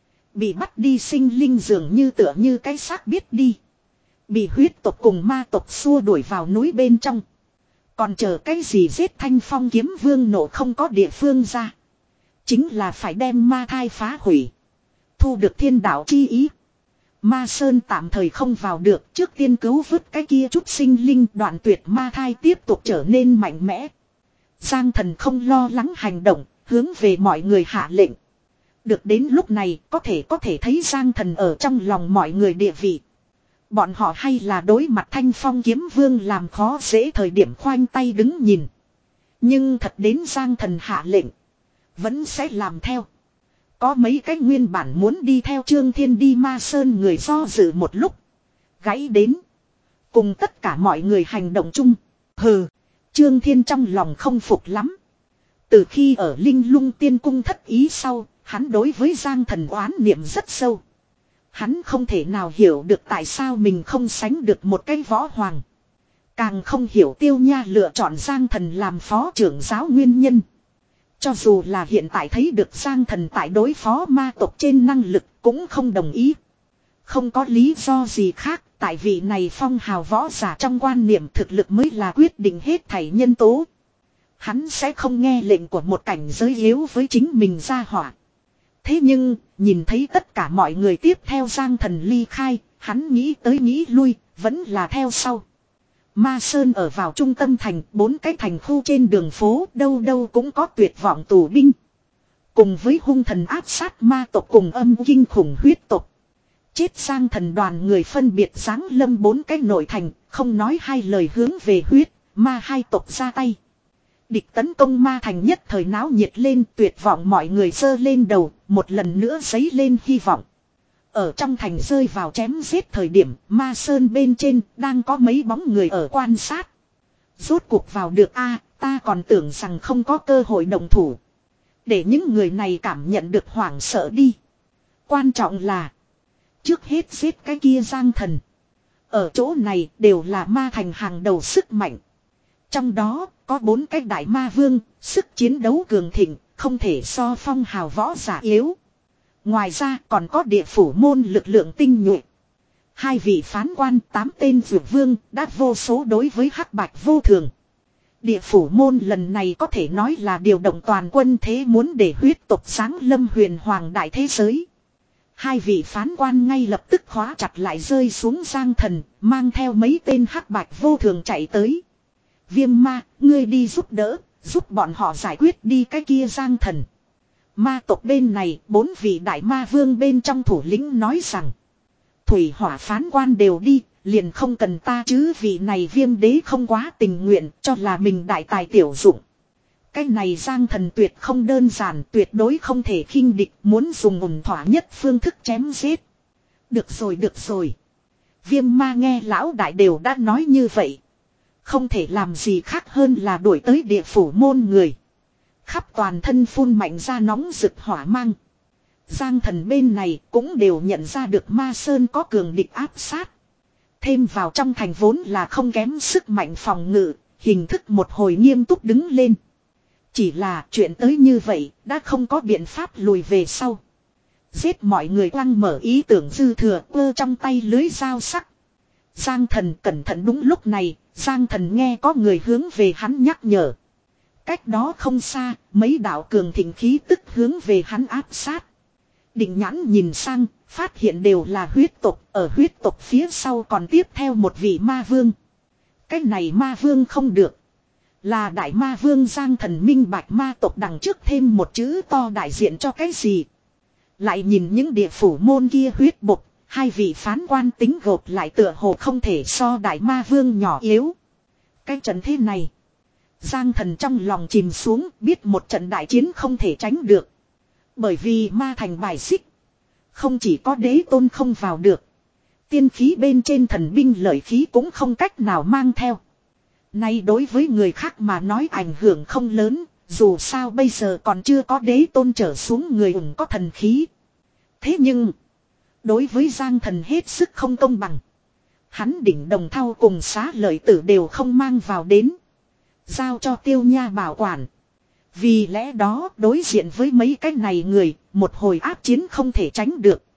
Bị bắt đi sinh linh dường như tựa như cái xác biết đi. Bị huyết tộc cùng ma tộc xua đuổi vào núi bên trong. Còn chờ cái gì giết Thanh Phong kiếm vương nổ không có địa phương ra. Chính là phải đem ma thai phá hủy. Thu được thiên đạo chi ý. Ma Sơn tạm thời không vào được, trước tiên cứu vớt cái kia chút sinh linh, đoạn tuyệt ma thai tiếp tục trở nên mạnh mẽ. Giang Thần không lo lắng hành động, hướng về mọi người hạ lệnh. Được đến lúc này có thể có thể thấy Giang Thần ở trong lòng mọi người địa vị. Bọn họ hay là đối mặt Thanh Phong Kiếm Vương làm khó dễ thời điểm khoanh tay đứng nhìn. Nhưng thật đến Giang Thần hạ lệnh, vẫn sẽ làm theo. Có mấy cái nguyên bản muốn đi theo Trương Thiên đi Ma Sơn người do dự một lúc. Gãy đến. Cùng tất cả mọi người hành động chung. Hừ. Trương Thiên trong lòng không phục lắm. Từ khi ở Linh Lung Tiên Cung thất ý sau, hắn đối với Giang Thần oán niệm rất sâu. Hắn không thể nào hiểu được tại sao mình không sánh được một cái võ hoàng. Càng không hiểu Tiêu Nha lựa chọn Giang Thần làm phó trưởng giáo nguyên nhân. Cho dù là hiện tại thấy được Giang Thần tại đối phó ma tộc trên năng lực cũng không đồng ý. Không có lý do gì khác, tại vị này phong hào võ giả trong quan niệm thực lực mới là quyết định hết thảy nhân tố. Hắn sẽ không nghe lệnh của một cảnh giới yếu với chính mình ra hỏa. Thế nhưng, nhìn thấy tất cả mọi người tiếp theo Giang Thần ly khai, hắn nghĩ tới nghĩ lui, vẫn là theo sau. Ma Sơn ở vào trung tâm thành, bốn cái thành khu trên đường phố, đâu đâu cũng có tuyệt vọng tù binh. Cùng với hung thần áp sát ma tộc cùng âm kinh khủng huyết tộc. Chết Giang Thần đoàn người phân biệt giáng lâm bốn cái nội thành, không nói hai lời hướng về huyết, ma hai tộc ra tay. Địch tấn công ma thành nhất thời náo nhiệt lên, tuyệt vọng mọi người giơ lên đầu, một lần nữa dấy lên hy vọng. Ở trong thành rơi vào chém giết thời điểm, Ma Sơn bên trên đang có mấy bóng người ở quan sát. Rốt cuộc vào được a, ta còn tưởng rằng không có cơ hội đồng thủ. Để những người này cảm nhận được hoảng sợ đi. Quan trọng là, trước hết giết cái kia Giang Thần. Ở chỗ này đều là ma thành hàng đầu sức mạnh. Trong đó có bốn cái đại ma vương, sức chiến đấu cường thịnh, không thể so phong hào võ giả yếu. Ngoài ra còn có địa phủ môn lực lượng tinh nhuệ. Hai vị phán quan, tám tên dược vương đã vô số đối với hắc bạch vô thường. Địa phủ môn lần này có thể nói là điều động toàn quân thế muốn để huyết tộc sáng lâm huyền hoàng đại thế giới. Hai vị phán quan ngay lập tức khóa chặt lại rơi xuống Giang Thần, mang theo mấy tên hắc bạch vô thường chạy tới. Viêm ma, ngươi đi giúp đỡ, giúp bọn họ giải quyết đi cái kia Giang Thần. Ma tộc bên này, bốn vị đại ma vương bên trong thủ lĩnh nói rằng. Thủy hỏa phán quan đều đi, liền không cần ta chứ, vị này Viêm đế không quá tình nguyện, cho là mình đại tài tiểu dụng. Cái này Giang Thần tuyệt không đơn giản, tuyệt đối không thể khinh địch, muốn dùng ổn thỏa nhất phương thức chém giết. Được rồi, được rồi. Viêm ma nghe lão đại đều đã nói như vậy. Không thể làm gì khác hơn là đuổi tới địa phủ môn người. Khắp toàn thân phun mạnh ra nóng rực hỏa mang. Giang Thần bên này cũng đều nhận ra được Ma Sơn có cường địch áp sát. Thêm vào trong thành vốn là không kém sức mạnh phòng ngự, hình thức một hồi nghiêm túc đứng lên. Chỉ là chuyện tới như vậy, đã không có biện pháp lùi về sau. Giết mọi người quăng mở ý tưởng dư thừa ơ trong tay lưới dao sắc. Giang Thần cẩn thận, đúng lúc này, Giang Thần nghe có người hướng về hắn nhắc nhở. Cách đó không xa, mấy đạo cường thịnh khí tức hướng về hắn áp sát. Định nhãn nhìn sang, phát hiện đều là huyết tộc, ở huyết tộc phía sau còn tiếp theo một vị ma vương. Cái này ma vương không được. Là đại ma vương Giang Thần minh bạch ma tộc đằng trước thêm một chữ to đại diện cho cái gì. Lại nhìn những địa phủ môn kia huyết bộc, hai vị phán quan tính gộp lại tựa hồ không thể so đại ma vương nhỏ yếu. Cái trận thế này, Giang Thần trong lòng chìm xuống, biết một trận đại chiến không thể tránh được. Bởi vì ma thành bài xích, không chỉ có đế tôn không vào được, tiên khí bên trên thần binh lợi khí cũng không cách nào mang theo. Nay đối với người khác mà nói ảnh hưởng không lớn, dù sao bây giờ còn chưa có đế tôn trở xuống người ủng có thần khí. Thế nhưng, đối với Giang Thần hết sức không công bằng. Hắn đỉnh đồng thau cùng xá lợi tử đều không mang vào đến. Giao cho Tiêu Nha bảo quản. Vì lẽ đó đối diện với mấy cái này người, một hồi áp chiến không thể tránh được.